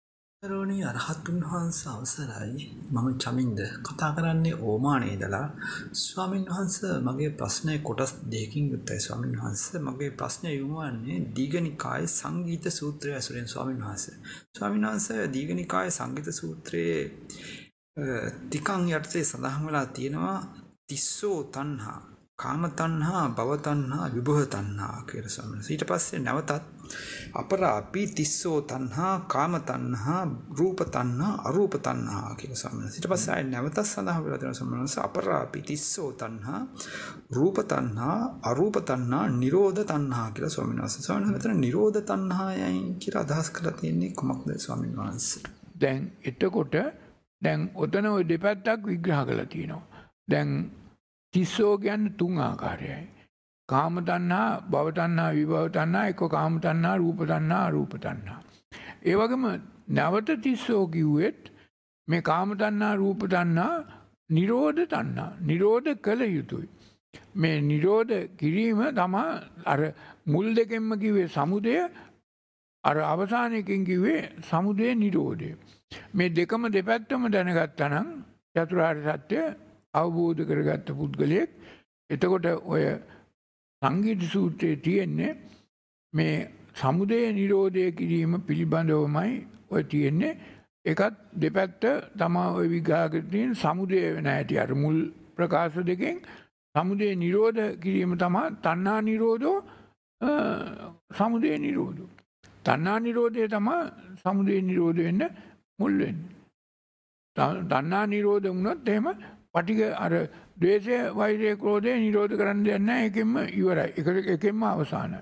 ගෞරවනීය අරහතුන් වහන්සේ අවසරයි. මම චමින්ද කතා කරන්නේ ඕමානයේ ඉඳලා. ස්වාමින් වහන්සේ මගේ ප්‍රශ්නය කොටස් දෙකකින් යුක්තයි. ස්වාමින් වහන්සේ මගේ ප්‍රශ්නය යොමු වන්නේ දීඝනිකායේ සංගීත සූත්‍රය ඇසුරෙන්. ස්වාමින් වහන්සේ දීඝනිකායේ සංගීත සූත්‍රයේ තිකං යටතේ සඳහන් වෙලා තියෙනවා තිස්සෝ තණ්හා, කාම තණ්හා, භව තණ්හා, විභව තණ්හා කියලා. ස්වාමින් වහන්සේ ඊට පස්සේ නැවතත් අපරාපි තිස්සෝ තණ්හා, කාම තණ්හා, රූප තණ්හා, අරූප තණ්හා කියලා. ස්වාමීන් වහන්සේ ඊට පස්සේ ආයෙ නැවතත් සඳහන් වෙලා තියෙනවා ස්වාමීන් වහන්සේ අපරාපි තිස්සෝ තණ්හා, රූප තණ්හා, අරූප තණ්හා, නිරෝධ තණ්හා කියලා. ස්වාමීන් වහන්සේ මෙතන නිරෝධ තණ්හායයි කියලා අදහස් කරලා තියෙන්නේ කොහොමද ස්වාමීන් වහන්සේ? දැන් එතකොට දැන් ඔතන ওই දෙපැත්තක් විග්‍රහ කරලා තියෙනවා. දැන් තිස්සෝ කියන්නේ තුන් ආකාරයයි. කාම තණ්හා, භව තණ්හා, විභව තණ්හා, එක්ක කාම තණ්හා, රූප තණ්හා, අරූප තණ්හා. ඒ වගේම නැවත තිස්සෝ කිව්වෙත් මේ කාම තණ්හා, රූප තණ්හා, නිරෝධ තණ්හා. නිරෝධ කළ යුතුයි. මේ නිරෝධ කිරීම තමයි අර මුල් දෙකෙන්ම කිව්වේ සමුදය, අර අවසානයකින් කිව්වේ සමුදය නිරෝධය. මේ දෙකම දෙපැත්තම දැනගත්තා නම් චතුරාර්ය සත්‍ය අවබෝධ කරගත්ත පුද්ගලයෙක් එතකොට ඔය සංගීත සූත්‍රයේ තියෙන්නේ මේ සමුදය නිරෝධය කිරීම පිළිබඳවමයි ඔය තියෙන්නේ. ඒකත් දෙපැත්ත තමයි ඔය විග්‍රහ කරගෙන සමුදය වෙන හැටි. අර මුල් ප්‍රකාශ දෙකෙන් සමුදය නිරෝධ කිරීම තමයි තණ්හා නිරෝධෝ, සමුදය නිරෝධෝ. තණ්හා නිරෝධය තමයි සමුදය නිරෝධ වෙන්න මුල් වෙන්නේ. තණ්හා නිරෝධ වුණොත් එහෙම පටික අර ද්වේෂය, වෛරය, ක්‍රෝධය නිරෝධ කරන්න දෙයක් නැහැ. ඒකෙන්ම ඉවරයි. ඒකෙන්ම අවසానයි.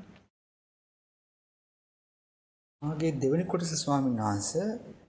මාගේ දෙවෙනි කොටස ස්වාමීන් වහන්සේ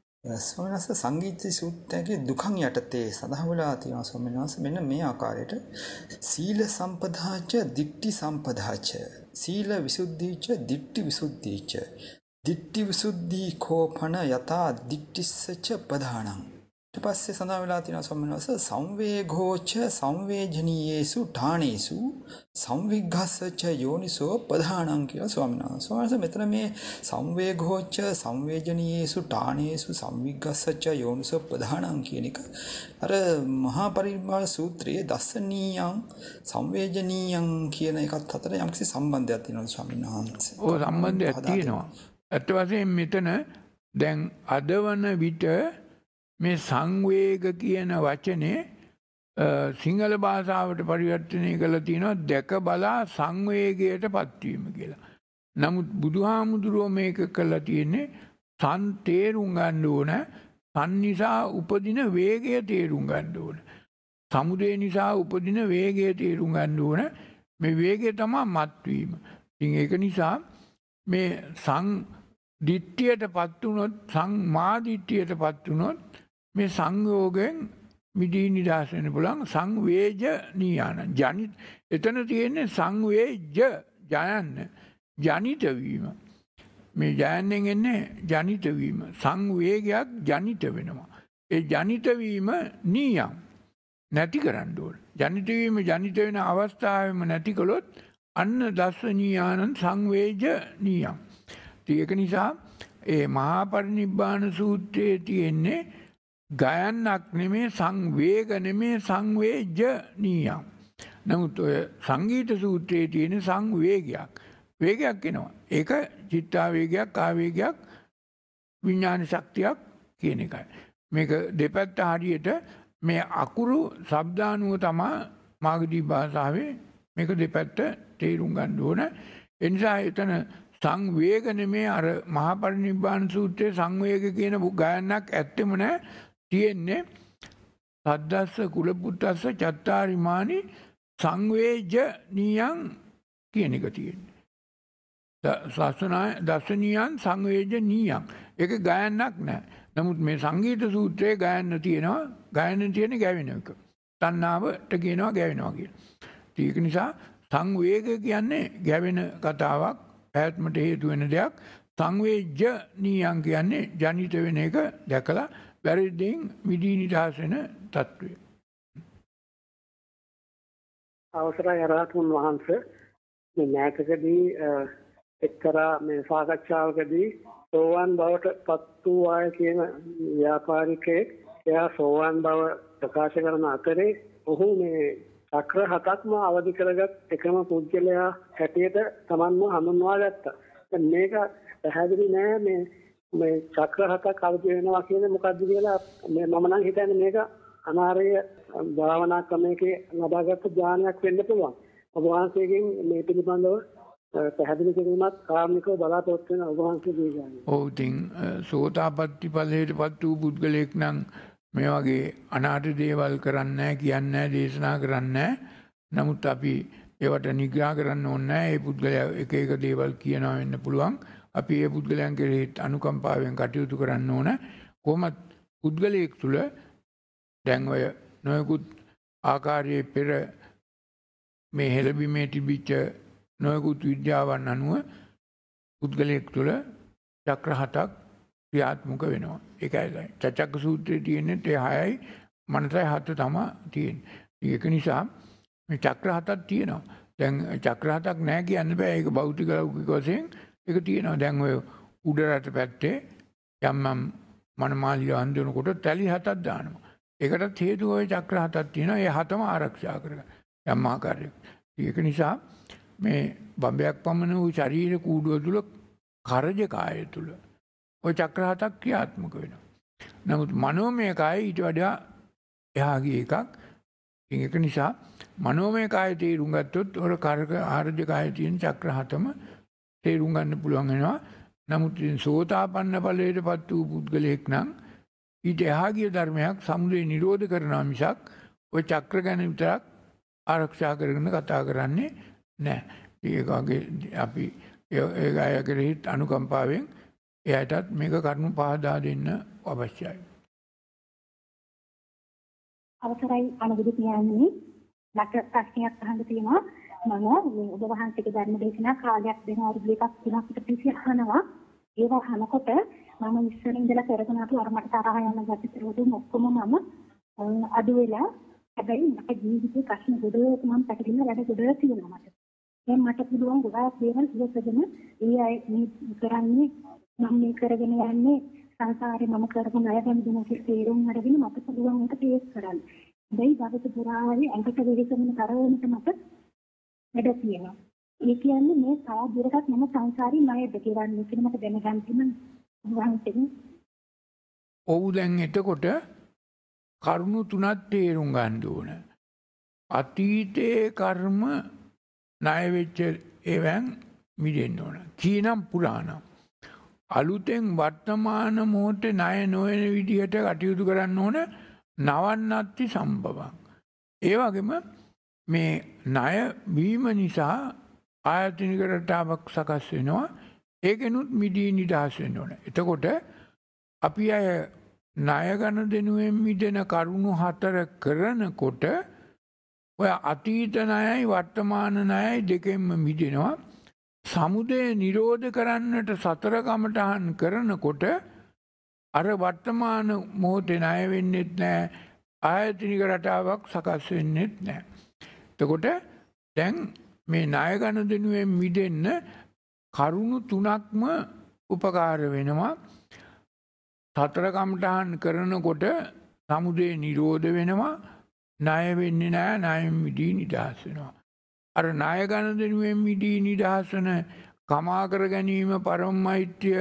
සංගීත සූත්‍රයේ දුකන් යටතේ සඳහන් වෙලා තියෙනවා ස්වාමීන් වහන්සේ මෙන්න මේ ආකාරයට සීල සම්පදාච, දිට්ඨි සම්පදාච, සීල විසුද්ධිච, දිට්ඨි විසුද්ධිච, දිට්ඨි විසුද්ධි කෝපන යතා දිට්ඨිස්සච ප්‍රධානං. ඊට පස්සේ සඳහන් වෙලා තියෙනවා ස්වාමීන් වහන්සේ සංවේගෝච සංවේජනීයේසු ඨානේසු සංවිග්ඝස්සච යෝනිසෝ ප්‍රධානං කියලා. ස්වාමීන් වහන්සේ මෙතන මේ සංවේගෝච සංවේජනීයේසු ඨානේසු සංවිග්ඝස්සච යෝනිසෝ ප්‍රධානං කියන එක අර මහා පරිනිර්වාණ සූත්‍රයේ දස්සනීයං සංවේජනීයං කියන එකත් අතර යම්කිසි සම්බන්ධයක් තියෙනවා ස්වාමීන් වහන්සේ. ඔව් සම්බන්ධයක් තියෙනවා. අත් වශයෙන් මෙතන දැන් අදවන විට මේ සංවේග කියන වචනේ සිංහල භාෂාවට පරිවර්තනය කරලා තියෙනවා දැක බලා සංවේගයට පත්වීම කියලා. නමුත් බුදුහාමුදුරුවෝ මේක කළා තියෙන්නේ තේරුම් ගන්න ඕන, තන් නිසා උපදින වේගය තේරුම් ගන්න ඕන. සමුදය නිසා උපදින වේගය තේරුම් ගන්න ඕන. මේ වේගය තමයි මත්වීම. ඉතින් ඒක නිසා මේ දිට්ඨියටපත් වුණොත්, සංමාදිට්ඨියටපත් වුණොත් මේ සංයෝගයෙන් මිදී නිදහස් වෙන්න පුළුවන්. සංවේජනීයන එතන තියෙන්නේ සංවේජ ජයන්න, ජනිත වීම. මේ ජයන්නෙන් එන්නේ ජනිත වීම. සංවේගයක් ජනිත වෙනවා. ඒ ජනිත වීම නීයම් නැති කරන්න ඕන. ජනිත වීම ජනිත වෙන අවස්ථාවෙම නැති කළොත් අන්න දස්සනීයානං සංවේජනීයම්. ඒක නිසා ඒ මහා පරිනිබ්බාන සූත්‍රයේ තියෙන්නේ ගයන්නක් නෙමේ, සංවේග නෙමේ, සංවේජනීයම්. නමුත් ඔය සංගීත සූත්‍රයේ තියෙන සංවේගයක්, වේගයක් එනවා. ඒක චිත්තාවේගයක්, ආවේගයක්, විඥාන ශක්තියක් කියන එකයි. මේක දෙපැත්ත හරියට මේ අකුරු ශබ්දානුව තමයි මාගදී භාෂාවේ මේක දෙපැත්ත තේරුම් ගන්න ඕන. ඒ නිසා එතන සංවේග නෙමේ අර මහා පරිනිබ්බාන සූත්‍රයේ සංවේග කියන ගායනක් ඇත්තෙම නැහැ. තියෙන්නේ සද්දස්ස කුලපුත්තස්ස චත්තාරිමානි සංවේජනීයං කියන එක තියෙන්නේ. දස්සනීයං සංවේජනීයං. ඒක ගායනක් නැහැ. නමුත් මේ සංගීත සූත්‍රයේ ගායන තියෙනවා. ගායන තියෙන්නේ ගැවෙන එක. තණ්හාවට කියනවා ගැවෙනවා කියලා. ඒක නිසා සංවේග කියන්නේ ගැවෙන කතාවක්, පැවැත්මට හේතු වෙන දෙයක්. සංවේජනීයං කියන්නේ ජනිත වෙන එක දැකලා වැරදිෙන් මිදී නිදහස් වෙන තත්ත්වය. අවසරයි අරහතුන් වහන්සේ. මේ මෑතකදී එක්තරා මේ සාකච්ඡාවකදී සෝවාන් බවට පත් වූ අය කියන ව්‍යාපාරිකයෙක් එයා සෝවාන් බව ප්‍රකාශ කරන අතරේ ඔහු මේ චක්‍ර 7ක්ම අවදි කරගත් එකම පුද්ගලයා හැටියට තමන්ව හඳුන්වා ගත්තා. දැන් මේක පැහැදිලි නෑ මේ චක්‍ර 7ක් අවදි වෙනවා කියන්නේ මොකද්ද කියලා මම නම් හිතන්නේ මේක අනාර්ය භාවනා ක්‍රමයකේ ලබාගත් ඥානයක් වෙන්න පුළුවන්. ඔබ වහන්සේගෙන් මේ පිළිබඳව පැහැදිලි කිරීමක් කාර්මිකව බලාපොරොත්තු වෙන ඔබ වහන්සේ දීගන්නේ. ඔව් ඉතින් සෝතාපට්ටි ඵලයටපත් වූ පුද්ගලයෙක් නම් මේ වගේ අනාථ දේවල් කරන්නේ නැහැ, කියන්නේ නැහැ, දේශනා කරන්නේ නැහැ. නමුත් අපි ඒවට නිග්‍රහ කරන්න ඕනේ නැහැ. ඒ පුද්ගලයා එක එක දේවල් කියනවා වෙන්න පුළුවන්. අපි ඒ පුද්ගලයන් කෙරෙහි අනුකම්පාවෙන් කටයුතු කරන්න ඕන. කොහොමත් පුද්ගලයෙක් තුළ දැන් ඔය නොයෙකුත් ආකාරයේ පෙර මේ හෙළබීමේ තිබිච්ච නොයෙකුත් විද්‍යාවන් අනුව පුද්ගලයෙක් තුළ චක්‍ර 7ක් ක්‍රියාත්මක වෙනවා. ඒකයි චක්ක සූත්‍රයේ තියෙන්නේ ඒ 6යි මනසයි 7 තමයි තියෙන්නේ. ඒක නිසා මේ චක්‍ර 7ක් තියෙනවා. දැන් චක්‍ර 7ක් නැහැ කියන්න බෑ. ඒක භෞතික ලෞකික වශයෙන් ඒක තියෙනවා. දැන් ඔය උඩරට පැත්තේ යම් මනමාලිය අන්දනකොට තැලි 7ක් දානවා. ඒකටත් හේතුව ඔය චක්‍ර 7ක් තියෙනවා. ඒ 7ම ආරක්ෂා කරගන්න යම් ආකාරයක. ඒක නිසා මේ බඹයක් පමණ වූ ශරීර කූඩුව තුල කරජ කාය තුල ඔය චක්‍ර 7ක් ක්‍රියාත්මක වෙනවා. නමුත් මනෝමය කාය ඊට වඩා එහා ගිය එකක්. ඒක නිසා මනෝමය කාය තේරුම් ගත්තොත් ඔර කරක ආර්ජ කාය තියෙන චක්‍ර 7ම තේරුම් ගන්න පුළුවන් වෙනවා. නමුත් සෝතාපන්න ඵලයටපත් වූ පුද්ගලයෙක් නම් ඊට එහා ගිය ධර්මයක් සමුදය නිරෝධ කරනවා මිසක් ඔය චක්‍ර ගැන විතරක් ආරක්ෂා කරගෙන කතා කරන්නේ නැහැ. ඒකගේ අපි ඒ අය කෙරෙහි අනුකම්පාවෙන් එයාටත් මේක කරුණු පහදා දෙන්න අවශ්‍යයි. අවසරයි අනුගුරු පියාණනි, මට ප්‍රශ්නයක් අහන්න තියෙනවා. මම ඔබ වහන්සේගේ ධර්ම දේශනා කාලයක් දෙන අවුරුදු එකක් තුනක් විතර අහනවා. ඒක අහනකොට මම ඉස්සර ඉඳලා කරගෙන ආපු අර මට තරහ යන ගැටලුම් ඔක්කොම මම අඩු වෙලා, හැබැයි මට ජීවිතේ ප්‍රශ්න ගොඩක් මම පැටලෙන වැඩ ගොඩක් තියෙනවා මට. දැන් මට පුළුවන් ගොඩාක් දේවල් ඉවසගෙන ඒ අය මේ කරන්නේ මම මේ කරගෙන යන්නේ සංසාරේ මම කරපු ණය ගැන දෙන තේරුම් අරගෙන මට පුළුවන් ඒක ටේස් කරන්න. දෙයි දවස පුරාවේ අංකට වෙලිසම කරවන්නට මට වැඩ තියෙනවා. ඒ කියන්නේ මේ තව දුරටත් මම සංසාරේ ණයද කියලා මට දැනගන්න තියෙනවා. ඔව් දැන් එතකොට කරුණු තුනක් තේරුම් ගන්න ඕන. අතීතයේ කර්ම ණය වෙච්ච ඒවෙන් මිදෙන්න ඕන. කීනම් පුරාණම්. අලුතෙන් වර්තමාන මොහොතේ ණය නොවන විදිහට කටයුතු කරන්න ඕන. නවන්නත්ති සම්භවං. ඒ වගේම මේ ණය වීම නිසා ආයතනික රටාවක් සකස් වෙනවා. ඒකෙනුත් මිදී නිදහස් වෙන්න ඕන. එතකොට අපි අය ණය ගනුදෙනුවෙන් මිදෙන කරුණු 4 කරනකොට ඔය අතීත ණයයි වර්තමාන ණයයි දෙකෙන්ම මිදෙනවා. සමුදය නිරෝධ කරන්නට සතර කමඨහන් කරනකොට අර වර්තමාන මොහොතේ ණය වෙන්නෙත් නැහැ. ආයතනික රටාවක් සකස් වෙන්නෙත් නැහැ. එතකොට දැන් මේ ණය ගනුදෙනුවෙන් මිදෙන්න කරුණු 3ක්ම උපකාර වෙනවා. සතර කමඨහන් කරනකොට සමුදය නිරෝධ වෙනවා. ණය වෙන්නේ නැහැ. ණයෙන් මිදී නිදහස් වෙනවා. අර ණය ගනුදෙනුවෙන් මිදී නිදහස් වෙන කමා කර ගැනීම පරම මෛත්‍රිය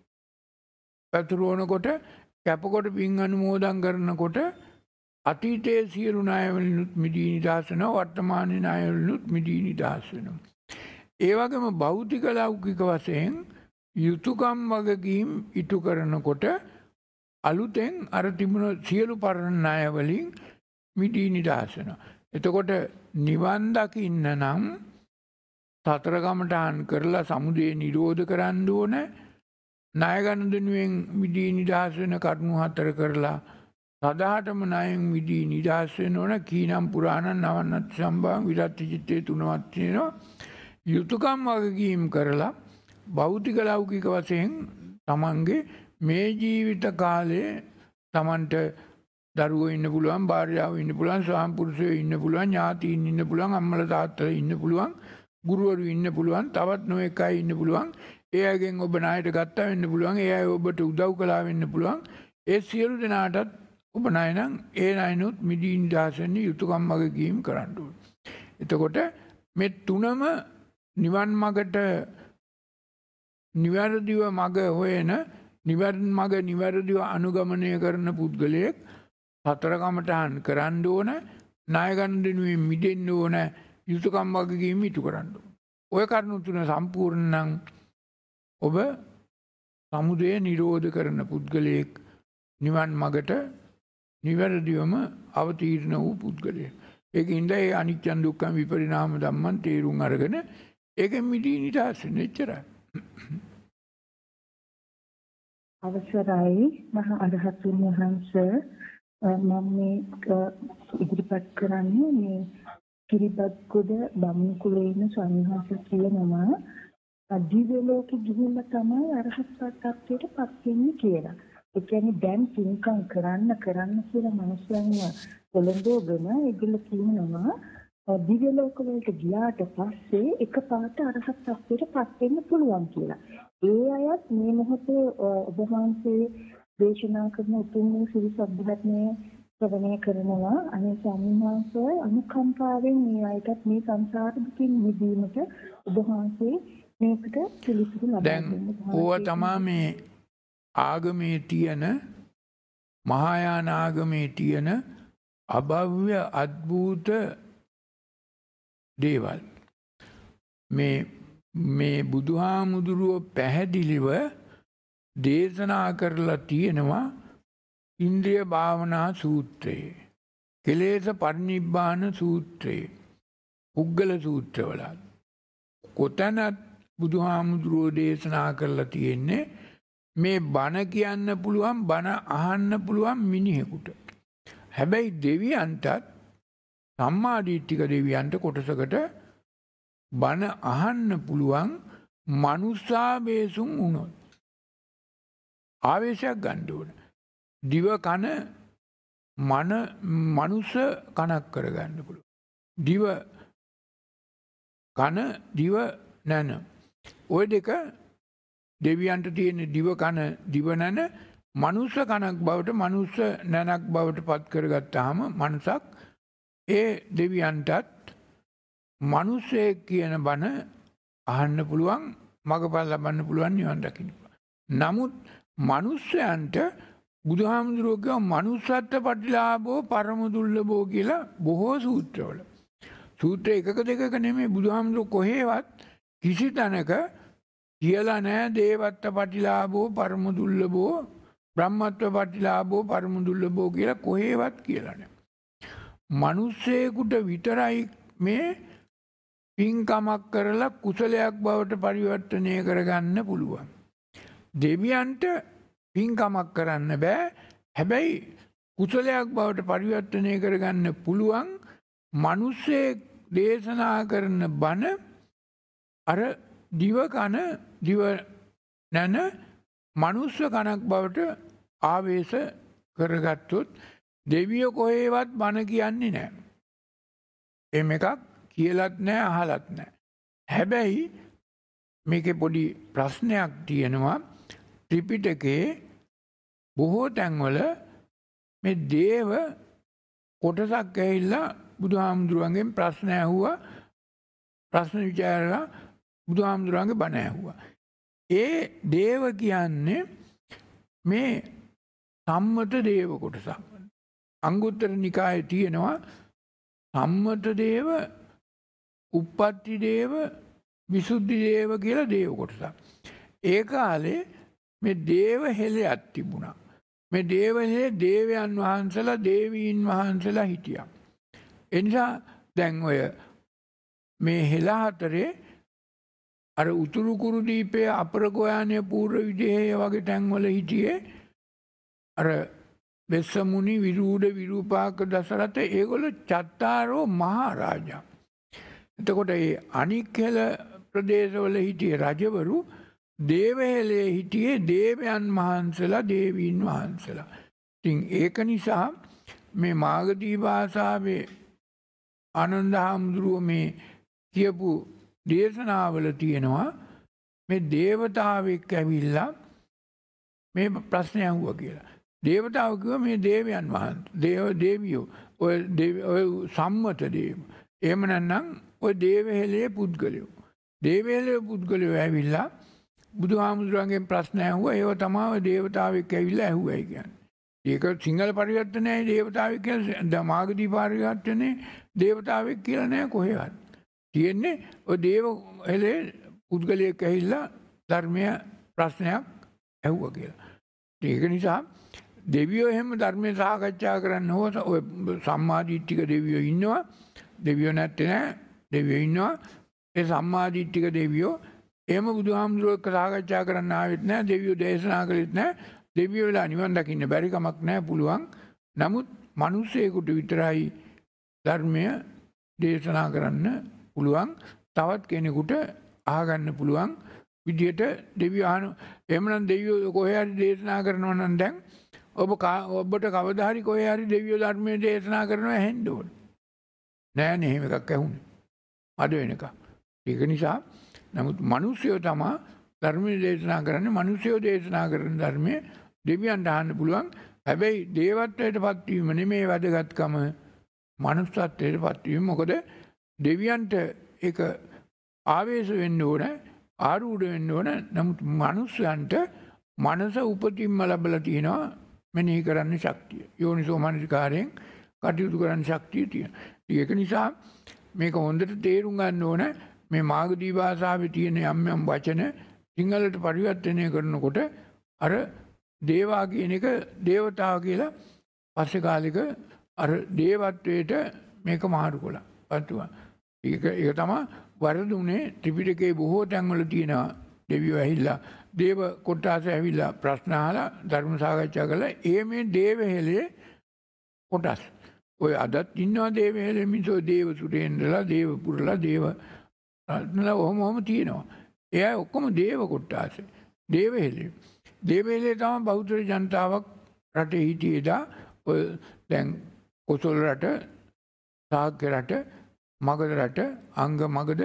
පතුරවනකොට කැපකොට පින් අනුමෝදන් කරනකොට අතීතයේ සියලු ණය වලිනුත් මිදී නිදහස් වෙනවා. වර්තමානයේ ණය වලිනුත් මිදී නිදහස් වෙනවා. ඒ වගේම භෞතික ලෞකික වශයෙන් යුතුයකම් වගකීම් ඉටු කරනකොට අලුතෙන් අර තිබුණ සියලු පරණ ණය වලින් මිදී නිදහස් වෙනවා. එතකොට නිවන් දකින්න නම් සතර කමඨාන් කරලා සමුදය නිරෝධ කරන්න ඕන. ණය ගනුදෙනුවෙන් මිදී නිදහස් වෙන කරුණු 4 කරලා සදාටම ණයෙන් මිදී නිදහස් වෙන්න ඕන. කීනම් පුරාණං නවන්නත් සම්භාවං විරත්ති චිත්තේ 3ක් තියෙනවා. යුතුයකම් වගකීම් කරලා භෞතික ලෞකික වශයෙන් තමන්ගේ මේ ජීවිත කාලයේ තමන්ට දරුවෝ ඉන්න පුළුවන්, භාර්යාවෝ ඉන්න පුළුවන්, ස්වාමි පුරුෂයෝ ඉන්න පුළුවන්, ඥාතීන් ඉන්න පුළුවන්, අම්මලා තාත්තලා ඉන්න පුළුවන්, ගුරුවරු ඉන්න පුළුවන්, තවත් නොඑක අය ඉන්න පුළුවන්. ඒ අයගෙන් ඔබ ණයට ගත්තා වෙන්න පුළුවන්. ඒ අය ඔබට උදව් කළා වෙන්න පුළුවන්. ඒ සියලු දෙනාටත් ඔබ ණය නම් ඒ ණයනොත් මිදී නිදහස් වෙන්න යුතුයකම් වගකීම් කරන්න ඕනේ. එතකොට මේ තුනම නිවන් මගට නිවැරදිව මග හොයන මග නිවැරදිව අනුගමනය කරන පුද්ගලයෙක් සතර කමඨහන් කරන්න ඕන, ණය ගන්න දෙනුවෙන් මිදෙන්න ඕන, යුතුයකම් වගකීම් ඉටු කරන්න ඕන. ඔය කරුණු තුන සම්පූර්ණ නම් ඔබ සමුදය නිරෝධ කරන පුද්ගලයෙක්, නිවන් මගට නිවැරදිවම අවතීර්ණ වූ පුද්ගලයෙක්. ඒකින්ද ඒ අනිත්‍ය දුක්ඛ විපරිණාම ධම්මන් තේරුම් අරගෙන ඒකෙන් මිදී නිදහස් වෙන්න එච්චරයි. අවසරයි මහා අරහතුන් වහන්සේ, මම මේ ඉදිරිපත් කරන්නේ මේ කිරිබත්ගොඩ බමුණු කුලේ ඉන්න ස්වාමීන් වහන්සේ කියනවා දිව්‍ය ලෝකෙ ගිහින් තමයි අරහත් ත්‍ත්වයට පත් වෙන්නේ කියලා. ඒ කියන්නේ දැන් පින්කම් කරන්න කියලා මිනිස්සුන්ව පොළඹවගෙන ඒගොල්ලෝ කියනවා දිව්‍ය ලෝක වලට ගියාට පස්සේ එකපාරට අරහත් ත්‍ත්වයට පත් වෙන්න පුළුවන් කියලා. ඒ අයත් මේ මොහොතේ ඔබ වහන්සේ දේශනා කරන උතුම් සිරි සබ්බත්මයේ ශ්‍රවණය කරනවා. අනේ ස්වාමීන් වහන්සේ අනුකම්පාවෙන් මේ අයටත් මේ සංසාර දුකින් මිදීමට ඔබ වහන්සේ මේකට පිළිතුරු ලබා දෙන්න. දැන් ඕවා තමයි මේ ආගමේ තියෙන, මහායාන ආගමේ තියෙන අභව්‍ය අద్භූත දේවල්. මේ බුදුහාමුදුරුව පැහැදිලිව දේශනා කරලා තියෙනවා ඉන්ද්‍රිය භාවනා සූත්‍රයේ, කෙලෙස් පරිනිබ්බාන සූත්‍රයේ, පුග්ගල සූත්‍රවල. කොතනත් බුදුහාමුදුරුව දේශනා කරලා තියෙන්නේ මේ බණ කියන්න පුළුවන්, බණ අහන්න පුළුවන් මිනිහෙකුට. හැබැයි දෙවියන්ටත්, සම්මාදිට්ඨික දෙවියන්ට කොටසකට බණ අහන්න පුළුවන් මනුස්සාවේසුන් වුණොත්. ආවේශයක් ගන්න ඕන. දිව කන මනුස්ස කනක් කරගන්න පුළුවන්. දිව කන, දිව නැන. ওই දෙක දෙවියන්ට තියෙන දිව කන, දිව නැන මනුස්ස කනක් බවට, මනුස්ස නැනක් බවට පත් කරගත්තාම මනසක් ඒ දෙවියන්ටත් මනුස්සයෙක් කියන බණ අහන්න පුළුවන්, මගපල් ලබන්න පුළුවන්, නිවන් දකින්න පුළුවන්. නමුත් මනුස්සයන්ට බුදුහාමුදුරුවෝ කියව මනුස්සත්ව පටිලාභෝ පරම දුර්ලභෝ කියලා බොහෝ සූත්‍රවල. සූත්‍ර එකක දෙකක නෙමෙයි, බුදුහාමුදුරුවෝ කොහේවත් කිසි තැනක කියලා නැහැ දේවත්ව පටිලාභෝ පරම දුර්ලභෝ, බ්‍රහ්මත්ව පටිලාභෝ පරම දුර්ලභෝ කියලා කොහේවත් කියලා නැහැ. මනුස්සයෙකුට විතරයි මේ පින්කමක් කරලා කුසලයක් බවට පරිවර්තනය කරගන්න පුළුවන්. දෙවියන්ට පින්කමක් කරන්න බෑ. හැබැයි කුසලයක් බවට පරිවර්තනය කරගන්න පුළුවන් මනුස්සයෙක් දේශනා කරන බණ අර දිව කන, දිව නැන මනුස්ස කනක් බවට ආවේශ කරගත්තොත් දෙවියෝ කොහේවත් බණ කියන්නේ නැහැ. එම් එකක් කියලත් නැහැ, අහලත් නැහැ. හැබැයි මේකේ පොඩි ප්‍රශ්නයක් තියෙනවා. ත්‍රිපිටකේ බොහෝ තැන්වල මේ දේව කොටසක් ඇවිල්ලා බුදුහාමුදුරුවන්ගෙන් ප්‍රශ්න ඇහුවා, ප්‍රශ්න විචාරලා බුදුහාමුදුරුවන්ගේ බණ ඇහුවා. ඒ දේව කියන්නේ මේ සම්මත දේව කොටසක්. අංගුත්තර නිකායේ තියෙනවා සම්මත දේව, උප්පත්ති දේව, විසුද්ධි දේව කියලා දේව කොටසක්. ඒ කාලේ මේ දේව හෙළයක් තිබුණා. මේ දේව හෙළේ දේවයන් වහන්සලා, දේවීන් වහන්සලා හිටියා. ඒ නිසා දැන් ඔය මේ හෙළ හතරේ අර උතුරු කුරු දීපයේ අපරගෝයානේ පූර්ව විදේහය වගේ තැන්වල හිටියේ අර වෙස්සමුනි, විරූඩ, විරූපාක, දසරථ, ඒගොල්ලෝ චත්තාරෝ මහරජා. එතකොට ඒ අනික් හෙළ ප්‍රදේශවල හිටියේ රජවරු, දේවහෙළේ හිටියේ දේවයන් වහන්සලා, දේවීන් වහන්සලා. ඉතින් ඒක නිසා මේ මාගධී භාෂාවේ ආනන්ද හාමුදුරුවෝ මේ කියපු දේශනාවල තියෙනවා මේ දේවතාවෙක් ඇවිල්ලා මේ ප්‍රශ්නය අහුවා කියලා. දේවතාව කිව්වා මේ දේවයන් වහන්සේ දේවියෝ ඔය සම්මත දේව. එහෙම නැත්නම් ඔය දේවහෙලේ පුද්ගලයෝ. දේවහෙලේ පුද්ගලයෝ ඇවිල්ලා බුදුහාමුදුරන්ගෙන් ප්‍රශ්න ඇහුවා. ඒව තමයි දේවතාවෙක් ඇවිල්ලා ඇහුවයි කියන්නේ. ඒක සිංහල පරිවර්තනයයි දේවතාවෙක් කියලා මාගදී පරිවර්තනේ දේවතාවෙක් කියලා නෑ කොහෙවත්. තියෙන්නේ ඔය දේවහෙලේ පුද්ගලයෙක් ඇවිල්ලා ධර්මය ප්‍රශ්නයක් ඇහුවා කියලා. ඒක නිසා දෙවියෝ එහෙම ධර්මය සාකච්ඡා කරන්න ඕන ඔය සම්මාදිට්ඨික දෙවියෝ ඉන්නවා. දෙවියෝ නැත්තේ නෑ. දෙවියෝ ඉන්නවා. ඒ සම්මාදිට්ඨික දෙවියෝ එහෙම බුදුහාමුදුරුවෝ එක්ක සාකච්ඡා කරන්න ආවෙත් නෑ. දෙවියෝ දේශනා කළෙත් නෑ. දෙවියෝ වෙලා නිවන් දකින්න බැරි කමක් නෑ පුළුවන්. නමුත් මිනිස්සෙකුට විතරයි ධර්මය දේශනා කරන්න පුළුවන්. තවත් කෙනෙකුට අහගන්න පුළුවන් විදියට දෙවියෝ අහන. එහෙමනම් දෙවියෝ කොහේ හරි දේශනා කරනවා නම් දැන් ඔබට කවදා හරි කොහේ හරි දෙවියෝ ධර්මයේ දේශනා කරනවා ඇහෙන්න ඕනේ. නෑනේ එහෙම එකක් ඇහුනේ. අද වෙනකම්. ඒක නිසා නමුත් මිනිස්සුયો තමයි ධර්මයේ දේශනා කරන්නේ. මිනිස්සුયો දේශනා කරන ධර්මයේ දෙවියන්ට අහන්න පුළුවන්. හැබැයි දේවත්වයටපත් වීම නෙමෙයි වැදගත්කම. මනුස්සත්වයටපත් වීම. මොකද දෙවියන්ට ඒක ආවේශ වෙන්න ඕන, ආරූඪ වෙන්න ඕන. නමුත් මනුස්සයන්ට මනස උපතින්ම ලැබලා තියෙනවා මෙනෙහි කරන්න ශක්තිය. යෝනිසෝ මනසිකාරයෙන් කටයුතු කරන්න ශක්තිය තියෙනවා. ඒක නිසා මේක හොඳට තේරුම් ගන්න ඕන. මේ මාගදී භාෂාවේ තියෙන යම් යම් වචන සිංහලට පරිවර්තනය කරනකොට අර දේවා කියන එක දේවතාව කියලා පස්සේ කාලෙක අර දේවත්වයට මේක මාරු කළා. ඒක තමයි වරදුනේ. ත්‍රිපිටකයේ බොහෝ තැන්වල තියෙනවා දෙවියෝ ඇහිලා දේව කොටස ඇවිල්ලා ප්‍රශ්න අහලා ධර්ම සාකච්ඡා කළා. ඒ මේ දේවහෙලේ කොටස්. ඔය අදත් ඉන්නවා දේවහෙලේ මිනිස්සු දේව සුරේන්ද්‍රලා දේව පුරලා දේව රත්නලා ඔහොම තියෙනවා. එයා ඔක්කොම දේව කොටස. දේවහෙලේ. දේවහෙලේ තමයි බෞද්ධ ජනතාවක් රටේ හිටියේදා. ඔය දැන් කොසල් රට, සාග්ග රට, මගධ රට, අංග මගධ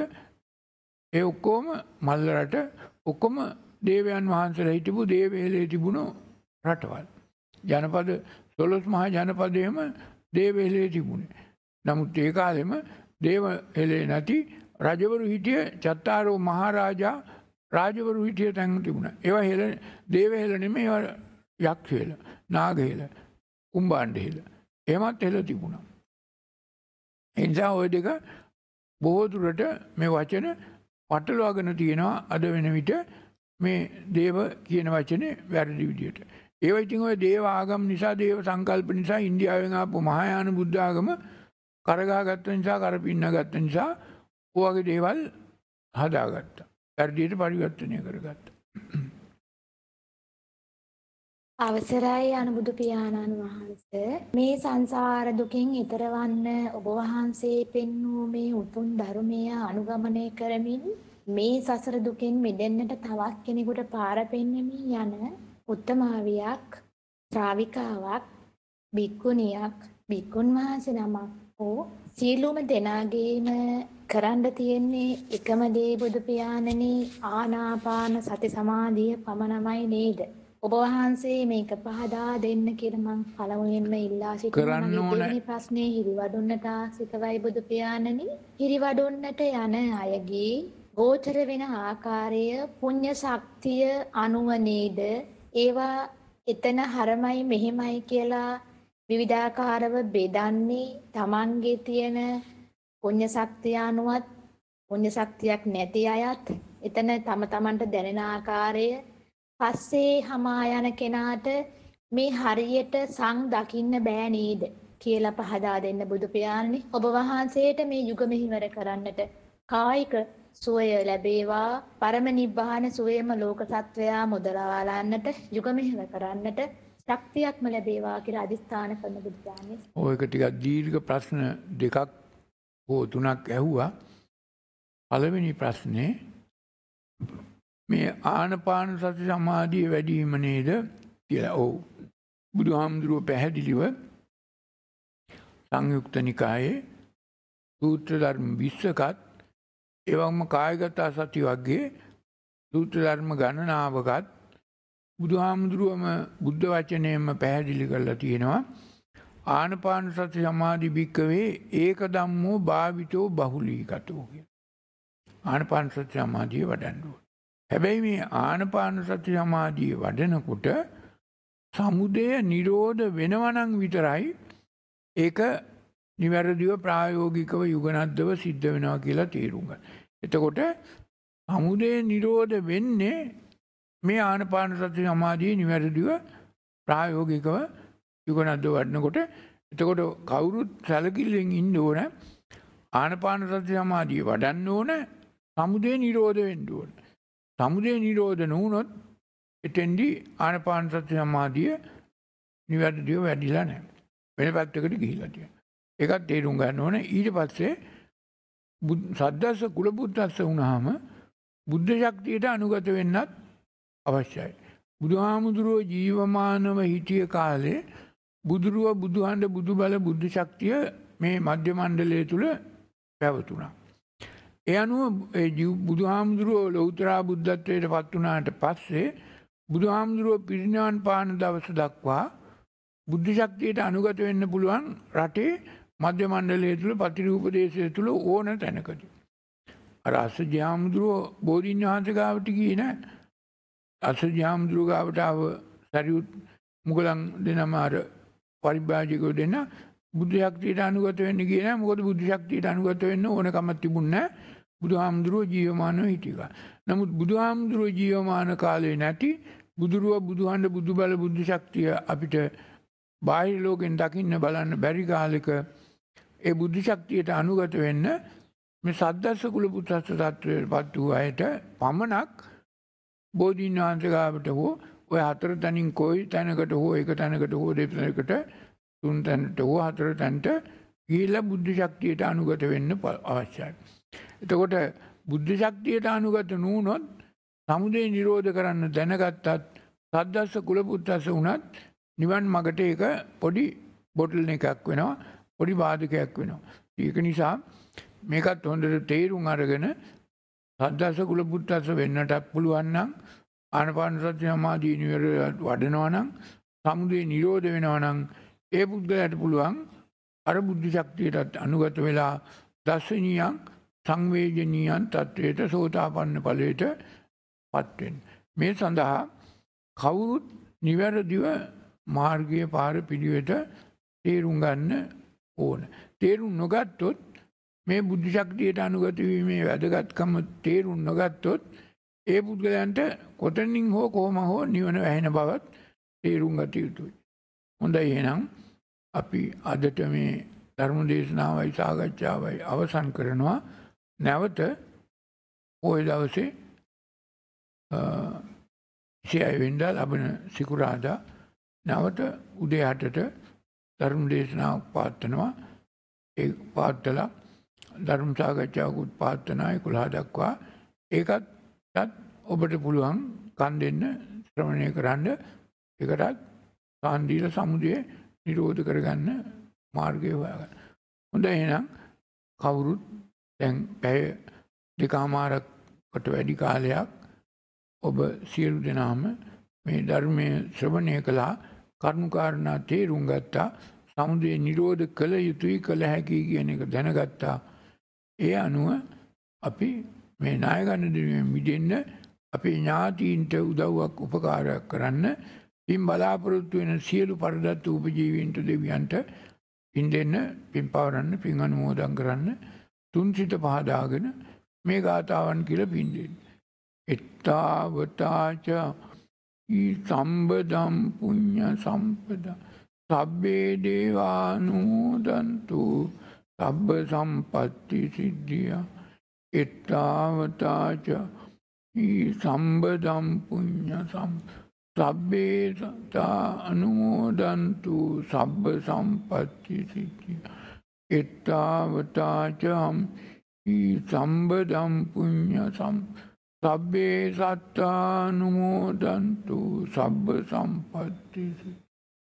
ඒ ඔක්කොම මල්ල රට ඔක්කොම දේවයන් වහන්සේලා හිටපු දේවහෙලේ තිබුණු රටවල්. ජනපද 12 මහා ජනපදයේම දේවහෙලේ තිබුණේ. නමුත් ඒ කාලෙම දේවහෙලේ නැති රජවරු හිටිය චත්තාරෝ මහරජා රාජවරු හිටිය තැන් තිබුණා. ඒවා හෙල දේවහෙල නෙමෙයි ඒවා යක්ෂ හෙල, නාග හෙල, කුම්භාණ්ඩ හෙල. එහෙමත් හෙල තිබුණා. ඒ නිසා ওই දෙක බොහෝ දුරට මේ වචන පටලවාගෙන තියෙනවා. අද වෙන විට මේ දේව කියන වචනේ වැරදි විදියට. ඒවා ඉතින් ඔය දේව ආගම නිසා, දේව සංකල්ප නිසා ඉන්දියාවෙන් ආපු මහායාන බුද්ධ ආගම කරගහගත්ත නිසා, කරපින්නගත්ත නිසා ඔයගේ දේවල් හදාගත්තා. වැරදියට පරිවර්තනය කරගත්තා. අවසරයි අනුබුදු පියාණන් වහන්සේ, මේ සංසාර දුකින් ඈතරවන්න ඔබ වහන්සේ පෙන්වූ මේ උතුම් ධර්මය අනුගමනය කරමින් මේ සසර දුකින් මිදෙන්නට තවත් කෙනෙකුට පාර පෙන්වමින් යන උත්තමාවියක්, ශ්‍රාවිකාවක්, භික්ඛුණියක්, භික්ඛුන් වහන්සේ නමක් වූ සීලුම දෙනාගේම කරන්න තියෙන්නේ එකම දේ බුදු පියාණනි, ආනාපාන සති සමාධිය පමණමයි නේද? ඔබ වහන්සේ මේක පහදා දෙන්න කියලා මම පළමුවෙන්ම ඉල්ලා සිටිනවා. මගේ දෙවෙනි ප්‍රශ්නේ හිරිවඩුන්නට ආසිතවයි බුදු පියාණනි. හිරිවඩුන්නට යන අයගේ ගෝචර වෙන ආකාරය පුණ්‍ය ශක්තිය අනුව නේද? ඒවා එතන හරමයි මෙහෙමයි කියලා විවිධාකාරව බෙදන්නේ. Tamanගේ තියෙන පුණ්‍ය ශක්තිය අනුවත් පුණ්‍ය ශක්තියක් නැති අයත් එතන තම තමන්ට දැනෙන ආකාරය පස්සේ හමා යන කෙනාට මේ හරියට සං දකින්න බෑ නේද කියලා පහදා දෙන්න බුදු පියාණනි. ඔබ වහන්සේට මේ යුග මෙහිවර කරන්නට කායික සුවය ලැබේවා, පරම නිබ්බාන සුවයම ලෝක සත්වයා මුදලාලන්නට යුග මෙහිවර කරන්නට ශක්තියක්ම ලැබේවා කියලා අදිස්ථාන කරන බුදු පියාණනි. ඔය ටිකක් දීර්ඝ ප්‍රශ්න දෙකක් හෝ තුනක් ඇහුවා. පළවෙනි ප්‍රශ්නේ මේ ආනපාන සති සමාධිය වැඩි වීම නේද කියලා. ඔව්. බුදුහාමුදුරුවෝ පැහැදිලිව සංයුක්ත නිකායේ සූත්‍ර ධර්ම 20කත් ඒ වගේම කායගත සති වගේ සූත්‍ර ධර්ම ගණනාවකත් බුදුහාමුදුරුවම බුද්ධ වචනයෙන්ම පැහැදිලි කරලා තියෙනවා. ආනපාන සති සමාධි භික්කවේ ඒක ධම්මෝ භාවිතෝ බහුලීගතෝ කියන. ආනපාන සති සමාධිය වඩන්න ඕනේ. හැබැයි මේ ආනපාන සති සමාධිය වඩනකොට සමුදය නිරෝධ වෙනවා නම් විතරයි ඒක නිවැරදිව ප්‍රායෝගිකව යුගනද්දව සිද්ධ වෙනවා කියලා තේරුම් ගන්න. එතකොට සමුදය නිරෝධ වෙන්නේ මේ ආනපාන සති සමාධිය නිවැරදිව ප්‍රායෝගිකව යුගනද්දව වඩනකොට. එතකොට කවුරුත් සැලකිල්ලෙන් ඉන්න ඕන. ආනපාන සති සමාධිය වඩන්න ඕන. සමුදය නිරෝධ වෙන්න ඕන. සමුදය නිරෝධ නොවුනොත් එතෙන්දී ආනපාන සති සමාධිය නිවැරදිව වැඩිලා නැහැ. වෙන පැත්තකට ගිහිලා තියෙනවා. ඒකත් තේරුම් ගන්න ඕන. ඊට පස්සේ සද්දස්ස කුලපුත්තස්ස වුණාම බුද්ධ ශක්තියට අනුගත වෙන්නත් අවශ්‍යයි. බුදුහාමුදුරුවෝ ජීවමානව හිටිය කාලේ බුදුරුව බුදුහඬ බුදුබල බුද්ධ ශක්තිය මේ මධ්‍ය මණ්ඩලය තුල පැවතුණා. ඒ අනුව බුදුහාමුදුරුවෝ ලෞතර බුද්ධත්වයට පත් වුණාට පස්සේ බුදුහාමුදුරුවෝ පිරිනිවන් පාන දවස දක්වා බුද්ධ ශක්තියට අනුගත වෙන්න පුළුවන් රටේ මධ්‍ය මණ්ඩලය තුල ප්‍රතිරූපදේශය තුල ඕන තැනකදී. අර අස්සජි හාමුදුරුවෝ බෝධීන් වහන්සේ ගාවට ගියේ නෑ. අස්සජි හාමුදුරුවෝ ගාවට ආව සරියුත් මුගලන් දෙනම අර පරිබ්‍රාජකයෝ දෙන්න බුද්ධ ශක්තියට අනුගත වෙන්න ගියේ නෑ. මොකද බුද්ධ ශක්තියට අනුගත වෙන්න ඕනකමක් තිබුණේ නෑ. බුදුහාමුදුරුවෝ ජීවමානව හිටියා. නමුත් බුදුහාමුදුරුවෝ ජීවමාන කාලේ නැති බුදුරුව බුදුහඬ බුදුබල බුද්ධ ශක්තිය අපිට බාහිර ලෝකෙන් දකින්න බලන්න බැරි කාලෙක ඒ බුද්ධ ශක්තියට අනුගත වෙන්න මේ සද්දස්ස කුලපුත්තස්ස තත්වයට පත් වූ අයට පමණක් බෝධීන් වහන්සේ ගාවට හෝ ඔය හතර තැනින් කොයි තැනකට හෝ එක තැනකට හෝ දෙතැනකට තුන් තැනට හෝ හතර තැනට ගිහිල්ලා බුද්ධ ශක්තියට අනුගත වෙන්න අවශ්‍යයි. එතකොට බුද්ධ ශක්තියට අනුගත නුනොත් සමුදය නිරෝධ කරන්න දැනගත්තත් සද්දස්ස කුලපුත්තස්ස වුණත් නිවන් මගට ඒක පොඩි බොටල් එකක් වෙනවා, පොඩි බාධකයක් වෙනවා. ඒක නිසා මේකත් හොඳට තේරුම් අරගෙන සද්දස්ස කුලපුත්තස්ස වෙන්නටත් පුළුවන් නම් ආනපාන සති සමාධිය නිවැරදිව වඩනවා නම් සමුදය නිරෝධ වෙනවා නම් ඒ පුද්ගලයාට පුළුවන් අර බුද්ධ ශක්තියටත් අනුගත වෙලා දස්සනියන් සංවේජනීයන් තත්වයට සෝතාපන්න ඵලයට පත් වෙන්න. මේ සඳහා කවුරුත් නිවැරදිව මාර්ගයේ පාර පිළිවෙත තේරුම් ගන්න ඕන. තේරුම් නොගත්තොත් මේ බුද්ධ ශක්තියට අනුගත වීමේ වැදගත්කම තේරුම් නොගත්තොත් ඒ පුද්ගලයන්ට කොතනින් හෝ කොහොම හෝ නිවන වැහෙන බවත් තේරුම් ගත යුතුයි. හොඳයි එහෙනම් අපි අදට මේ ධර්ම දේශනාවයි සාකච්ඡාවයි අවසන් කරනවා. නැවත පොය දවසේ 26 වෙනිදා ලබන සිකුරාදා නැවත උදේ 8ට ධර්ම දේශනාවක් පවත්වනවා. ඒ පවත්වලා ධර්ම සාකච්ඡාවකුත් පවත්වනවා 11 දක්වා. ඒකත් ඔබට පුළුවන් කන් දෙන්න ශ්‍රවණය කරන්න. ඒකටත් සාන්දීල සමුදය නිරෝධ කරගන්න මාර්ගය හොයාගන්න. හොඳයි එහෙනම් කවුරුත් දැන් පැය දෙකමාරකට වැඩි කාලයක් ඔබ සියලු දෙනාම මේ ධර්මයේ ශ්‍රවණය කළා, කරුණාකාරණා තේරුම් ගත්තා, සමුදය නිරෝධ කළ යුතුයි කළ හැකි කියන එක දැනගත්තා. ඒ අනුව අපි මේ ණය ගන්න දෙනුවෙන් මිදෙන්න අපේ ඥාතීන්ට උදව්වක් උපකාරයක් කරන්න පින් බලාපොරොත්තු වෙන සියලු පරදත්ත උපජීවීන්ට දෙවියන්ට පින් දෙන්න, පින් පවරන්න, පින් අනුමෝදන් කරන්න තුන්සිත පහදාගෙන මේ ගාථාවන් කියලා පින් දෙන්න. එත්තාවතාච ඊ සම්බදම් පුඤ්ඤ සම්පදා සබ්බේ දේවානුමෝදන්තු සබ්බ සම්පත්ති සිද්ධියා. එත්තාවතාච ඊ සම්බදම් පුඤ්ඤ සබ්බේ සතා අනුමෝදන්තු සබ්බ සම්පත්ති සිද්ධියා. එත්තාවතාචම් ඊ සම්බදම් පුඤ්ඤ සබ්බේ සත්තානුමෝදන්තු සබ්බ සම්පත්ති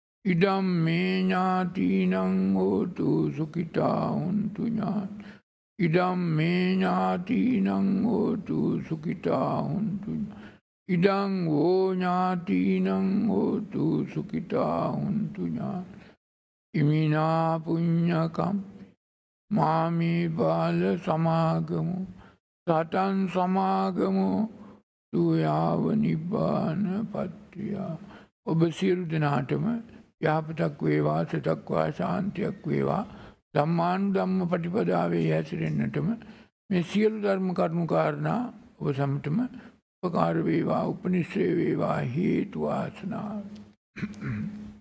ඉදම් මේ ඥාතිනං හෝතු සුඛිතා හොන්තු ඥාති ඉදම් මේ ඥාතිනං හෝතු සුඛිතා හුන්තු ඉදං වෝ ඥාතිනං හෝතු සුඛිතා හුන්තු ඉමිනා පුඤ්ඤකම් මාමේ බාල සමාගමු සතන් සමාගමු තුයාව නිබ්බාන පත්‍ත්‍ය. ඔබ සියලු දෙනාටම යහපතක් වේවා, සතක් වා, ශාන්තියක් වේවා, ධම්මානුධම්ම පටිපදාවේ හැසිරෙන්නටම මේ සියලු ධර්ම කරුණු කාරණා ඔබ සමටම උපකාර වේවා, උපනිශ්‍රේ වේවා, හේතු වාසනා